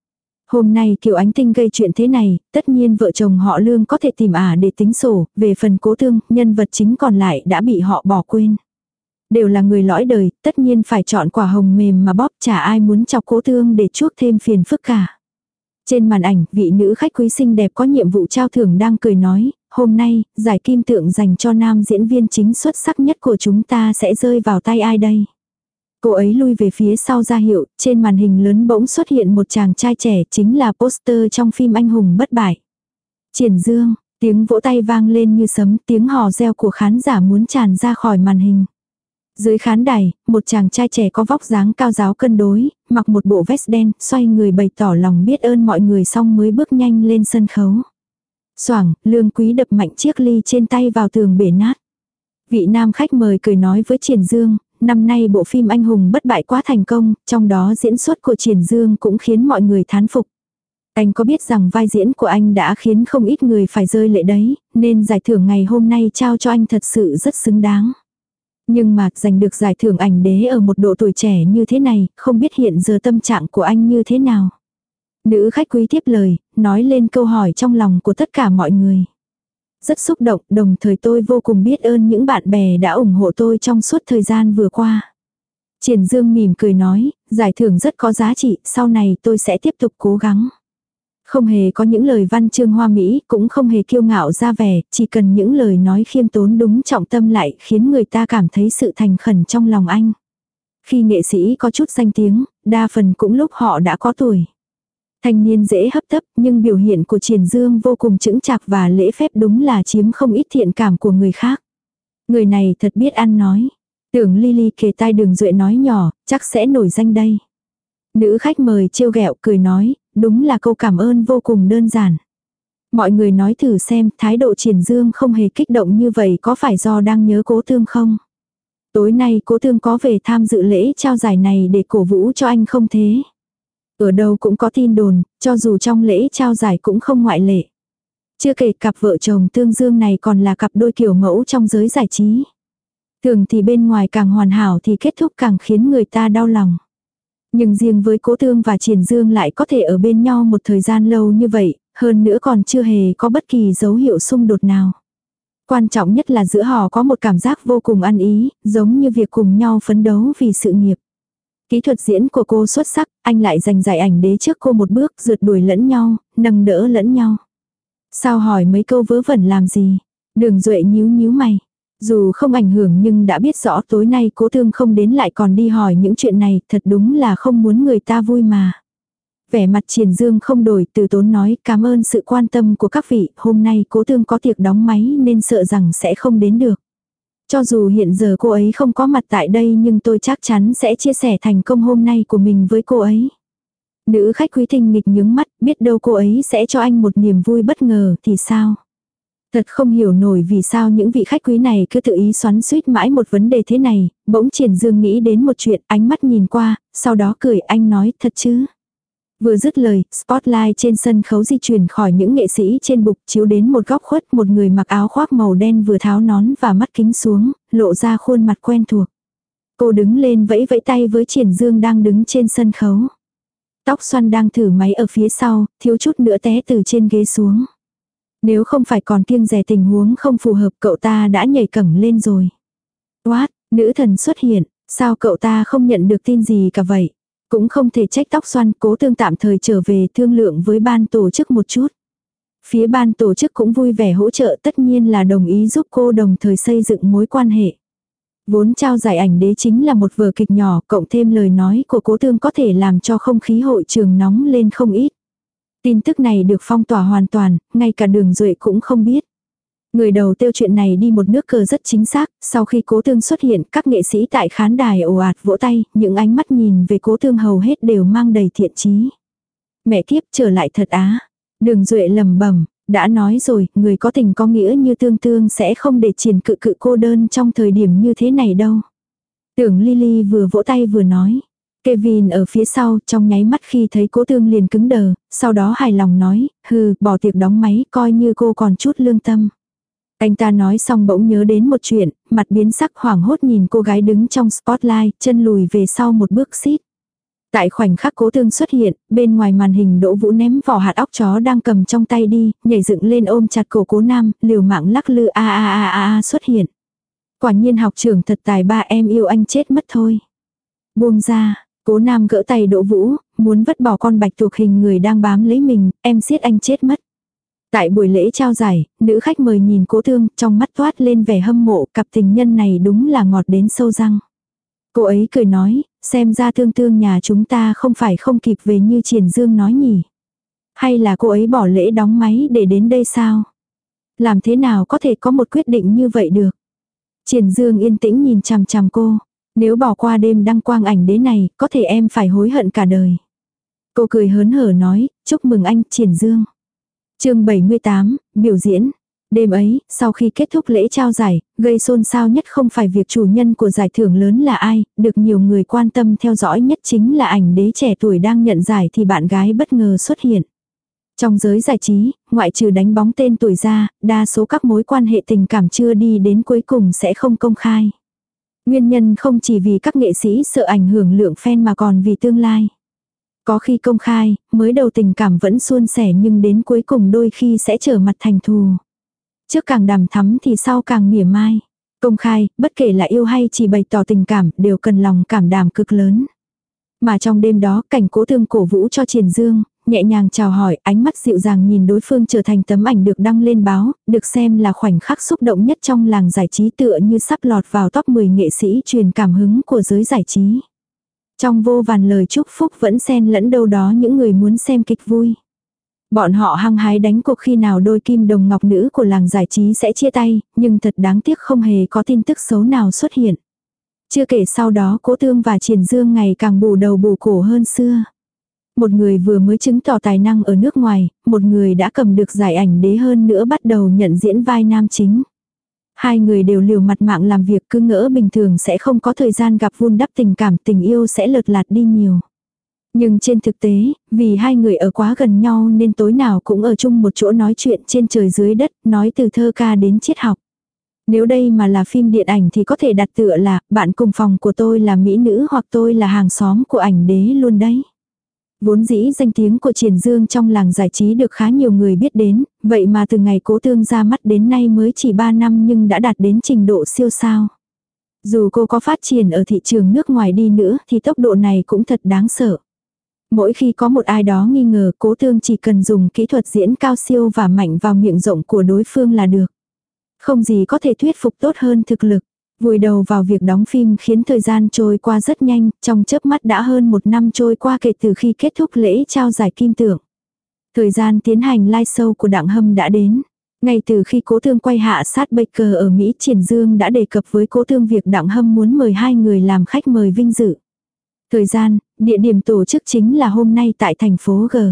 Hôm nay Kiều Ánh Tinh gây chuyện thế này, tất nhiên vợ chồng họ Lương có thể tìm ả để tính sổ, về phần Cố Thương, nhân vật chính còn lại đã bị họ bỏ quên. Đều là người lõi đời, tất nhiên phải chọn quả hồng mềm mà bóp, chả ai muốn chọc Cố Thương để chuốc thêm phiền phức cả. Trên màn ảnh, vị nữ khách quý xinh đẹp có nhiệm vụ trao thưởng đang cười nói, hôm nay, giải kim tượng dành cho nam diễn viên chính xuất sắc nhất của chúng ta sẽ rơi vào tay ai đây? Cô ấy lui về phía sau ra hiệu, trên màn hình lớn bỗng xuất hiện một chàng trai trẻ, chính là poster trong phim Anh hùng bất bại. Triển Dương, tiếng vỗ tay vang lên như sấm, tiếng hò reo của khán giả muốn tràn ra khỏi màn hình. Dưới khán đài, một chàng trai trẻ có vóc dáng cao ráo cân đối, mặc một bộ vest đen, xoay người bày tỏ lòng biết ơn mọi người xong mới bước nhanh lên sân khấu. Xoảng, Lương Quý đập mạnh chiếc ly trên tay vào tường bể nát. Vị nam khách mời cười nói với Triển Dương, năm nay bộ phim Anh hùng bất bại quá thành công, trong đó diễn xuất của Triển Dương cũng khiến mọi người thán phục. Anh có biết rằng vai diễn của anh đã khiến không ít người phải rơi lệ đấy, nên giải thưởng ngày hôm nay trao cho anh thật sự rất xứng đáng. Nhưng mà giành được giải thưởng ảnh đế ở một độ tuổi trẻ như thế này, không biết hiện giờ tâm trạng của anh như thế nào. Nữ khách quý tiếp lời, nói lên câu hỏi trong lòng của tất cả mọi người. Rất xúc động, đồng thời tôi vô cùng biết ơn những bạn bè đã ủng hộ tôi trong suốt thời gian vừa qua. Triển Dương mỉm cười nói, giải thưởng rất có giá trị, sau này tôi sẽ tiếp tục cố gắng. Không hề có những lời văn chương hoa mỹ, cũng không hề kiêu ngạo ra vẻ, chỉ cần những lời nói khiêm tốn đúng trọng tâm lại khiến người ta cảm thấy sự thành khẩn trong lòng anh. Khi nghệ sĩ có chút danh tiếng, đa phần cũng lúc họ đã có tuổi. Thanh niên dễ hấp tấp, nhưng biểu hiện của Triển Dương vô cùng chững chạc và lễ phép đúng là chiếm không ít thiện cảm của người khác. Người này thật biết ăn nói. Tưởng Lily kề tai Đường Duệ nói nhỏ, chắc sẽ nổi danh đây. Nữ khách mời trêu ghẹo cười nói, đúng là câu cảm ơn vô cùng đơn giản. Mọi người nói thử xem thái độ Triển Dương không hề kích động như vậy có phải do đang nhớ Cố Tương không? Tối nay Cố Tương có về tham dự lễ trao giải này để cổ vũ cho anh không thế? Ở đâu cũng có tin đồn, cho dù trong lễ trao giải cũng không ngoại lệ. Chưa kể cặp vợ chồng Tương Dương này còn là cặp đôi kiểu mẫu trong giới giải trí. Thường thì bên ngoài càng hoàn hảo thì kết thúc càng khiến người ta đau lòng. Nhưng riêng với Cố Tương và Triển Dương lại có thể ở bên nhau một thời gian lâu như vậy, hơn nữa còn chưa hề có bất kỳ dấu hiệu xung đột nào. Quan trọng nhất là giữa họ có một cảm giác vô cùng ăn ý, giống như việc cùng nhau phấn đấu vì sự nghiệp. Kỹ thuật diễn của cô xuất sắc, anh lại giành giải ảnh đế trước cô một bước, rượt đuổi lẫn nhau, nâng đỡ lẫn nhau. Sao hỏi mấy câu vớ vẩn làm gì? Đường Duệ nhíu nhíu mày. Dù không ảnh hưởng nhưng đã biết rõ tối nay Cố Tương không đến lại còn đi hỏi những chuyện này, thật đúng là không muốn người ta vui mà. Vẻ mặt Triển Dương không đổi, từ tốn nói cảm ơn sự quan tâm của các vị, hôm nay Cố Tương có tiệc đóng máy nên sợ rằng sẽ không đến được. Cho dù hiện giờ cô ấy không có mặt tại đây nhưng tôi chắc chắn sẽ chia sẻ thành công hôm nay của mình với cô ấy. Nữ khách quý thình nghịch nhướng mắt, biết đâu cô ấy sẽ cho anh một niềm vui bất ngờ thì sao? Thật không hiểu nổi vì sao những vị khách quý này cứ tự ý xoắn xuýt mãi một vấn đề thế này, bỗng Triển Dương nghĩ đến một chuyện, ánh mắt nhìn qua, sau đó cười anh nói thật chứ. Vừa dứt lời, spotlight trên sân khấu di chuyển khỏi những nghệ sĩ trên bục chiếu đến một góc khuất, một người mặc áo khoác màu đen vừa tháo nón và mắt kính xuống, lộ ra khuôn mặt quen thuộc. Cô đứng lên vẫy vẫy tay với Triển Dương đang đứng trên sân khấu. Tóc xoăn đang thử máy ở phía sau, thiếu chút nữa té từ trên ghế xuống. Nếu không phải còn kiêng dè tình huống không phù hợp cậu ta đã nhảy cẫng lên rồi. What, nữ thần xuất hiện, sao cậu ta không nhận được tin gì cả vậy? Cũng không thể trách Tóc Xoăn, Cố Tương tạm thời trở về thương lượng với ban tổ chức một chút. Phía ban tổ chức cũng vui vẻ hỗ trợ, tất nhiên là đồng ý giúp cô đồng thời xây dựng mối quan hệ. Vốn trao giải ảnh đế chính là một vở kịch nhỏ, cộng thêm lời nói của Cố Tương có thể làm cho không khí hội trường nóng lên không ít. Tin tức này được phong tỏa hoàn toàn, ngay cả Đường Duệ cũng không biết. Người đầu tiêu chuyện này đi một nước cờ rất chính xác, sau khi Cố Tương xuất hiện, các nghệ sĩ tại khán đài ồ ạt vỗ tay, những ánh mắt nhìn về Cố Tương hầu hết đều mang đầy thiện chí. Mẹ kiếp trở lại thật á. Đường Duệ lẩm bẩm, đã nói rồi, người có tình có nghĩa như Tương Tương sẽ không để Triển Cự Cự cô đơn trong thời điểm như thế này đâu. Tưởng Lily vừa vỗ tay vừa nói. Kevin ở phía sau, trong nháy mắt khi thấy Cố Tương liền cứng đờ, sau đó hài lòng nói, hừ, bỏ tiệc đóng máy, coi như cô còn chút lương tâm. Anh ta nói xong bỗng nhớ đến một chuyện, mặt biến sắc hoảng hốt nhìn cô gái đứng trong spotlight, chân lùi về sau một bước xít. Tại khoảnh khắc Cố Tương xuất hiện, bên ngoài màn hình Đỗ Vũ ném vỏ hạt óc chó đang cầm trong tay đi, nhảy dựng lên ôm chặt cổ Cố Nam, liều mạng lắc lư a a a a a xuất hiện. Quả nhiên học trưởng thật tài ba, em yêu anh chết mất thôi. Buông ra, Cố Nam gỡ tay Đỗ Vũ, muốn vứt bỏ con bạch tuộc hình người đang bám lấy mình, em siết anh chết mất. Tại buổi lễ trao giải, nữ khách mời nhìn Cố Tương, trong mắt toát lên vẻ hâm mộ, cặp tình nhân này đúng là ngọt đến sâu răng. Cô ấy cười nói, xem ra Tương Tương nhà chúng ta không phải không kịp về như Triển Dương nói nhỉ. Hay là cô ấy bỏ lễ đóng máy để đến đây sao? Làm thế nào có thể có một quyết định như vậy được? Triển Dương yên tĩnh nhìn chằm chằm cô. Nếu bỏ qua đêm đăng quang ảnh đế này, có thể em phải hối hận cả đời. Cô cười hớn hở nói, chúc mừng anh, Triển Dương. Chương bảy mươi tám, biểu diễn. Đêm ấy, sau khi kết thúc lễ trao giải, gây xôn xao nhất không phải việc chủ nhân của giải thưởng lớn là ai, được nhiều người quan tâm theo dõi nhất chính là ảnh đế trẻ tuổi đang nhận giải thì bạn gái bất ngờ xuất hiện. Trong giới giải trí, ngoại trừ đánh bóng tên tuổi ra, đa số các mối quan hệ tình cảm chưa đi đến cuối cùng sẽ không công khai. Nguyên nhân không chỉ vì các nghệ sĩ sợ ảnh hưởng lượng fan mà còn vì tương lai. Có khi công khai, mới đầu tình cảm vẫn suôn sẻ nhưng đến cuối cùng đôi khi sẽ trở mặt thành thù. Trước càng đằm thắm thì sau càng mỉa mai. Công khai, bất kể là yêu hay chỉ bày tỏ tình cảm, đều cần lòng cảm đảm cực lớn. Mà trong đêm đó, cảnh Cố Thương cổ vũ cho Triển Dương, nhẹ nhàng chào hỏi, ánh mắt dịu dàng nhìn đối phương trở thành tấm ảnh được đăng lên báo, được xem là khoảnh khắc xúc động nhất trong làng giải trí, tựa như sắp lọt vào top mười nghệ sĩ truyền cảm hứng của giới giải trí. Trong vô vàn lời chúc phúc vẫn xen lẫn đâu đó những người muốn xem kịch vui. Bọn họ hăng hái đánh cuộc khi nào đôi kim đồng ngọc nữ của làng giải trí sẽ chia tay, nhưng thật đáng tiếc không hề có tin tức xấu nào xuất hiện. Chưa kể sau đó Cố Thương và Triển Dương ngày càng bù đầu bù cổ hơn xưa. Một người vừa mới chứng tỏ tài năng ở nước ngoài, một người đã cầm được giải ảnh đế hơn nữa bắt đầu nhận diễn vai nam chính. Hai người đều liều mặt mạng làm việc, cứ ngỡ bình thường sẽ không có thời gian gặp vun đắp tình cảm, tình yêu sẽ lợt lạt đi nhiều. Nhưng trên thực tế, vì hai người ở quá gần nhau nên tối nào cũng ở chung một chỗ nói chuyện trên trời dưới đất, nói từ thơ ca đến triết học. Nếu đây mà là phim điện ảnh thì có thể đặt tựa là bạn cùng phòng của tôi là mỹ nữ hoặc tôi là hàng xóm của ảnh đế luôn đấy. Vốn dĩ danh tiếng của Triển Dương trong làng giải trí được khá nhiều người biết đến, vậy mà từ ngày Cố Thương ra mắt đến nay mới chỉ ba năm nhưng đã đạt đến trình độ siêu sao. Dù cô có phát triển ở thị trường nước ngoài đi nữa thì tốc độ này cũng thật đáng sợ. Mỗi khi có một ai đó nghi ngờ, Cố Thương chỉ cần dùng kỹ thuật diễn cao siêu và mạnh vào miệng rộng của đối phương là được. Không gì có thể thuyết phục tốt hơn thực lực. Vùi đầu vào việc đóng phim khiến thời gian trôi qua rất nhanh, trong chớp mắt đã hơn một năm trôi qua kể từ khi kết thúc lễ trao giải kim tượng. Thời gian tiến hành live show của Đặng Hâm đã đến. Ngay từ khi Cố Thương quay hạ sát Baker ở Mỹ, Triển Dương đã đề cập với Cố Thương việc Đặng Hâm muốn mời hai người làm khách mời vinh dự. Thời gian, địa điểm tổ chức chính là hôm nay tại thành phố G.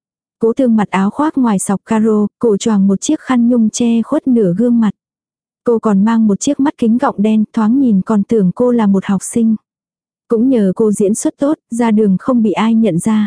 Cố Thương mặc áo khoác ngoài sọc caro, cổ choàng một chiếc khăn nhung che khuất nửa gương mặt. Cô còn mang một chiếc mắt kính gọng đen, thoáng nhìn còn tưởng cô là một học sinh. Cũng nhờ cô diễn xuất tốt, ra đường không bị ai nhận ra.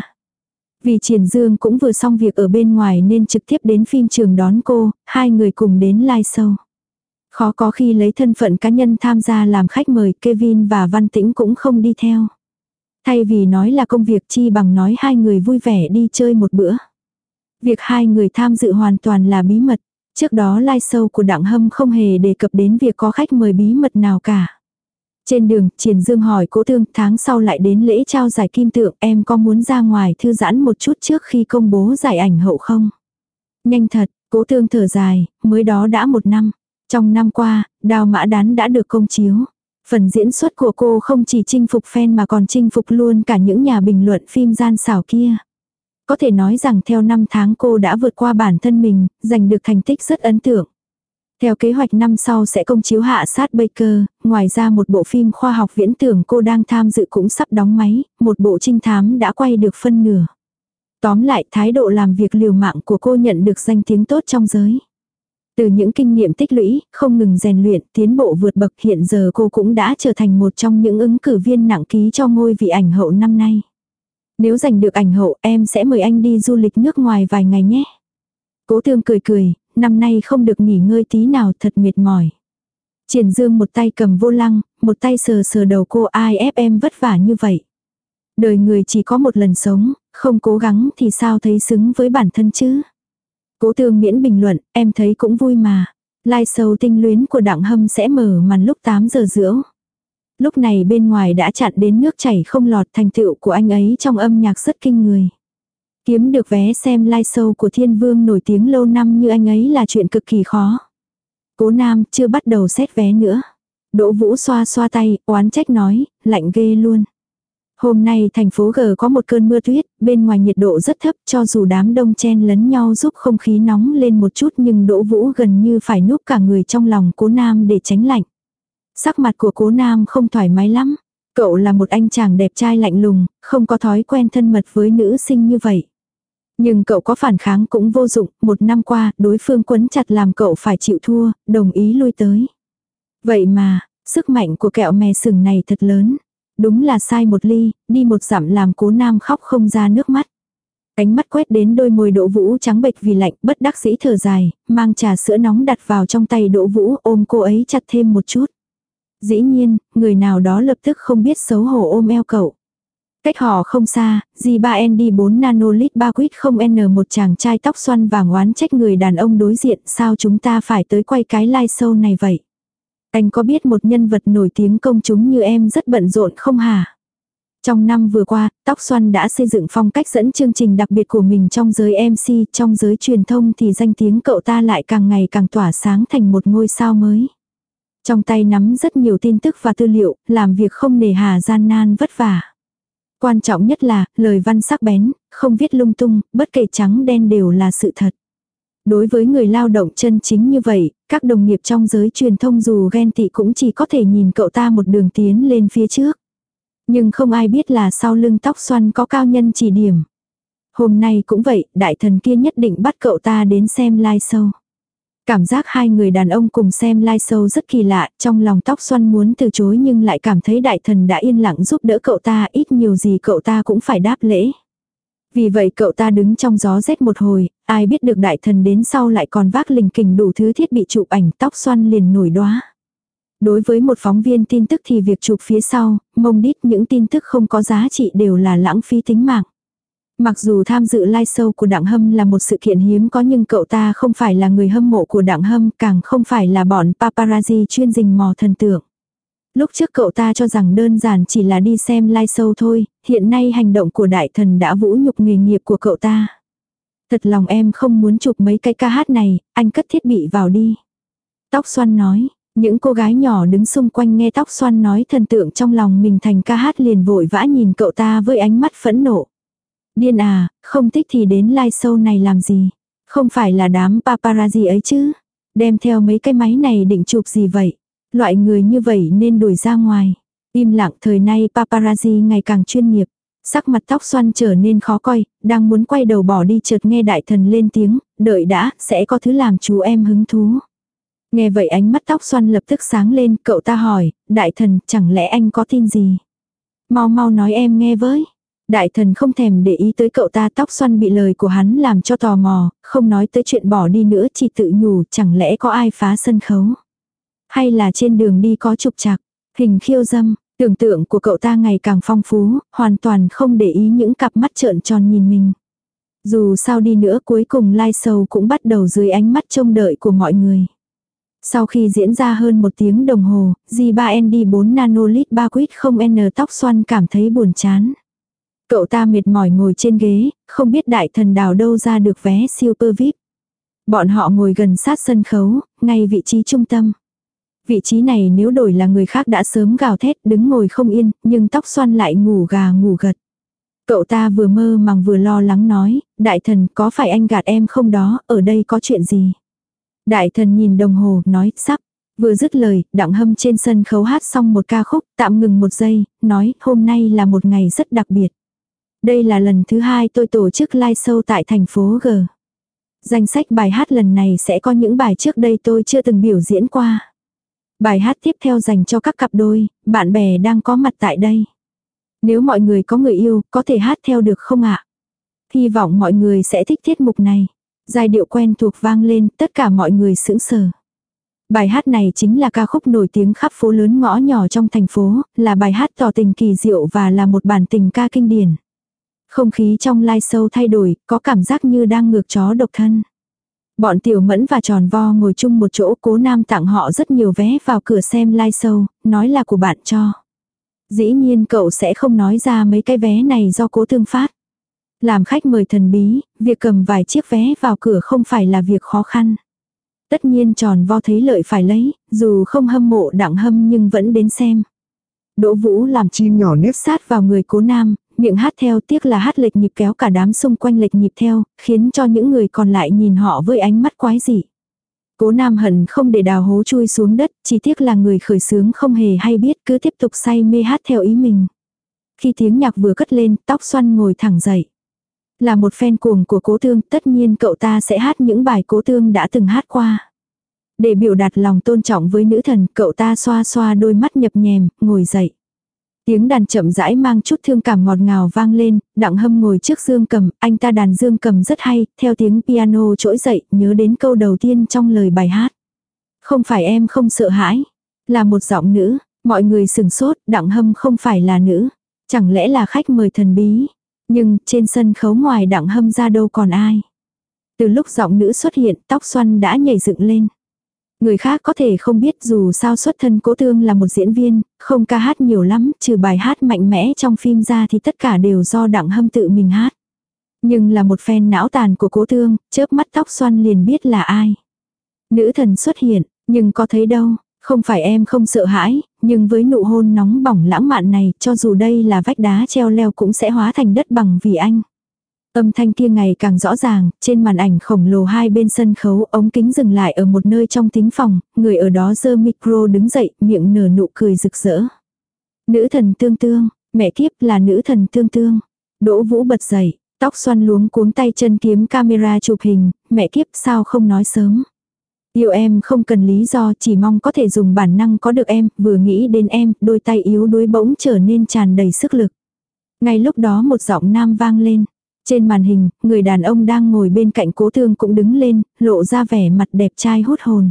Vì Triển Dương cũng vừa xong việc ở bên ngoài nên trực tiếp đến phim trường đón cô, hai người cùng đến live show. Khó có khi lấy thân phận cá nhân tham gia làm khách mời, Kevin và Văn Tĩnh cũng không đi theo. Thay vì nói là công việc chi bằng nói hai người vui vẻ đi chơi một bữa. Việc hai người tham dự hoàn toàn là bí mật. Trước đó live show của Đặng Hâm không hề đề cập đến việc có khách mời bí mật nào cả. Trên đường, Triển Dương hỏi Cố Thương, tháng sau lại đến lễ trao giải kim tượng, em có muốn ra ngoài thư giãn một chút trước khi công bố giải ảnh hậu không? Nhanh thật, Cố Thương thở dài, mới đó đã một năm. Trong năm qua, Đao Mã Đán đã được công chiếu. Phần diễn xuất của cô không chỉ chinh phục fan mà còn chinh phục luôn cả những nhà bình luận phim gian xảo kia. Có thể nói rằng theo năm tháng cô đã vượt qua bản thân mình, giành được thành tích rất ấn tượng. Theo kế hoạch năm sau sẽ công chiếu hạ sát Baker, ngoài ra một bộ phim khoa học viễn tưởng cô đang tham dự cũng sắp đóng máy, một bộ trinh thám đã quay được phân nửa. Tóm lại, thái độ làm việc liều mạng của cô nhận được danh tiếng tốt trong giới. Từ những kinh nghiệm tích lũy, không ngừng rèn luyện, tiến bộ vượt bậc, hiện giờ cô cũng đã trở thành một trong những ứng cử viên nặng ký cho ngôi vị ảnh hậu năm nay. Nếu giành được ảnh hậu, em sẽ mời anh đi du lịch nước ngoài vài ngày nhé. Cố Thương cười cười, năm nay không được nghỉ ngơi tí nào, thật mệt mỏi. Triển Dương một tay cầm vô lăng, một tay sờ sờ đầu cô, ai ép em vất vả như vậy. Đời người chỉ có một lần sống, không cố gắng thì sao thấy xứng với bản thân chứ. Cố Thương miễn bình luận, em thấy cũng vui mà. Live show tinh luyến của Đặng Hâm sẽ mở màn lúc tám giờ rưỡi. Lúc này bên ngoài đã chặn đến nước chảy không lọt, thành tựu của anh ấy trong âm nhạc rất kinh người. Kiếm được vé xem live show của thiên vương nổi tiếng lâu năm như anh ấy là chuyện cực kỳ khó. Cố Nam chưa bắt đầu xét vé nữa. Đỗ Vũ xoa xoa tay, oán trách nói, lạnh ghê luôn. Hôm nay thành phố G có một cơn mưa tuyết, bên ngoài nhiệt độ rất thấp, cho dù đám đông chen lấn nhau giúp không khí nóng lên một chút nhưng Đỗ Vũ gần như phải núp cả người trong lòng Cố Nam để tránh lạnh. Sắc mặt của Cố Nam không thoải mái lắm. Cậu là một anh chàng đẹp trai lạnh lùng, không có thói quen thân mật với nữ sinh như vậy. Nhưng cậu có phản kháng cũng vô dụng, một năm qua, đối phương quấn chặt làm cậu phải chịu thua, đồng ý lui tới. Vậy mà, sức mạnh của kẹo mè sừng này thật lớn. Đúng là sai một ly, đi một dặm làm Cố Nam khóc không ra nước mắt. Ánh mắt quét đến đôi môi Đỗ Vũ trắng bệch vì lạnh, bất đắc dĩ thở dài, mang trà sữa nóng đặt vào trong tay Đỗ Vũ, ôm cô ấy chặt thêm một chút. Dĩ nhiên, người nào đó lập tức không biết xấu hổ ôm eo cậu. Cách họ không xa, G ba N D bốn nanolit ba quýt không N một chàng trai tóc xoăn vàng oán trách người đàn ông đối diện, sao chúng ta phải tới quay cái live show này vậy? Anh có biết một nhân vật nổi tiếng công chúng như em rất bận rộn không hả? Trong năm vừa qua, tóc xoăn đã xây dựng phong cách dẫn chương trình đặc biệt của mình trong giới em xê, trong giới truyền thông thì danh tiếng cậu ta lại càng ngày càng tỏa sáng thành một ngôi sao mới. Trong tay nắm rất nhiều tin tức và tư liệu, làm việc không nề hà gian nan vất vả. Quan trọng nhất là, lời văn sắc bén, không viết lung tung, bất kể trắng đen đều là sự thật. Đối với người lao động chân chính như vậy, các đồng nghiệp trong giới truyền thông dù ghen tị cũng chỉ có thể nhìn cậu ta một đường tiến lên phía trước. Nhưng không ai biết là sau lưng tóc xoăn có cao nhân chỉ điểm. Hôm nay cũng vậy, đại thần kia nhất định bắt cậu ta đến xem live show. Cảm giác hai người đàn ông cùng xem live show rất kỳ lạ, trong lòng tóc xoăn muốn từ chối nhưng lại cảm thấy đại thần đã yên lặng giúp đỡ cậu ta, ít nhiều gì cậu ta cũng phải đáp lễ. Vì vậy cậu ta đứng trong gió rét một hồi, ai biết được đại thần đến sau lại còn vác lình kình đủ thứ thiết bị chụp ảnh, tóc xoăn liền nổi đóa. Đối với một phóng viên tin tức thì việc chụp phía sau, mông đít những tin tức không có giá trị đều là lãng phí tính mạng. Mặc dù tham dự live show của Đặng Hâm là một sự kiện hiếm có nhưng cậu ta không phải là người hâm mộ của Đặng Hâm, càng không phải là bọn paparazzi chuyên rình mò thần tượng. Lúc trước cậu ta cho rằng đơn giản chỉ là đi xem live show thôi, hiện nay hành động của đại thần đã vũ nhục nghề nghiệp của cậu ta. Thật lòng em không muốn chụp mấy cái ca hát này, anh cất thiết bị vào đi. Tóc xoăn nói, những cô gái nhỏ đứng xung quanh nghe tóc xoăn nói thần tượng trong lòng mình thành ca hát liền vội vã nhìn cậu ta với ánh mắt phẫn nộ. Điên à, không thích thì đến live show này làm gì? Không phải là đám paparazzi ấy chứ? Đem theo mấy cái máy này định chụp gì vậy? Loại người như vậy nên đuổi ra ngoài. Im lặng, thời nay paparazzi ngày càng chuyên nghiệp. Sắc mặt tóc xoăn trở nên khó coi, đang muốn quay đầu bỏ đi chợt nghe đại thần lên tiếng, đợi đã, sẽ có thứ làm chú em hứng thú. Nghe vậy ánh mắt tóc xoăn lập tức sáng lên, cậu ta hỏi, đại thần, chẳng lẽ anh có tin gì? Mau mau nói em nghe với. Đại thần không thèm để ý tới cậu ta, tóc xoăn bị lời của hắn làm cho tò mò, không nói tới chuyện bỏ đi nữa, chỉ tự nhủ chẳng lẽ có ai phá sân khấu. Hay là trên đường đi có trục trặc, hình khiêu dâm, tưởng tượng của cậu ta ngày càng phong phú, hoàn toàn không để ý những cặp mắt trợn tròn nhìn mình. Dù sao đi nữa cuối cùng live show cũng bắt đầu dưới ánh mắt trông đợi của mọi người. Sau khi diễn ra hơn một tiếng đồng hồ, G ba N D bốn nanolit ba quýt không N tóc xoăn cảm thấy buồn chán. Cậu ta mệt mỏi ngồi trên ghế, không biết đại thần đào đâu ra được vé super vi ai pi. Bọn họ ngồi gần sát sân khấu, ngay vị trí trung tâm. Vị trí này nếu đổi là người khác đã sớm gào thét đứng ngồi không yên, nhưng tóc xoăn lại ngủ gà ngủ gật. Cậu ta vừa mơ màng vừa lo lắng nói, đại thần có phải anh gạt em không đó, ở đây có chuyện gì? Đại thần nhìn đồng hồ, nói, sắp. Vừa dứt lời, Đặng Hâm trên sân khấu hát xong một ca khúc, tạm ngừng một giây, nói, hôm nay là một ngày rất đặc biệt. Đây là lần thứ hai tôi tổ chức live show tại thành phố G. Danh sách bài hát lần này sẽ có những bài trước đây tôi chưa từng biểu diễn qua. Bài hát tiếp theo dành cho các cặp đôi, bạn bè đang có mặt tại đây. Nếu mọi người có người yêu, có thể hát theo được không ạ? Hy vọng mọi người sẽ thích tiết mục này. Giai điệu quen thuộc vang lên, tất cả mọi người sững sờ. Bài hát này chính là ca khúc nổi tiếng khắp phố lớn ngõ nhỏ trong thành phố, là bài hát tỏ tình kỳ diệu và là một bản tình ca kinh điển. Không khí trong live show thay đổi, có cảm giác như đang ngược chó độc thân. Bọn Tiểu Mẫn và Tròn Vo ngồi chung một chỗ, Cố Nam tặng họ rất nhiều vé vào cửa xem live show, nói là của bạn cho. Dĩ nhiên cậu sẽ không nói ra mấy cái vé này do Cố Thương phát. Làm khách mời thần bí, việc cầm vài chiếc vé vào cửa không phải là việc khó khăn. Tất nhiên Tròn Vo thấy lợi phải lấy, dù không hâm mộ Đặng Hâm nhưng vẫn đến xem. Đỗ Vũ làm chim nhỏ nếp sát vào người Cố Nam, miệng hát theo, tiếc là hát lệch nhịp kéo cả đám xung quanh lệch nhịp theo, khiến cho những người còn lại nhìn họ với ánh mắt quái dị. Cố Nam hận không để đào hố chui xuống đất, chỉ tiếc là người khởi xướng không hề hay biết, cứ tiếp tục say mê hát theo ý mình. Khi tiếng nhạc vừa cất lên, tóc xoăn ngồi thẳng dậy. Là một fan cuồng của Cố Tương, tất nhiên cậu ta sẽ hát những bài Cố Tương đã từng hát qua. Để biểu đạt lòng tôn trọng với nữ thần, cậu ta xoa xoa đôi mắt nhập nhèm, ngồi dậy. Tiếng đàn chậm rãi mang chút thương cảm ngọt ngào vang lên, Đặng Hâm ngồi trước dương cầm, anh ta đàn dương cầm rất hay, theo tiếng piano trỗi dậy, nhớ đến câu đầu tiên trong lời bài hát. Không phải em không sợ hãi, là một giọng nữ, mọi người sừng sốt, Đặng Hâm không phải là nữ, chẳng lẽ là khách mời thần bí. Nhưng trên sân khấu ngoài Đặng Hâm ra đâu còn ai. Từ lúc giọng nữ xuất hiện, tóc xoăn đã nhảy dựng lên. Người khác có thể không biết dù sao xuất thân Cố Tương là một diễn viên, không ca hát nhiều lắm, trừ bài hát mạnh mẽ trong phim ra thì tất cả đều do Đặng Hâm tự mình hát. Nhưng là một fan não tàn của Cố Tương, chớp mắt tóc xoăn liền biết là ai. Nữ thần xuất hiện, nhưng có thấy đâu, không phải em không sợ hãi, nhưng với nụ hôn nóng bỏng lãng mạn này, cho dù đây là vách đá treo leo cũng sẽ hóa thành đất bằng vì anh. Âm thanh kia ngày càng rõ ràng, trên màn ảnh khổng lồ hai bên sân khấu, ống kính dừng lại ở một nơi trong thính phòng, người ở đó giơ micro đứng dậy, miệng nở nụ cười rực rỡ. Nữ thần Tương Tương, mẹ kiếp là nữ thần Tương Tương. Đỗ Vũ bật dậy, tóc xoăn luống cuống tay chân kiếm camera chụp hình, mẹ kiếp sao không nói sớm. Yêu em không cần lý do, chỉ mong có thể dùng bản năng có được em, vừa nghĩ đến em, đôi tay yếu đuối bỗng trở nên tràn đầy sức lực. Ngay lúc đó một giọng nam vang lên. Trên màn hình, người đàn ông đang ngồi bên cạnh Cố Tương cũng đứng lên, lộ ra vẻ mặt đẹp trai hút hồn.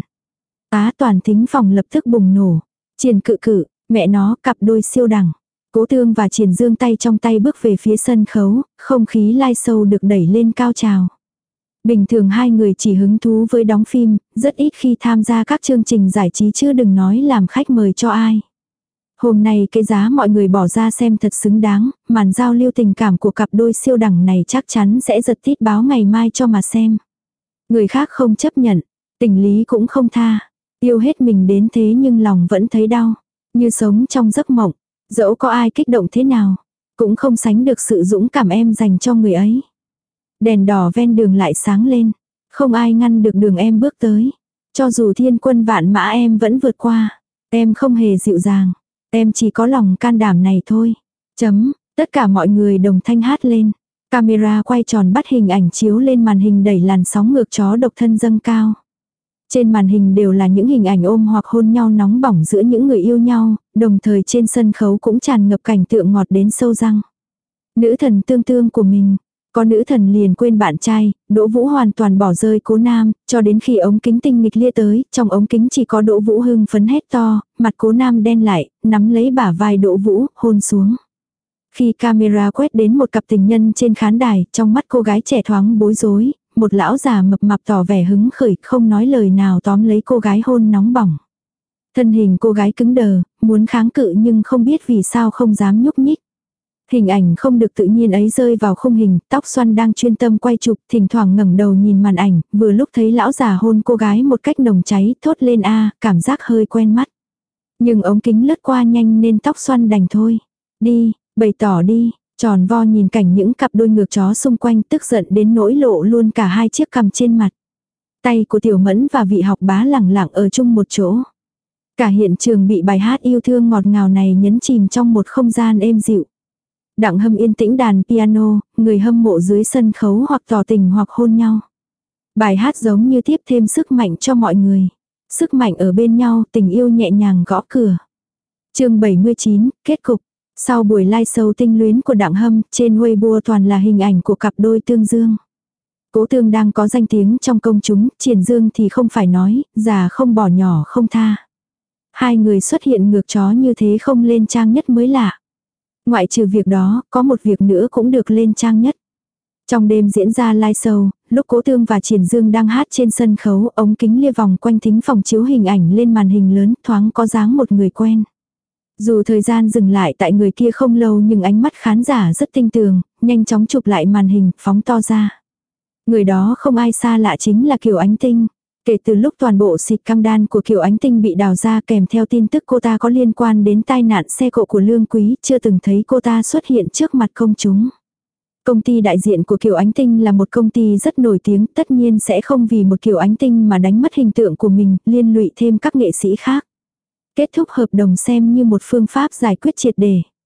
Á toàn thính phòng lập tức bùng nổ. Triền Cự Cự, mẹ nó, cặp đôi siêu đẳng. Cố Tương và Triền Dương tay trong tay bước về phía sân khấu, không khí live show được đẩy lên cao trào. Bình thường hai người chỉ hứng thú với đóng phim, rất ít khi tham gia các chương trình giải trí chứ đừng nói làm khách mời cho ai. Hôm nay cái giá mọi người bỏ ra xem thật xứng đáng, màn giao lưu tình cảm của cặp đôi siêu đẳng này chắc chắn sẽ giật tít báo ngày mai cho mà xem. Người khác không chấp nhận, tình lý cũng không tha, yêu hết mình đến thế nhưng lòng vẫn thấy đau, như sống trong giấc mộng, dẫu có ai kích động thế nào, cũng không sánh được sự dũng cảm em dành cho người ấy. Đèn đỏ ven đường lại sáng lên, không ai ngăn được đường em bước tới, cho dù thiên quân vạn mã em vẫn vượt qua, em không hề dịu dàng. Em chỉ có lòng can đảm này thôi. Chấm, tất cả mọi người đồng thanh hát lên. Camera quay tròn bắt hình ảnh chiếu lên màn hình đẩy làn sóng ngược chó độc thân dâng cao. Trên màn hình đều là những hình ảnh ôm hoặc hôn nhau nóng bỏng giữa những người yêu nhau, đồng thời trên sân khấu cũng tràn ngập cảnh tượng ngọt đến sâu răng. Nữ thần Tương Tương của mình. Có nữ thần liền quên bạn trai, Đỗ Vũ hoàn toàn bỏ rơi Cố Nam, cho đến khi ống kính tinh nghịch lia tới, trong ống kính chỉ có Đỗ Vũ hưng phấn hét to, mặt Cố Nam đen lại, nắm lấy bả vai Đỗ Vũ, hôn xuống. Khi camera quét đến một cặp tình nhân trên khán đài, trong mắt cô gái trẻ thoáng bối rối, một lão già mập mạp tỏ vẻ hứng khởi, không nói lời nào tóm lấy cô gái hôn nóng bỏng. Thân hình cô gái cứng đờ, muốn kháng cự nhưng không biết vì sao không dám nhúc nhích. Hình ảnh không được tự nhiên ấy rơi vào khung hình, tóc xoăn đang chuyên tâm quay chụp, thỉnh thoảng ngẩng đầu nhìn màn ảnh, vừa lúc thấy lão già hôn cô gái một cách nồng cháy, thốt lên a, cảm giác hơi quen mắt. Nhưng ống kính lướt qua nhanh nên tóc xoăn đành thôi. Đi, bày tỏ đi, tròn vo nhìn cảnh những cặp đôi ngược chó xung quanh tức giận đến nỗi lộ luôn cả hai chiếc cằm trên mặt. Tay của Tiểu Mẫn và vị học bá lẳng lặng ở chung một chỗ. Cả hiện trường bị bài hát yêu thương ngọt ngào này nhấn chìm trong một không gian êm dịu. Đặng Hâm yên tĩnh đàn piano, người hâm mộ dưới sân khấu hoặc tỏ tình hoặc hôn nhau. Bài hát giống như tiếp thêm sức mạnh cho mọi người. Sức mạnh ở bên nhau, tình yêu nhẹ nhàng gõ cửa. Chương bảy mươi chín, kết cục. Sau buổi live show tinh luyến của Đặng Hâm, trên Weibo toàn là hình ảnh của cặp đôi Tương Dương. Cố Tương đang có danh tiếng trong công chúng, Triển Dương thì không phải nói, già không bỏ nhỏ không tha. Hai người xuất hiện ngược chó như thế không lên trang nhất mới lạ. Ngoại trừ việc đó, có một việc nữa cũng được lên trang nhất. Trong đêm diễn ra live show, lúc Cố Tương và Triển Dương đang hát trên sân khấu, ống kính lia vòng quanh thính phòng chiếu hình ảnh lên màn hình lớn, thoáng có dáng một người quen. Dù thời gian dừng lại tại người kia không lâu nhưng ánh mắt khán giả rất tinh tường, nhanh chóng chụp lại màn hình, phóng to ra. Người đó không ai xa lạ chính là Kiều Ánh Tinh. Kể từ lúc toàn bộ xịt cam đan của Kiều Ánh Tinh bị đào ra kèm theo tin tức cô ta có liên quan đến tai nạn xe cộ của Lương Quý, chưa từng thấy cô ta xuất hiện trước mặt công chúng. Công ty đại diện của Kiều Ánh Tinh là một công ty rất nổi tiếng, tất nhiên sẽ không vì một Kiều Ánh Tinh mà đánh mất hình tượng của mình, liên lụy thêm các nghệ sĩ khác. Kết thúc hợp đồng xem như một phương pháp giải quyết triệt đề.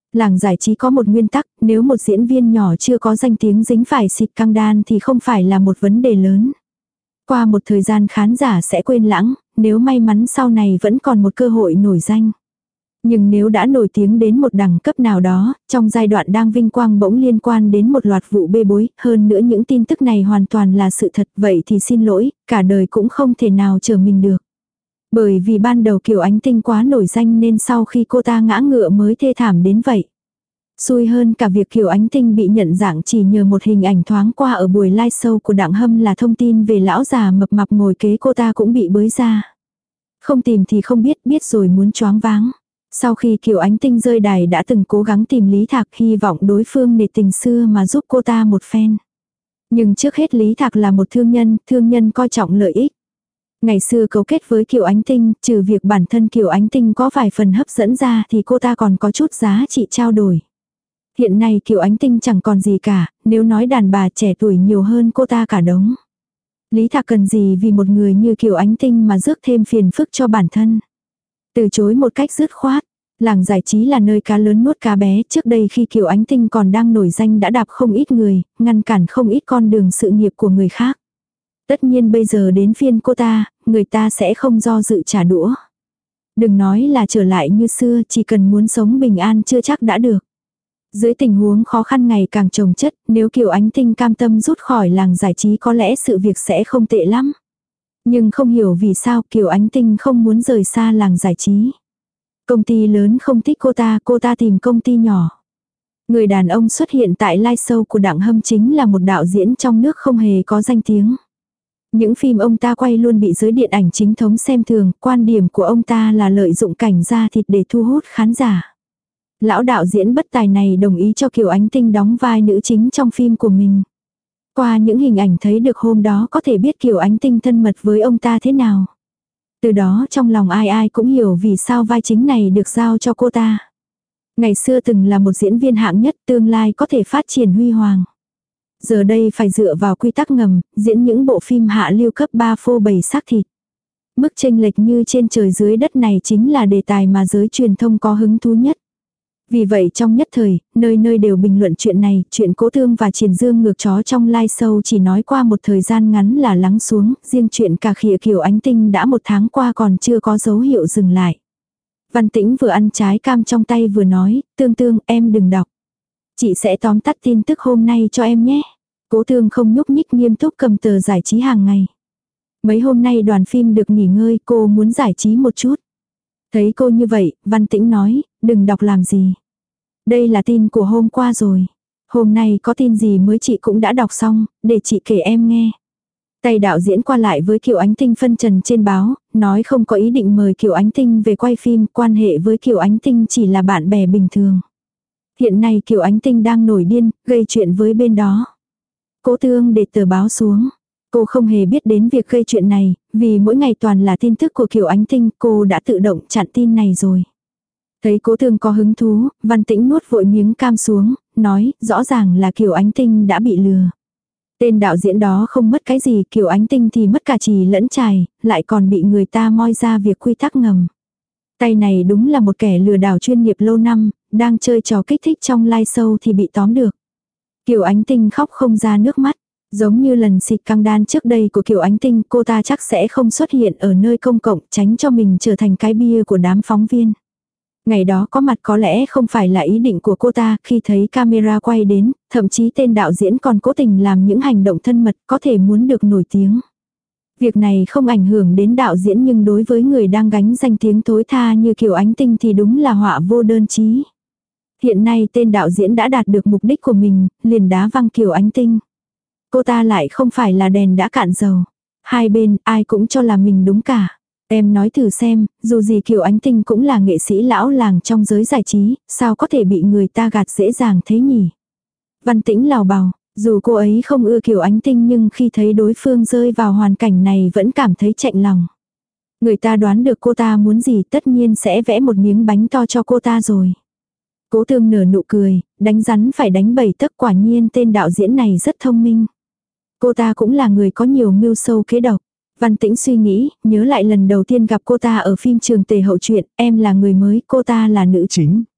Làng giải trí có một nguyên tắc, nếu một diễn viên nhỏ chưa có danh tiếng dính phải xịt căng đan thì không phải là một vấn đề lớn. Qua một thời gian khán giả sẽ quên lãng, nếu may mắn sau này vẫn còn một cơ hội nổi danh. Nhưng nếu đã nổi tiếng đến một đẳng cấp nào đó, trong giai đoạn đang vinh quang bỗng liên quan đến một loạt vụ bê bối, hơn nữa những tin tức này hoàn toàn là sự thật, vậy thì xin lỗi, cả đời cũng không thể nào trở mình được. Bởi vì ban đầu Kiều Ánh Tinh quá nổi danh nên sau khi cô ta ngã ngựa mới thê thảm đến vậy. Xui hơn cả việc Kiều Ánh Tinh bị nhận dạng chỉ nhờ một hình ảnh thoáng qua ở buổi live show của Đặng Hâm là thông tin về lão già mập mạp ngồi kế cô ta cũng bị bới ra. Không tìm thì không biết, biết rồi muốn choáng váng. Sau khi Kiều Ánh Tinh rơi đài đã từng cố gắng tìm Lý Thạc, hy vọng đối phương nể tình xưa mà giúp cô ta một phen. Nhưng trước hết Lý Thạc là một thương nhân, thương nhân coi trọng lợi ích. Ngày xưa cấu kết với Kiều Ánh Tinh, trừ việc bản thân Kiều Ánh Tinh có vài phần hấp dẫn ra thì cô ta còn có chút giá trị trao đổi. Hiện nay Kiều Ánh Tinh chẳng còn gì cả, nếu nói đàn bà trẻ tuổi nhiều hơn cô ta cả đống. Lý Thạc cần gì vì một người như Kiều Ánh Tinh mà rước thêm phiền phức cho bản thân. Từ chối một cách dứt khoát. Làng giải trí là nơi cá lớn nuốt cá bé, trước đây khi Kiều Ánh Tinh còn đang nổi danh đã đạp không ít người, ngăn cản không ít con đường sự nghiệp của người khác. Tất nhiên bây giờ đến phiên cô ta, người ta sẽ không do dự trả đũa. Đừng nói là trở lại như xưa, chỉ cần muốn sống bình an chưa chắc đã được. Dưới tình huống khó khăn ngày càng chồng chất, nếu Kiều Ánh Tinh cam tâm rút khỏi làng giải trí có lẽ sự việc sẽ không tệ lắm. Nhưng không hiểu vì sao Kiều Ánh Tinh không muốn rời xa làng giải trí. Công ty lớn không thích cô ta, cô ta tìm công ty nhỏ. Người đàn ông xuất hiện tại live show của Đặng Hâm chính là một đạo diễn trong nước không hề có danh tiếng. Những phim ông ta quay luôn bị giới điện ảnh chính thống xem thường, quan điểm của ông ta là lợi dụng cảnh da thịt để thu hút khán giả. Lão đạo diễn bất tài này đồng ý cho Kiều Ánh Tinh đóng vai nữ chính trong phim của mình. Qua những hình ảnh thấy được hôm đó có thể biết Kiều Ánh Tinh thân mật với ông ta thế nào. Từ đó trong lòng ai ai cũng hiểu vì sao vai chính này được giao cho cô ta. Ngày xưa từng là một diễn viên hạng nhất, tương lai có thể phát triển huy hoàng. Giờ đây phải dựa vào quy tắc ngầm, diễn những bộ phim hạ lưu cấp ba phô bày xác thịt. Mức chênh lệch như trên trời dưới đất này chính là đề tài mà giới truyền thông có hứng thú nhất. Vì vậy trong nhất thời, nơi nơi đều bình luận chuyện này, chuyện Cố Thương và Triển Dương ngược chó trong live show chỉ nói qua một thời gian ngắn là lắng xuống, riêng chuyện cà khịa Kiều Ánh Tinh đã một tháng qua còn chưa có dấu hiệu dừng lại. Văn Tĩnh vừa ăn trái cam trong tay vừa nói, Tương Tương em đừng đọc. Chị sẽ tóm tắt tin tức hôm nay cho em nhé. Cố Thương không nhúc nhích nghiêm túc cầm tờ giải trí hàng ngày. Mấy hôm nay đoàn phim được nghỉ ngơi, cô muốn giải trí một chút. Thấy cô như vậy, Văn Tĩnh nói, đừng đọc làm gì. Đây là tin của hôm qua rồi. Hôm nay có tin gì mới chị cũng đã đọc xong, để chị kể em nghe. Tay đạo diễn qua lại với Kiều Ánh Tinh phân trần trên báo, nói không có ý định mời Kiều Ánh Tinh về quay phim, quan hệ với Kiều Ánh Tinh chỉ là bạn bè bình thường. Hiện nay Kiều Ánh Tinh đang nổi điên, gây chuyện với bên đó. Cố Thương để tờ báo xuống. Cô không hề biết đến việc gây chuyện này, vì mỗi ngày toàn là tin tức của Kiều Ánh Tinh, cô đã tự động chặn tin này rồi. Thấy Cố Thương có hứng thú, Văn Tĩnh nuốt vội miếng cam xuống, nói, rõ ràng là Kiều Ánh Tinh đã bị lừa. Tên đạo diễn đó không mất cái gì, Kiều Ánh Tinh thì mất cả chì lẫn chài, lại còn bị người ta moi ra việc quy tắc ngầm. Tay này đúng là một kẻ lừa đảo chuyên nghiệp lâu năm, đang chơi trò kích thích trong live show thì bị tóm được. Kiều Ánh Tinh khóc không ra nước mắt. Giống như lần xịt căng đan trước đây của Kiều Ánh Tinh, cô ta chắc sẽ không xuất hiện ở nơi công cộng, tránh cho mình trở thành cái bia của đám phóng viên. Ngày đó có mặt có lẽ không phải là ý định của cô ta, khi thấy camera quay đến, thậm chí tên đạo diễn còn cố tình làm những hành động thân mật, có thể muốn được nổi tiếng. Việc này không ảnh hưởng đến đạo diễn, nhưng đối với người đang gánh danh tiếng tối tha như Kiều Ánh Tinh thì đúng là họa vô đơn chí. Hiện nay tên đạo diễn đã đạt được mục đích của mình, liền đá văng Kiều Ánh Tinh. Cô ta lại không phải là đèn đã cạn dầu. Hai bên, ai cũng cho là mình đúng cả. Em nói thử xem, dù gì Kiều Ánh Tinh cũng là nghệ sĩ lão làng trong giới giải trí, sao có thể bị người ta gạt dễ dàng thế nhỉ? Văn Tĩnh lào bào, dù cô ấy không ưa Kiều Ánh Tinh nhưng khi thấy đối phương rơi vào hoàn cảnh này vẫn cảm thấy chạnh lòng. Người ta đoán được cô ta muốn gì tất nhiên sẽ vẽ một miếng bánh to cho cô ta rồi. Cố Thương nở nụ cười, đánh rắn phải đánh bảy tấc, quả nhiên tên đạo diễn này rất thông minh. Cô ta cũng là người có nhiều mưu sâu kế độc. Văn Tĩnh suy nghĩ, nhớ lại lần đầu tiên gặp cô ta ở phim Trường Tề Hậu Truyện, em là người mới, cô ta là nữ chính.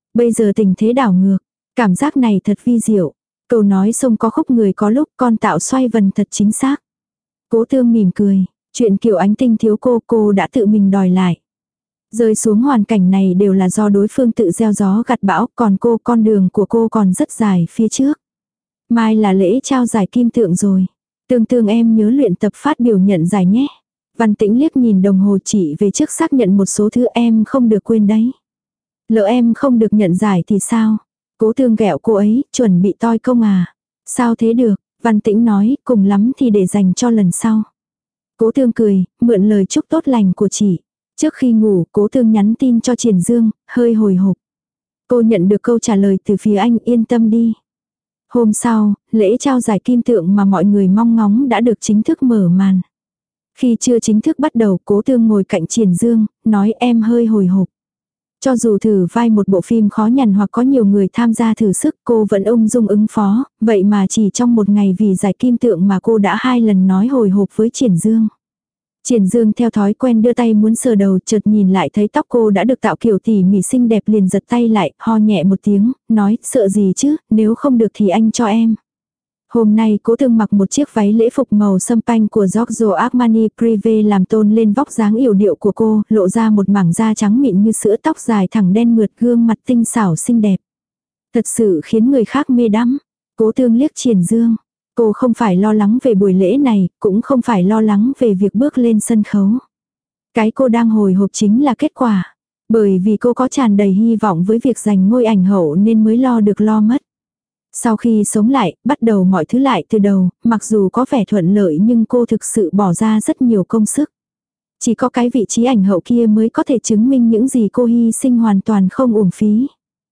Bây giờ tình thế đảo ngược, cảm giác này thật vi diệu. Câu nói sông có khúc người có lúc con tạo xoay vần thật chính xác. Cố Tương mỉm cười, chuyện Kiều Ánh Tinh thiếu cô cô đã tự mình đòi lại. Rơi xuống hoàn cảnh này đều là do đối phương tự gieo gió gặt bão, còn cô con đường của cô còn rất dài phía trước. Mai là lễ trao giải kim tượng rồi. Tương Tương em nhớ luyện tập phát biểu nhận giải nhé. Văn Tĩnh liếc nhìn đồng hồ chỉ về trước xác nhận một số thứ em không được quên đấy. Lỡ em không được nhận giải thì sao? Cố Tương ghẹo cô ấy, chuẩn bị toi công à? Sao thế được? Văn Tĩnh nói, cùng lắm thì để dành cho lần sau. Cố Tương cười, mượn lời chúc tốt lành của chị. Trước khi ngủ, Cố Tương nhắn tin cho Triển Dương, hơi hồi hộp. Cô nhận được câu trả lời từ phía anh, yên tâm đi. Hôm sau, lễ trao giải kim tượng mà mọi người mong ngóng đã được chính thức mở màn. Khi chưa chính thức bắt đầu, Cố Tương ngồi cạnh Triển Dương, nói em hơi hồi hộp. Cho dù thử vai một bộ phim khó nhằn hoặc có nhiều người tham gia thử sức, cô vẫn ung dung ứng phó, vậy mà chỉ trong một ngày vì giải kim tượng mà cô đã hai lần nói hồi hộp với Triển Dương. Triển Dương theo thói quen đưa tay muốn sờ đầu, chợt nhìn lại thấy tóc cô đã được tạo kiểu tỉ mỉ xinh đẹp liền giật tay lại, ho nhẹ một tiếng, nói, sợ gì chứ, nếu không được thì anh cho em. Hôm nay Cố Tương mặc một chiếc váy lễ phục màu sâm panh của Giorgio Armani Privé làm tôn lên vóc dáng yểu điệu của cô, lộ ra một mảng da trắng mịn như sữa, tóc dài thẳng đen mượt, gương mặt tinh xảo xinh đẹp. Thật sự khiến người khác mê đắm. Cố Tương liếc Triển Dương. Cô không phải lo lắng về buổi lễ này, cũng không phải lo lắng về việc bước lên sân khấu. Cái cô đang hồi hộp chính là kết quả. Bởi vì cô có tràn đầy hy vọng với việc giành ngôi ảnh hậu nên mới lo được lo mất. Sau khi sống lại, bắt đầu mọi thứ lại từ đầu, mặc dù có vẻ thuận lợi nhưng cô thực sự bỏ ra rất nhiều công sức. Chỉ có cái vị trí ảnh hậu kia mới có thể chứng minh những gì cô hy sinh hoàn toàn không uổng phí.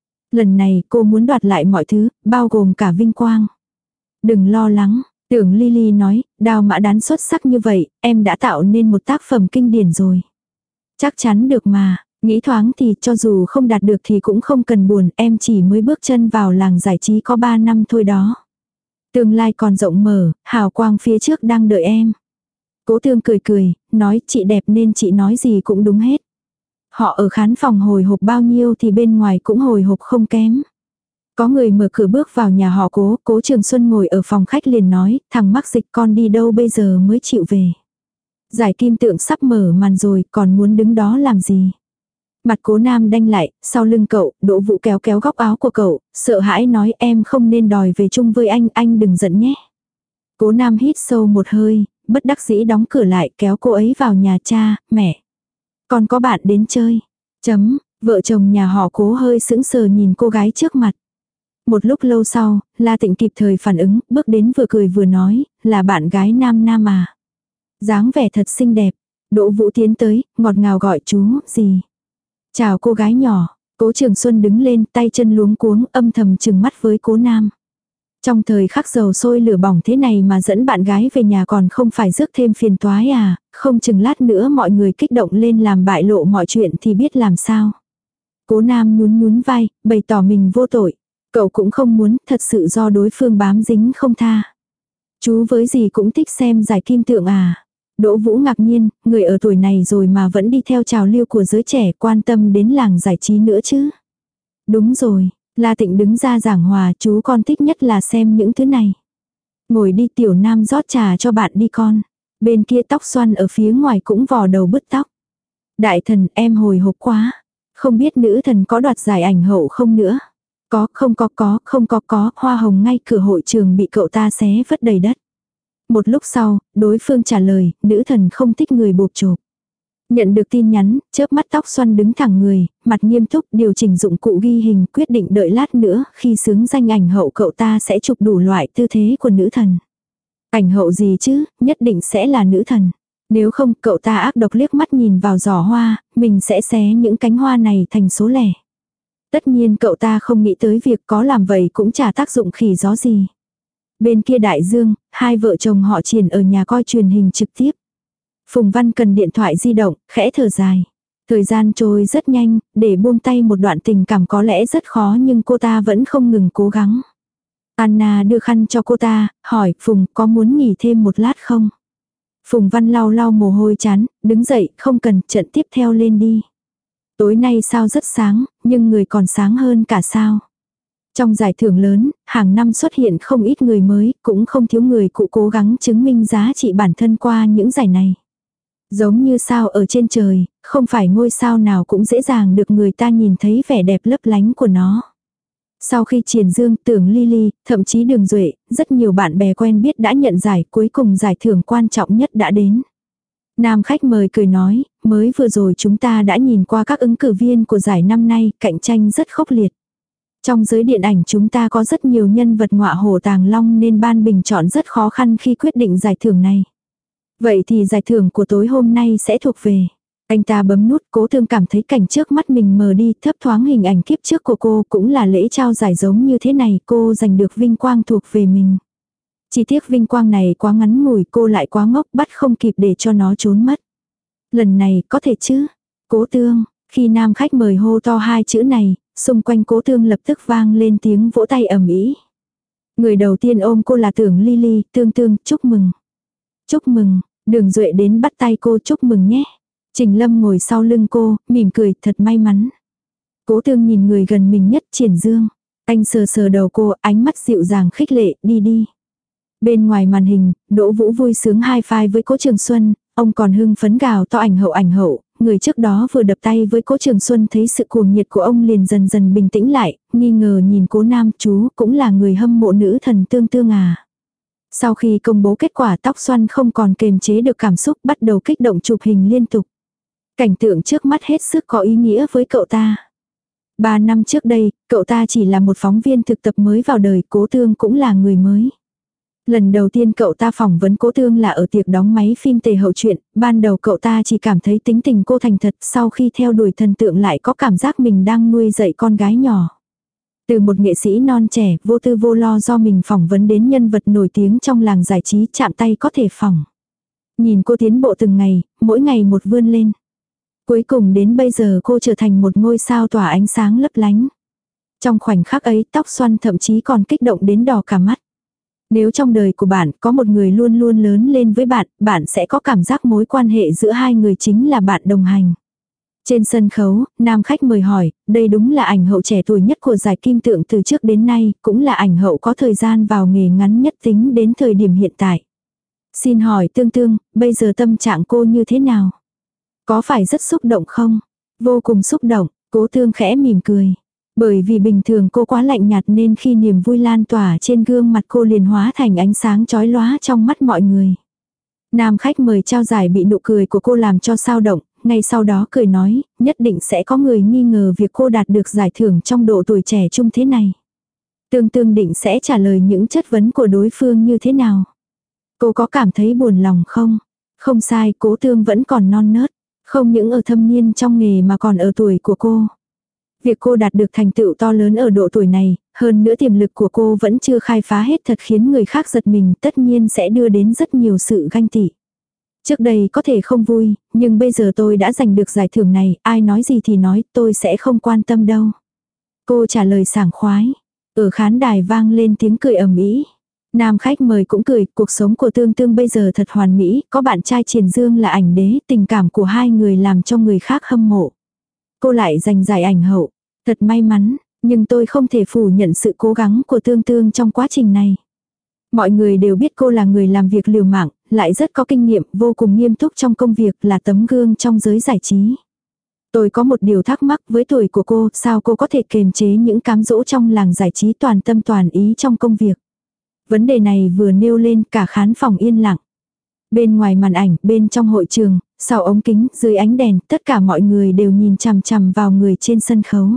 Lần này cô muốn đoạt lại mọi thứ, bao gồm cả vinh quang. Đừng lo lắng, Tưởng Lily nói, Đào Mã Đán xuất sắc như vậy, em đã tạo nên một tác phẩm kinh điển rồi. Chắc chắn được mà, nghĩ thoáng thì cho dù không đạt được thì cũng không cần buồn, em chỉ mới bước chân vào làng giải trí có ba năm thôi đó. Tương lai còn rộng mở, hào quang phía trước đang đợi em. Cố Tương cười cười, nói chị đẹp nên chị nói gì cũng đúng hết. Họ ở khán phòng hồi hộp bao nhiêu thì bên ngoài cũng hồi hộp không kém. Có người mở cửa bước vào nhà họ Cố, Cố Trường Xuân ngồi ở phòng khách liền nói, thằng mắc dịch con đi đâu bây giờ mới chịu về. Giải kim tượng sắp mở màn rồi, còn muốn đứng đó làm gì. Mặt Cố Nam đanh lại, sau lưng cậu, Đỗ Vũ kéo kéo góc áo của cậu, sợ hãi nói em không nên đòi về chung với anh, anh đừng giận nhé. Cố Nam hít sâu một hơi, bất đắc dĩ đóng cửa lại kéo cô ấy vào nhà cha, mẹ. Còn có bạn đến chơi. Chấm, vợ chồng nhà họ Cố hơi sững sờ nhìn cô gái trước mặt. Một lúc lâu sau, La Tịnh kịp thời phản ứng, bước đến vừa cười vừa nói, là bạn gái Nam Nam à. Dáng vẻ thật xinh đẹp. Đỗ Vũ tiến tới, ngọt ngào gọi chú, gì. Chào cô gái nhỏ. Cố Trường Xuân đứng lên, tay chân luống cuống, âm thầm chừng mắt với Cố Nam. Trong thời khắc dầu sôi lửa bỏng thế này mà dẫn bạn gái về nhà còn không phải rước thêm phiền toái à, không chừng lát nữa mọi người kích động lên làm bại lộ mọi chuyện thì biết làm sao. Cố Nam nhún nhún vai, bày tỏ mình vô tội. Cậu cũng không muốn, thật sự do đối phương bám dính không tha. Chú với gì cũng thích xem giải kim tượng à. Đỗ Vũ ngạc nhiên, người ở tuổi này rồi mà vẫn đi theo trào lưu của giới trẻ, quan tâm đến làng giải trí nữa chứ. Đúng rồi, La Tịnh đứng ra giảng hòa, chú con thích nhất là xem những thứ này. Ngồi đi, Tiểu Nam rót trà cho bạn đi con. Bên kia tóc xoăn ở phía ngoài cũng vò đầu bứt tóc. Đại thần, em hồi hộp quá. Không biết nữ thần có đoạt giải ảnh hậu không nữa. Có, không có có, không có có, hoa hồng ngay cửa hội trường bị cậu ta xé vứt đầy đất. Một lúc sau, đối phương trả lời, nữ thần không thích người bộp chộp. Nhận được tin nhắn, chớp mắt tóc xoăn đứng thẳng người, mặt nghiêm túc điều chỉnh dụng cụ ghi hình, quyết định đợi lát nữa, khi xướng danh ảnh hậu cậu ta sẽ chụp đủ loại tư thế của nữ thần. Ảnh hậu gì chứ, nhất định sẽ là nữ thần. Nếu không, cậu ta ác độc liếc mắt nhìn vào giỏ hoa, mình sẽ xé những cánh hoa này thành số lẻ. Tất nhiên cậu ta không nghĩ tới việc có làm vậy cũng chả tác dụng khỉ gió gì. Bên kia đại dương, hai vợ chồng họ Triển ở nhà coi truyền hình trực tiếp. Phùng Văn cần điện thoại di động, khẽ thở dài. Thời gian trôi rất nhanh, để buông tay một đoạn tình cảm có lẽ rất khó nhưng cô ta vẫn không ngừng cố gắng. Anna đưa khăn cho cô ta, hỏi Phùng có muốn nghỉ thêm một lát không? Phùng Văn lau lau mồ hôi chán, đứng dậy, không cần, trận tiếp theo lên đi. Tối nay sao rất sáng, nhưng người còn sáng hơn cả sao. Trong giải thưởng lớn, hàng năm xuất hiện không ít người mới, cũng không thiếu người cụ cố gắng chứng minh giá trị bản thân qua những giải này. Giống như sao ở trên trời, không phải ngôi sao nào cũng dễ dàng được người ta nhìn thấy vẻ đẹp lấp lánh của nó. Sau khi Triển Dương, Tưởng Ly Ly, thậm chí Đường Duệ, rất nhiều bạn bè quen biết đã nhận giải, cuối cùng giải thưởng quan trọng nhất đã đến. Nam khách mời cười nói, mới vừa rồi chúng ta đã nhìn qua các ứng cử viên của giải năm nay, cạnh tranh rất khốc liệt. Trong giới điện ảnh chúng ta có rất nhiều nhân vật ngọa hổ tàng long nên ban bình chọn rất khó khăn khi quyết định giải thưởng này. Vậy thì giải thưởng của tối hôm nay sẽ thuộc về. Anh ta bấm nút, Cố Thương cảm thấy cảnh trước mắt mình mờ đi, thấp thoáng hình ảnh kiếp trước của cô, cũng là lễ trao giải giống như thế này, cô giành được vinh quang thuộc về mình. Chỉ tiếc vinh quang này quá ngắn ngủi, cô lại quá ngốc, bắt không kịp để cho nó trốn mất. Lần này có thể chứ? Cố Thương, khi nam khách mời hô to hai chữ này, xung quanh Cố Thương lập tức vang lên tiếng vỗ tay ầm ĩ. Người đầu tiên ôm cô là Tưởng Ly Ly, Tương Tương, chúc mừng. Chúc mừng, Đường Duệ đến bắt tay cô, chúc mừng nhé. Trình Lâm ngồi sau lưng cô, mỉm cười, thật may mắn. Cố Thương nhìn người gần mình nhất, Triển Dương. Anh sờ sờ đầu cô, ánh mắt dịu dàng khích lệ, đi đi. Bên ngoài màn hình, Đỗ Vũ vui sướng hai phai với Cố Trường Xuân, ông còn hưng phấn gào to ảnh hậu ảnh hậu. Người trước đó vừa đập tay với Cố Trường Xuân thấy sự cuồng nhiệt của ông liền dần dần bình tĩnh lại, nghi ngờ nhìn Cố Nam, chú cũng là người hâm mộ nữ thần Tương Tương à. Sau khi công bố kết quả, Tóc Xoăn không còn kềm chế được cảm xúc, bắt đầu kích động chụp hình liên tục. Cảnh tượng trước mắt hết sức có ý nghĩa với cậu ta. Ba năm trước đây, cậu ta chỉ là một phóng viên thực tập mới vào đời, Cố Thương cũng là người mới. Lần đầu tiên cậu ta phỏng vấn Cố Thương là ở tiệc đóng máy phim Tề Hậu Truyện, ban đầu cậu ta chỉ cảm thấy tính tình cô thành thật, sau khi theo đuổi thần tượng lại có cảm giác mình đang nuôi dạy con gái nhỏ. Từ một nghệ sĩ non trẻ, vô tư vô lo do mình phỏng vấn đến nhân vật nổi tiếng trong làng giải trí, chạm tay có thể phỏng. Nhìn cô tiến bộ từng ngày, mỗi ngày một vươn lên. Cuối cùng đến bây giờ cô trở thành một ngôi sao tỏa ánh sáng lấp lánh. Trong khoảnh khắc ấy, Tóc Xoăn thậm chí còn kích động đến đỏ cả mắt. Nếu trong đời của bạn có một người luôn luôn lớn lên với bạn, bạn sẽ có cảm giác mối quan hệ giữa hai người chính là bạn đồng hành. Trên sân khấu, nam khách mời hỏi, đây đúng là ảnh hậu trẻ tuổi nhất của giải kim tượng từ trước đến nay, cũng là ảnh hậu có thời gian vào nghề ngắn nhất tính đến thời điểm hiện tại. Xin hỏi Tương Tương, bây giờ tâm trạng cô như thế nào? Có phải rất xúc động không? Vô cùng xúc động, Cố Thương khẽ mỉm cười. Bởi vì bình thường cô quá lạnh nhạt nên khi niềm vui lan tỏa trên gương mặt cô liền hóa thành ánh sáng chói lóa trong mắt mọi người. Nam khách mời trao giải bị nụ cười của cô làm cho sao động, ngay sau đó cười nói, nhất định sẽ có người nghi ngờ việc cô đạt được giải thưởng trong độ tuổi trẻ trung thế này. Tương Tương định sẽ trả lời những chất vấn của đối phương như thế nào? Cô có cảm thấy buồn lòng không? Không sai, Cố Thương vẫn còn non nớt. Không những ở thâm niên trong nghề mà còn ở tuổi của cô. Việc cô đạt được thành tựu to lớn ở độ tuổi này, hơn nữa tiềm lực của cô vẫn chưa khai phá hết thật khiến người khác giật mình, tất nhiên sẽ đưa đến rất nhiều sự ganh tị. Trước đây có thể không vui, nhưng bây giờ tôi đã giành được giải thưởng này, ai nói gì thì nói, tôi sẽ không quan tâm đâu. Cô trả lời sảng khoái. Ở khán đài vang lên tiếng cười ầm ĩ. Nam khách mời cũng cười, cuộc sống của Tương Tương bây giờ thật hoàn mỹ, có bạn trai Triển Dương là ảnh đế, tình cảm của hai người làm cho người khác hâm mộ. Cô lại giành giải ảnh hậu, thật may mắn, nhưng tôi không thể phủ nhận sự cố gắng của Tương Tương trong quá trình này. Mọi người đều biết cô là người làm việc liều mạng, lại rất có kinh nghiệm, vô cùng nghiêm túc trong công việc, là tấm gương trong giới giải trí. Tôi có một điều thắc mắc với tuổi của cô, sao cô có thể kiềm chế những cám dỗ trong làng giải trí toàn tâm toàn ý trong công việc. Vấn đề này vừa nêu lên cả khán phòng yên lặng. Bên ngoài màn ảnh, bên trong hội trường, sau ống kính, dưới ánh đèn, tất cả mọi người đều nhìn chằm chằm vào người trên sân khấu.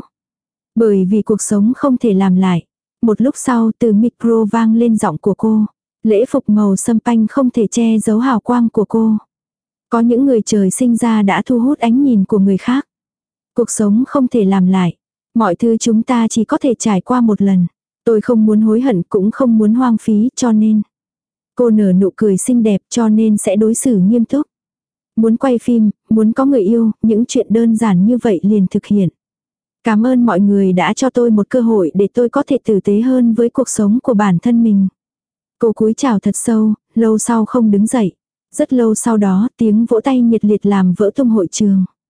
Bởi vì cuộc sống không thể làm lại. Một lúc sau từ micro vang lên giọng của cô. Lễ phục màu sâm panh không thể che giấu hào quang của cô. Có những người trời sinh ra đã thu hút ánh nhìn của người khác. Cuộc sống không thể làm lại. Mọi thứ chúng ta chỉ có thể trải qua một lần. Tôi không muốn hối hận cũng không muốn hoang phí cho nên. Cô nở nụ cười xinh đẹp cho nên sẽ đối xử nghiêm túc. Muốn quay phim, muốn có người yêu, những chuyện đơn giản như vậy liền thực hiện. Cảm ơn mọi người đã cho tôi một cơ hội để tôi có thể tử tế hơn với cuộc sống của bản thân mình. Cô cúi chào thật sâu, lâu sau không đứng dậy. Rất lâu sau đó tiếng vỗ tay nhiệt liệt làm vỡ tung hội trường.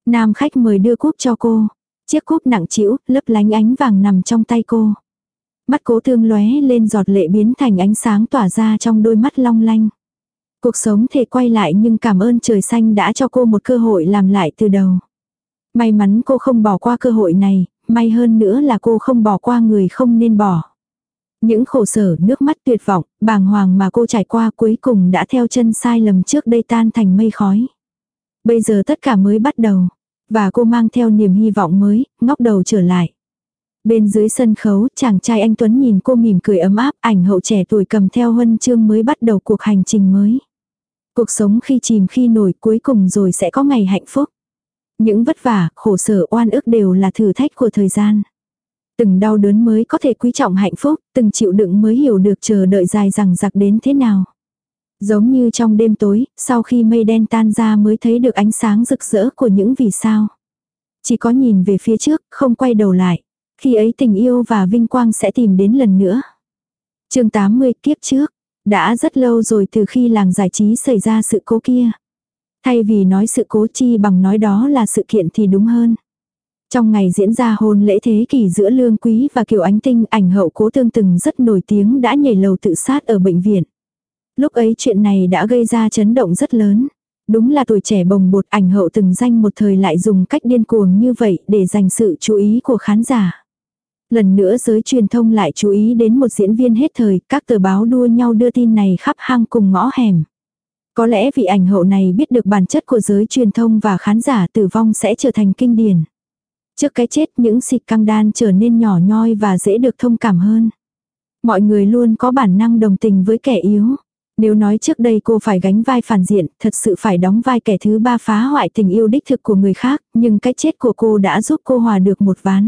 Nam khách mời đưa cúp cho cô. Chiếc cúp nặng trĩu, lấp lánh ánh vàng nằm trong tay cô. Mắt Cố Thương lóe lên giọt lệ biến thành ánh sáng tỏa ra trong đôi mắt long lanh. Cuộc sống thể quay lại nhưng cảm ơn trời xanh đã cho cô một cơ hội làm lại từ đầu. May mắn cô không bỏ qua cơ hội này, may hơn nữa là cô không bỏ qua người không nên bỏ. Những khổ sở, nước mắt tuyệt vọng, bàng hoàng mà cô trải qua cuối cùng đã theo chân sai lầm trước đây tan thành mây khói. Bây giờ tất cả mới bắt đầu. Và cô mang theo niềm hy vọng mới, ngóc đầu trở lại. Bên dưới sân khấu, chàng trai anh Tuấn nhìn cô mỉm cười ấm áp, ảnh hậu trẻ tuổi cầm theo huân chương mới bắt đầu cuộc hành trình mới. Cuộc sống khi chìm khi nổi cuối cùng rồi sẽ có ngày hạnh phúc. Những vất vả, khổ sở, oan ức đều là thử thách của thời gian. Từng đau đớn mới có thể quý trọng hạnh phúc, từng chịu đựng mới hiểu được chờ đợi dài dằng dặc đến thế nào. Giống như trong đêm tối, sau khi mây đen tan ra mới thấy được ánh sáng rực rỡ của những vì sao. Chỉ có nhìn về phía trước, không quay đầu lại. Khi ấy tình yêu và vinh quang sẽ tìm đến lần nữa. Chương tám mươi kiếp trước. Đã rất lâu rồi từ khi làng giải trí xảy ra sự cố kia. Thay vì nói sự cố chi bằng nói đó là sự kiện thì đúng hơn. Trong ngày diễn ra hôn lễ thế kỷ giữa Lương Quý và Kiều Ánh Tinh, ảnh hậu Cố Thương từng rất nổi tiếng đã nhảy lầu tự sát ở bệnh viện. Lúc ấy chuyện này đã gây ra chấn động rất lớn. Đúng là tuổi trẻ bồng bột, ảnh hậu từng danh một thời lại dùng cách điên cuồng như vậy để giành sự chú ý của khán giả. Lần nữa giới truyền thông lại chú ý đến một diễn viên hết thời, các tờ báo đua nhau đưa tin này khắp hang cùng ngõ hẻm. Có lẽ vị ảnh hậu này biết được bản chất của giới truyền thông và khán giả, tử vong sẽ trở thành kinh điển. Trước cái chết, những xịt căng đan trở nên nhỏ nhoi và dễ được thông cảm hơn. Mọi người luôn có bản năng đồng tình với kẻ yếu. Nếu nói trước đây cô phải gánh vai phản diện, thật sự phải đóng vai kẻ thứ ba phá hoại tình yêu đích thực của người khác, nhưng cái chết của cô đã giúp cô hòa được một ván.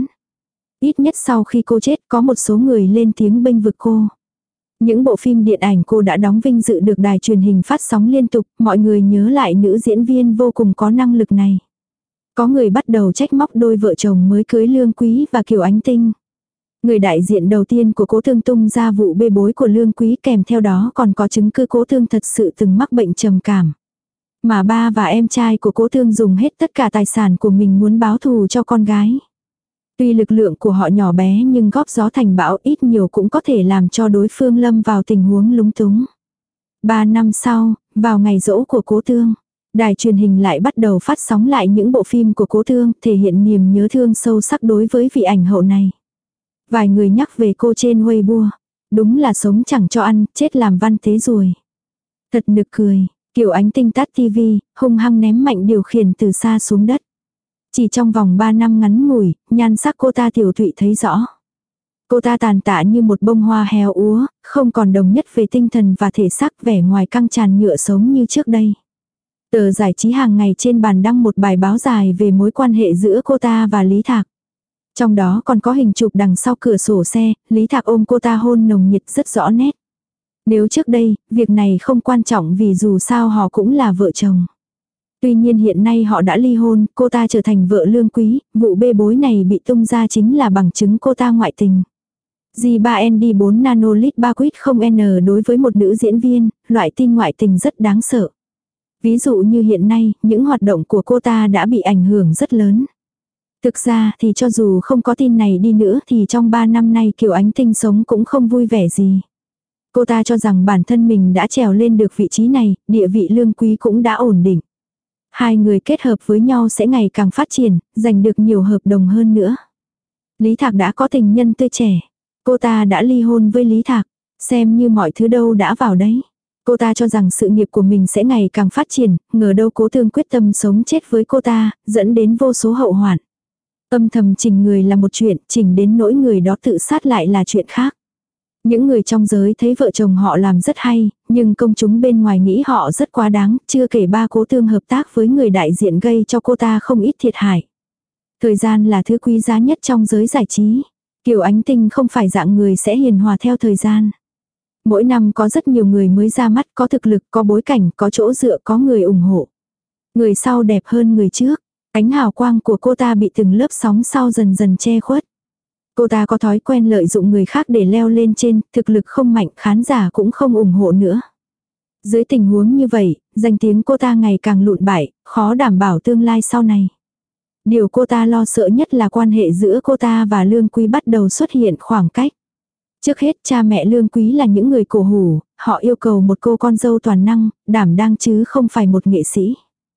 Ít nhất sau khi cô chết, có một số người lên tiếng bênh vực cô. Những bộ phim điện ảnh cô đã đóng vinh dự được đài truyền hình phát sóng liên tục, mọi người nhớ lại nữ diễn viên vô cùng có năng lực này. Có người bắt đầu trách móc đôi vợ chồng mới cưới Lương Quý và Kiều Ánh Tinh. Người đại diện đầu tiên của Cố Thương tung ra vụ bê bối của Lương Quý, kèm theo đó còn có chứng cứ Cố Thương thật sự từng mắc bệnh trầm cảm. Mà ba và em trai của Cố Thương dùng hết tất cả tài sản của mình muốn báo thù cho con gái. Tuy lực lượng của họ nhỏ bé nhưng góp gió thành bão, ít nhiều cũng có thể làm cho đối phương lâm vào tình huống lúng túng. Ba năm sau, vào ngày giỗ của Cố Thương, đài truyền hình lại bắt đầu phát sóng lại những bộ phim của Cố Thương, thể hiện niềm nhớ thương sâu sắc đối với vị ảnh hậu này. Vài người nhắc về cô trên Weibo. Đúng là sống chẳng cho ăn, chết làm văn tế rồi. Thật nực cười, Kiều Ánh Tinh tắt tivi, hung hăng ném mạnh điều khiển từ xa xuống đất. Chỉ trong vòng ba năm ngắn ngủi, nhan sắc cô ta tiểu thụy thấy rõ. Cô ta tàn tạ như một bông hoa héo úa, không còn đồng nhất về tinh thần và thể xác, vẻ ngoài căng tràn nhựa sống như trước đây. Tờ giải trí hàng ngày trên bàn đăng một bài báo dài về mối quan hệ giữa cô ta và Lý Thạc. Trong đó còn có hình chụp đằng sau cửa sổ xe, Lý Thạc ôm cô ta hôn nồng nhiệt rất rõ nét. Nếu trước đây, việc này không quan trọng vì dù sao họ cũng là vợ chồng. Tuy nhiên hiện nay họ đã ly hôn, cô ta trở thành vợ Lương Quý, vụ bê bối này bị tung ra chính là bằng chứng cô ta ngoại tình. G ba N D bốn nanolit ba quýt không N đối với một nữ diễn viên, loại tin ngoại tình rất đáng sợ. Ví dụ như hiện nay, những hoạt động của cô ta đã bị ảnh hưởng rất lớn. Thực ra thì cho dù không có tin này đi nữa thì trong ba năm nay Kiều Ánh Tinh sống cũng không vui vẻ gì. Cô ta cho rằng bản thân mình đã trèo lên được vị trí này, địa vị Lương Quý cũng đã ổn định. Hai người kết hợp với nhau sẽ ngày càng phát triển, giành được nhiều hợp đồng hơn nữa. Lý Thạc đã có tình nhân tươi trẻ. Cô ta đã ly hôn với Lý Thạc, xem như mọi thứ đâu đã vào đấy. Cô ta cho rằng sự nghiệp của mình sẽ ngày càng phát triển, ngờ đâu Cố Thương quyết tâm sống chết với cô ta, dẫn đến vô số hậu hoạn. Âm thầm chỉnh người là một chuyện, chỉnh đến nỗi người đó tự sát lại là chuyện khác. Những người trong giới thấy vợ chồng họ làm rất hay, nhưng công chúng bên ngoài nghĩ họ rất quá đáng, chưa kể ba Cố Thương hợp tác với người đại diện gây cho cô ta không ít thiệt hại. Thời gian là thứ quý giá nhất trong giới giải trí. Kiều Ánh Tinh không phải dạng người sẽ hiền hòa theo thời gian. Mỗi năm có rất nhiều người mới ra mắt, có thực lực, có bối cảnh, có chỗ dựa, có người ủng hộ. Người sau đẹp hơn người trước. Ánh hào quang của cô ta bị từng lớp sóng sau dần dần che khuất. Cô ta có thói quen lợi dụng người khác để leo lên trên, thực lực không mạnh, khán giả cũng không ủng hộ nữa. Dưới tình huống như vậy, danh tiếng cô ta ngày càng lụn bại, khó đảm bảo tương lai sau này. Điều cô ta lo sợ nhất là quan hệ giữa cô ta và Lương Quý bắt đầu xuất hiện khoảng cách. Trước hết cha mẹ Lương Quý là những người cổ hủ, họ yêu cầu một cô con dâu toàn năng, đảm đang chứ không phải một nghệ sĩ.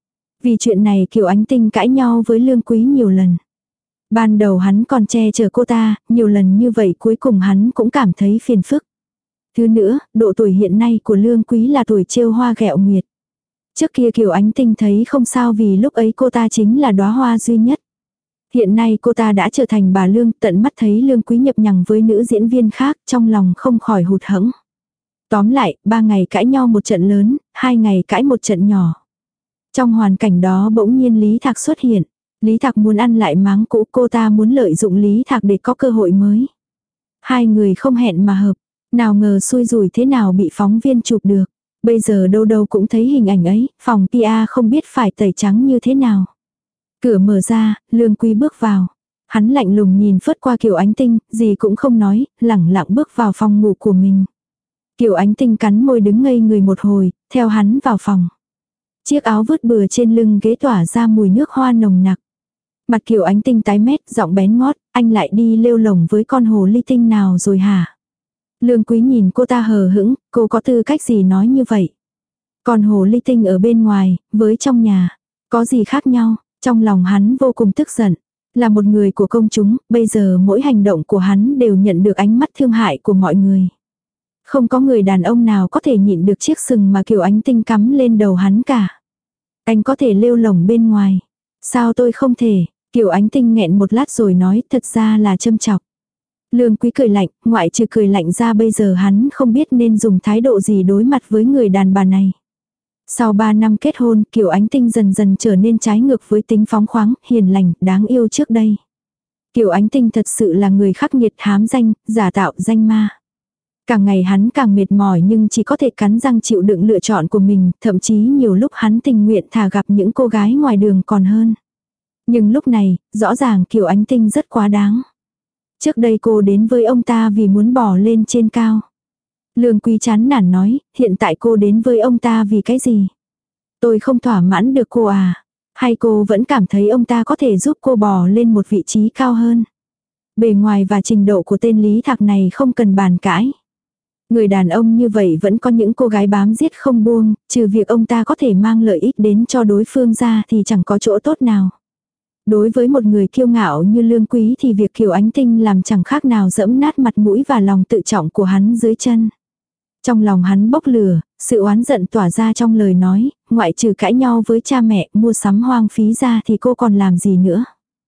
Vì chuyện này Kiều Ánh Tinh cãi nhau với Lương Quý nhiều lần. Ban đầu hắn còn che chở cô ta, nhiều lần như vậy cuối cùng hắn cũng cảm thấy phiền phức. Thứ nữa, độ tuổi hiện nay của Lương Quý là tuổi trêu hoa ghẹo nguyệt. Trước kia Kiều Ánh Tinh thấy không sao vì lúc ấy cô ta chính là đóa hoa duy nhất. Hiện nay cô ta đã trở thành bà Lương, tận mắt thấy Lương Quý nhập nhằng với nữ diễn viên khác, trong lòng không khỏi hụt hẫng. Tóm lại, ba ngày cãi nhau một trận lớn, hai ngày cãi một trận nhỏ. Trong hoàn cảnh đó bỗng nhiên Lý Thạc xuất hiện. Lý Thạc muốn ăn lại máng cũ, cô ta muốn lợi dụng Lý Thạc để có cơ hội mới. Hai người không hẹn mà hợp, nào ngờ xui rủi thế nào bị phóng viên chụp được. Bây giờ đâu đâu cũng thấy hình ảnh ấy, phòng pê e không biết phải tẩy trắng như thế nào. Cửa mở ra, Lương Quý bước vào. Hắn lạnh lùng nhìn phớt qua Kiều Ánh Tinh, gì cũng không nói, lẳng lặng bước vào phòng ngủ của mình. Kiều Ánh Tinh cắn môi đứng ngây người một hồi, theo hắn vào phòng. Chiếc áo vứt bừa trên lưng ghế tỏa ra mùi nước hoa nồng nặc. Mặt Kiều Ánh Tinh tái mét, giọng bén ngót, anh lại đi lêu lổng với con hồ ly tinh nào rồi hả? Lương Quý nhìn cô ta hờ hững, cô có tư cách gì nói như vậy? Còn hồ ly tinh ở bên ngoài, với trong nhà, có gì khác nhau? Trong lòng hắn vô cùng tức giận. Là một người của công chúng, bây giờ mỗi hành động của hắn đều nhận được ánh mắt thương hại của mọi người. Không có người đàn ông nào có thể nhịn được chiếc sừng mà Kiều Ánh Tinh cắm lên đầu hắn cả. Anh có thể lêu lổng bên ngoài. Sao tôi không thể? Kiều Ánh Tinh nghẹn một lát rồi nói, thật ra là châm chọc. Lương Quý cười lạnh, ngoại trừ cười lạnh ra bây giờ hắn không biết nên dùng thái độ gì đối mặt với người đàn bà này. Sau ba năm kết hôn, Kiều Ánh Tinh dần dần trở nên trái ngược với tính phóng khoáng, hiền lành, đáng yêu trước đây. Kiều Ánh Tinh thật sự là người khắc nghiệt hám danh, giả tạo danh ma. Càng ngày hắn càng mệt mỏi nhưng chỉ có thể cắn răng chịu đựng lựa chọn của mình, thậm chí nhiều lúc hắn tình nguyện thà gặp những cô gái ngoài đường còn hơn. Nhưng lúc này, rõ ràng Kiều Ánh Tinh rất quá đáng. Trước đây cô đến với ông ta vì muốn bỏ lên trên cao. Lương Quý chán nản nói, hiện tại cô đến với ông ta vì cái gì? Tôi không thỏa mãn được cô à? Hay cô vẫn cảm thấy ông ta có thể giúp cô bò lên một vị trí cao hơn? Bề ngoài và trình độ của tên Lý Thạc này không cần bàn cãi. Người đàn ông như vậy vẫn có những cô gái bám giết không buông, trừ việc ông ta có thể mang lợi ích đến cho đối phương ra thì chẳng có chỗ tốt nào. Đối với một người kiêu ngạo như Lương Quý thì việc Kiều Ánh Tinh làm chẳng khác nào dẫm nát mặt mũi và lòng tự trọng của hắn dưới chân. Trong lòng hắn bốc lửa, sự oán giận tỏa ra trong lời nói, ngoại trừ cãi nhau với cha mẹ, mua sắm hoang phí ra thì cô còn làm gì nữa.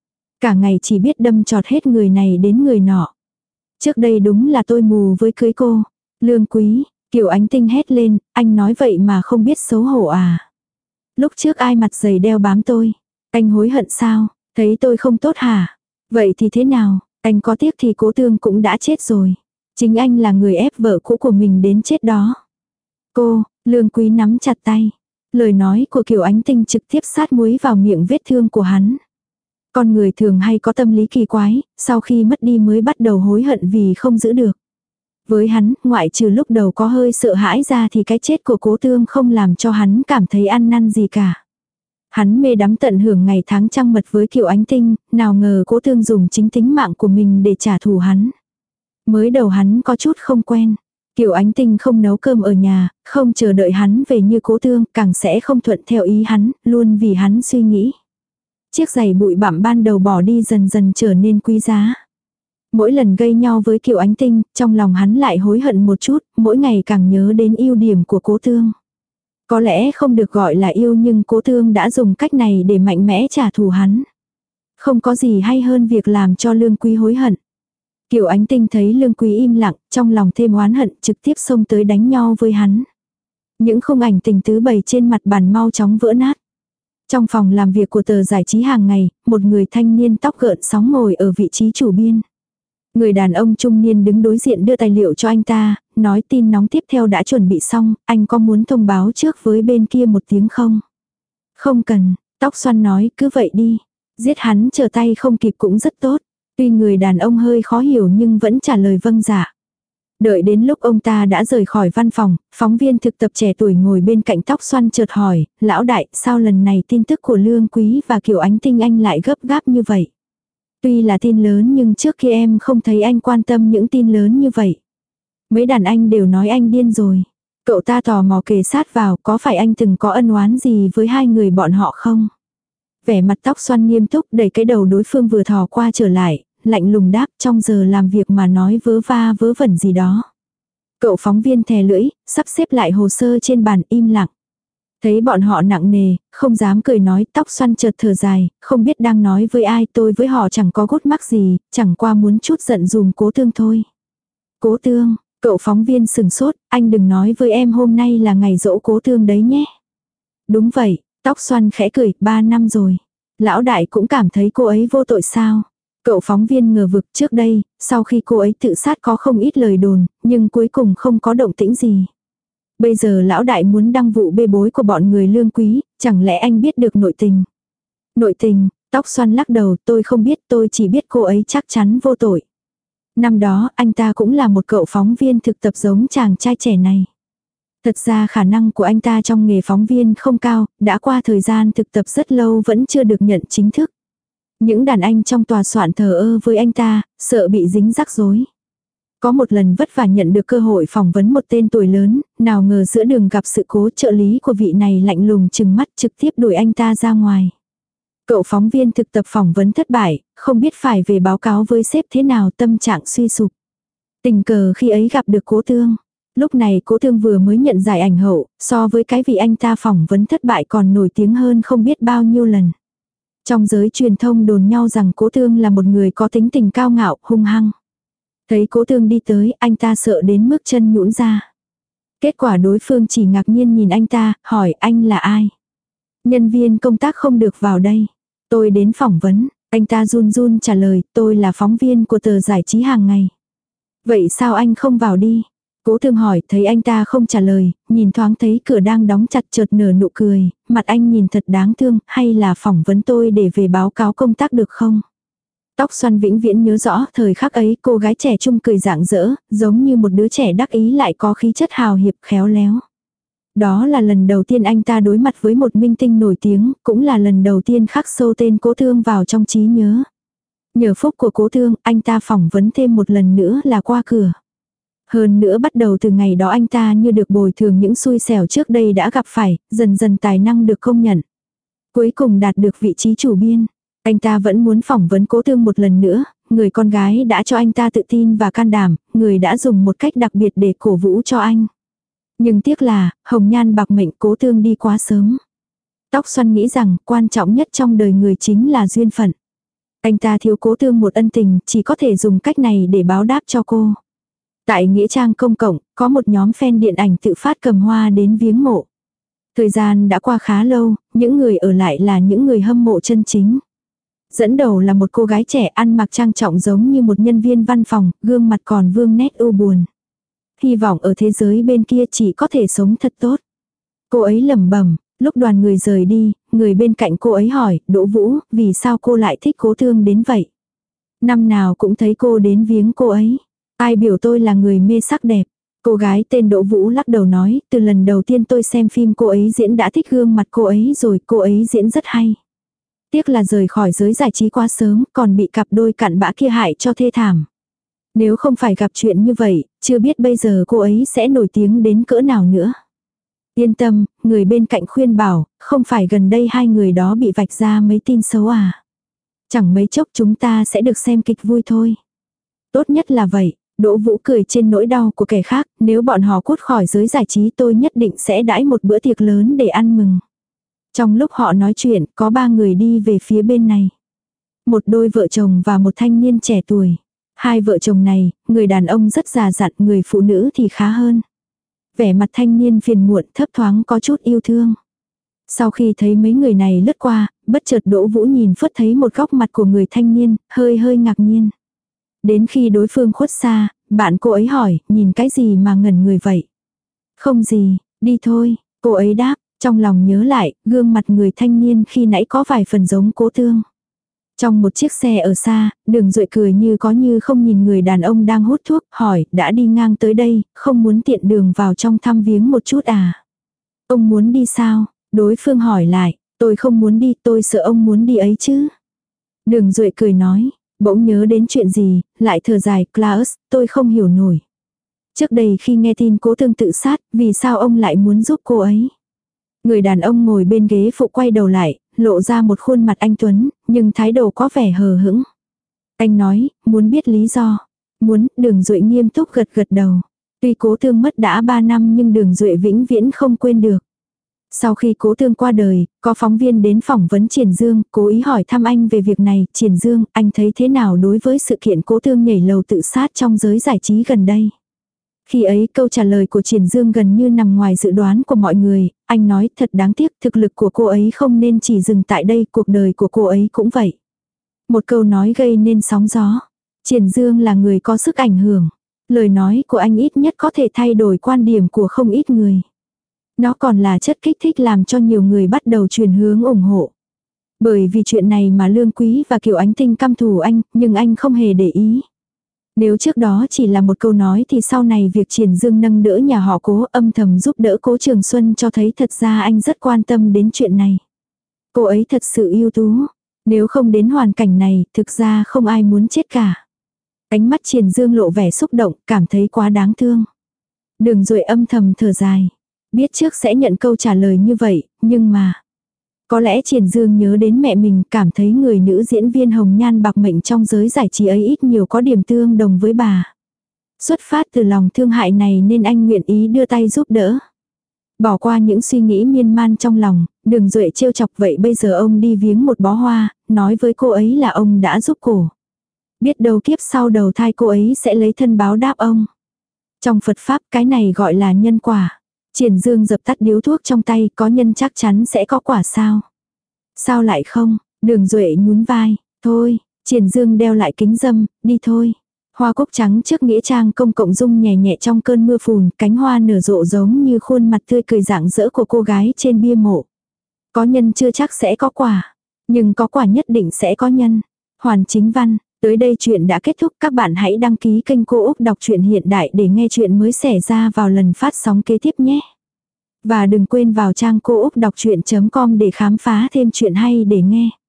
Cả ngày chỉ biết đâm chọt hết người này đến người nọ. Trước đây đúng là tôi mù với cưới cô. Lương Quý, Kiều Ánh Tinh hét lên, anh nói vậy mà không biết xấu hổ à. Lúc trước ai mặt dày đeo bám tôi. Anh hối hận sao, thấy tôi không tốt hả? Vậy thì thế nào, anh có tiếc thì Cố Tương cũng đã chết rồi. Chính anh là người ép vợ cũ của mình đến chết đó. Cô, Lương Quý nắm chặt tay. Lời nói của Kiều Ánh Tinh trực tiếp sát muối vào miệng vết thương của hắn. Con người thường hay có tâm lý kỳ quái, sau khi mất đi mới bắt đầu hối hận vì không giữ được. Với hắn, ngoại trừ lúc đầu có hơi sợ hãi ra thì cái chết của Cố Tương không làm cho hắn cảm thấy ăn năn gì cả. Hắn mê đắm tận hưởng ngày tháng trăng mật với Kiều Ánh Tinh, nào ngờ Cố Tương dùng chính tính mạng của mình để trả thù hắn. Mới đầu hắn có chút không quen. Kiều Ánh Tinh không nấu cơm ở nhà, không chờ đợi hắn về như Cố Tương, càng sẽ không thuận theo ý hắn, luôn vì hắn suy nghĩ. Chiếc giày bụi bặm ban đầu bỏ đi dần dần trở nên quý giá. Mỗi lần gây nhau với Kiều Ánh Tinh, trong lòng hắn lại hối hận một chút, mỗi ngày càng nhớ đến ưu điểm của Cố Tương. Có lẽ không được gọi là yêu nhưng Cố Tương đã dùng cách này để mạnh mẽ trả thù hắn. Không có gì hay hơn việc làm cho Lương Quý hối hận. Kiều Ánh Tinh thấy Lương Quý im lặng, trong lòng thêm oán hận, trực tiếp xông tới đánh nhau với hắn. Những khung ảnh tình tứ bày trên mặt bàn mau chóng vỡ nát. Trong phòng làm việc của tờ giải trí hàng ngày, một người thanh niên tóc gợn sóng ngồi ở vị trí chủ biên. Người đàn ông trung niên đứng đối diện đưa tài liệu cho anh ta, nói tin nóng tiếp theo đã chuẩn bị xong, anh có muốn thông báo trước với bên kia một tiếng không? Không cần, tóc xoăn nói cứ vậy đi. Giết hắn trở tay không kịp cũng rất tốt. Tuy người đàn ông hơi khó hiểu nhưng vẫn trả lời vâng dạ. Đợi đến lúc ông ta đã rời khỏi văn phòng, phóng viên thực tập trẻ tuổi ngồi bên cạnh tóc xoăn chợt hỏi, lão đại, sao lần này tin tức của Lương Quý và Kiều Ánh Tinh anh lại gấp gáp như vậy? Tuy là tin lớn nhưng trước kia em không thấy anh quan tâm những tin lớn như vậy. Mấy đàn anh đều nói anh điên rồi. Cậu ta tò mò kề sát vào, có phải anh từng có ân oán gì với hai người bọn họ không? Vẻ mặt tóc xoăn nghiêm túc đẩy cái đầu đối phương vừa thò qua trở lại, lạnh lùng đáp trong giờ làm việc mà nói vớ va vớ vẩn gì đó. Cậu phóng viên thè lưỡi, sắp xếp lại hồ sơ trên bàn im lặng. Thấy bọn họ nặng nề, không dám cười nói, tóc xoăn chợt thở dài, không biết đang nói với ai, tôi với họ chẳng có gút mắc gì, chẳng qua muốn chút giận dùm Cố Tương thôi. Cố Tương, cậu phóng viên sừng sốt, anh đừng nói với em hôm nay là ngày giỗ Cố Tương đấy nhé. Đúng vậy, tóc xoăn khẽ cười, ba năm rồi. Lão đại cũng cảm thấy cô ấy vô tội sao? Cậu phóng viên ngờ vực trước đây, sau khi cô ấy tự sát có không ít lời đồn, nhưng cuối cùng không có động tĩnh gì. Bây giờ lão đại muốn đăng vụ bê bối của bọn người Lương Quý, chẳng lẽ anh biết được nội tình? Nội tình, tóc xoăn lắc đầu, tôi không biết, tôi chỉ biết cô ấy chắc chắn vô tội. Năm đó, anh ta cũng là một cậu phóng viên thực tập giống chàng trai trẻ này. Thật ra khả năng của anh ta trong nghề phóng viên không cao, đã qua thời gian thực tập rất lâu vẫn chưa được nhận chính thức. Những đàn anh trong tòa soạn thờ ơ với anh ta, sợ bị dính rắc rối. Có một lần vất vả nhận được cơ hội phỏng vấn một tên tuổi lớn, nào ngờ giữa đường gặp sự cố, trợ lý của vị này lạnh lùng chừng mắt trực tiếp đuổi anh ta ra ngoài. Cậu phóng viên thực tập phỏng vấn thất bại, không biết phải về báo cáo với sếp thế nào, tâm trạng suy sụp. Tình cờ khi ấy gặp được Cố Tương. Lúc này Cố Tương vừa mới nhận giải ảnh hậu, so với cái vị anh ta phỏng vấn thất bại còn nổi tiếng hơn không biết bao nhiêu lần. Trong giới truyền thông đồn nhau rằng Cố Tương là một người có tính tình cao ngạo, hung hăng. Thấy Cố Tương đi tới, anh ta sợ đến mức chân nhũn ra. Kết quả đối phương chỉ ngạc nhiên nhìn anh ta, hỏi anh là ai? Nhân viên công tác không được vào đây. Tôi đến phỏng vấn, anh ta run run trả lời, tôi là phóng viên của tờ giải trí hàng ngày. Vậy sao anh không vào đi? Cố Tương hỏi, thấy anh ta không trả lời, nhìn thoáng thấy cửa đang đóng chặt chợt nở nụ cười, mặt anh nhìn thật đáng thương, hay là phỏng vấn tôi để về báo cáo công tác được không? Tóc xoăn vĩnh viễn nhớ rõ thời khắc ấy cô gái trẻ trung cười rạng rỡ, giống như một đứa trẻ đắc ý lại có khí chất hào hiệp khéo léo. Đó là lần đầu tiên anh ta đối mặt với một minh tinh nổi tiếng, cũng là lần đầu tiên khắc sâu tên Cố Tương vào trong trí nhớ. Nhờ phúc của Cố Tương, anh ta phỏng vấn thêm một lần nữa là qua cửa. Hơn nữa bắt đầu từ ngày đó anh ta như được bồi thường những xui xẻo trước đây đã gặp phải, dần dần tài năng được công nhận. Cuối cùng đạt được vị trí chủ biên. Anh ta vẫn muốn phỏng vấn Cố Tương một lần nữa, người con gái đã cho anh ta tự tin và can đảm, người đã dùng một cách đặc biệt để cổ vũ cho anh. Nhưng tiếc là, hồng nhan bạc mệnh, Cố Tương đi quá sớm. Tóc xoăn nghĩ rằng, quan trọng nhất trong đời người chính là duyên phận. Anh ta thiếu Cố Tương một ân tình, chỉ có thể dùng cách này để báo đáp cho cô. Tại nghĩa trang công cộng, có một nhóm fan điện ảnh tự phát cầm hoa đến viếng mộ. Thời gian đã qua khá lâu, những người ở lại là những người hâm mộ chân chính. Dẫn đầu là một cô gái trẻ ăn mặc trang trọng giống như một nhân viên văn phòng, gương mặt còn vương nét u buồn. Hy vọng ở thế giới bên kia chỉ có thể sống thật tốt. Cô ấy lẩm bẩm, lúc đoàn người rời đi, người bên cạnh cô ấy hỏi, Đỗ Vũ, vì sao cô lại thích Cố Tương đến vậy? Năm nào cũng thấy cô đến viếng cô ấy. Ai biểu tôi là người mê sắc đẹp. Cô gái tên Đỗ Vũ lắc đầu nói, từ lần đầu tiên tôi xem phim cô ấy diễn đã thích gương mặt cô ấy rồi, cô ấy diễn rất hay. Tiếc là rời khỏi giới giải trí quá sớm, còn bị cặp đôi cặn bã kia hại cho thê thảm. Nếu không phải gặp chuyện như vậy, chưa biết bây giờ cô ấy sẽ nổi tiếng đến cỡ nào nữa. Yên tâm, người bên cạnh khuyên bảo, không phải gần đây hai người đó bị vạch ra mấy tin xấu à. Chẳng mấy chốc chúng ta sẽ được xem kịch vui thôi. Tốt nhất là vậy. Đỗ Vũ cười trên nỗi đau của kẻ khác, nếu bọn họ cút khỏi giới giải trí tôi nhất định sẽ đãi một bữa tiệc lớn để ăn mừng. Trong lúc họ nói chuyện, có ba người đi về phía bên này. Một đôi vợ chồng và một thanh niên trẻ tuổi. Hai vợ chồng này, người đàn ông rất già dặn, người phụ nữ thì khá hơn. Vẻ mặt thanh niên phiền muộn thấp thoáng có chút yêu thương. Sau khi thấy mấy người này lướt qua, bất chợt Đỗ Vũ nhìn phớt thấy một góc mặt của người thanh niên, hơi hơi ngạc nhiên. Đến khi đối phương khuất xa, bạn cô ấy hỏi, nhìn cái gì mà ngẩn người vậy? Không gì, đi thôi, cô ấy đáp, trong lòng nhớ lại, gương mặt người thanh niên khi nãy có vài phần giống Cố Tương. Trong một chiếc xe ở xa, Đường Duệ cười như có như không nhìn người đàn ông đang hút thuốc, hỏi, đã đi ngang tới đây, không muốn tiện đường vào trong thăm viếng một chút à? Ông muốn đi sao? Đối phương hỏi lại, tôi không muốn đi, tôi sợ ông muốn đi ấy chứ. Đường Duệ cười nói, bỗng nhớ đến chuyện gì, lại thở dài, Klaus, tôi không hiểu nổi. Trước đây khi nghe tin Cố Thương tự sát, vì sao ông lại muốn giúp cô ấy? Người đàn ông ngồi bên ghế phụ quay đầu lại, lộ ra một khuôn mặt anh tuấn, nhưng thái độ có vẻ hờ hững. Anh nói, muốn biết lý do. Muốn, Đường Duệ nghiêm túc gật gật đầu. Tuy Cố Thương mất đã ba năm nhưng Đường Duệ vĩnh viễn không quên được. Sau khi Cố Thương qua đời, có phóng viên đến phỏng vấn Triển Dương, cố ý hỏi thăm anh về việc này. Triển Dương, anh thấy thế nào đối với sự kiện Cố Thương nhảy lầu tự sát trong giới giải trí gần đây? Khi ấy câu trả lời của Triển Dương gần như nằm ngoài dự đoán của mọi người, anh nói thật đáng tiếc thực lực của cô ấy không nên chỉ dừng tại đây, cuộc đời của cô ấy cũng vậy. Một câu nói gây nên sóng gió. Triển Dương là người có sức ảnh hưởng. Lời nói của anh ít nhất có thể thay đổi quan điểm của không ít người. Nó còn là chất kích thích làm cho nhiều người bắt đầu chuyển hướng ủng hộ. Bởi vì chuyện này mà Lương Quý và Kiều Ánh Tinh căm thù anh, nhưng anh không hề để ý. Nếu trước đó chỉ là một câu nói thì sau này việc Triển Dương nâng đỡ nhà họ Cố, âm thầm giúp đỡ Cố Trường Xuân cho thấy thật ra anh rất quan tâm đến chuyện này. Cô ấy thật sự ưu tú. Nếu không đến hoàn cảnh này, thực ra không ai muốn chết cả. Ánh mắt Triển Dương lộ vẻ xúc động, cảm thấy quá đáng thương. Đường Duệ âm thầm thở dài. Biết trước sẽ nhận câu trả lời như vậy, nhưng mà... Có lẽ Triển Dương nhớ đến mẹ mình, cảm thấy người nữ diễn viên hồng nhan bạc mệnh trong giới giải trí ấy ít nhiều có điểm tương đồng với bà. Xuất phát từ lòng thương hại này nên anh nguyện ý đưa tay giúp đỡ. Bỏ qua những suy nghĩ miên man trong lòng, Đường Duệ trêu chọc, vậy bây giờ ông đi viếng một bó hoa, nói với cô ấy là ông đã giúp cô. Biết đâu kiếp sau đầu thai cô ấy sẽ lấy thân báo đáp ông. Trong Phật Pháp cái này gọi là nhân quả. Triển Dương dập tắt điếu thuốc trong tay, có nhân chắc chắn sẽ có quả sao? Sao lại không? Đường Duệ nhún vai, thôi, Triển Dương đeo lại kính râm, đi thôi. Hoa cúc trắng trước nghĩa trang công cộng rung nhẹ nhẹ trong cơn mưa phùn, cánh hoa nở rộ giống như khuôn mặt tươi cười rạng rỡ của cô gái trên bia mộ. Có nhân chưa chắc sẽ có quả, nhưng có quả nhất định sẽ có nhân. Hoàn Chính Văn, tới đây chuyện đã kết thúc, các bạn hãy đăng ký kênh Cô Úc Đọc truyện hiện đại để nghe chuyện mới xảy ra vào lần phát sóng kế tiếp nhé. Và đừng quên vào trang cô úc đọc chuyện chấm com để khám phá thêm chuyện hay để nghe.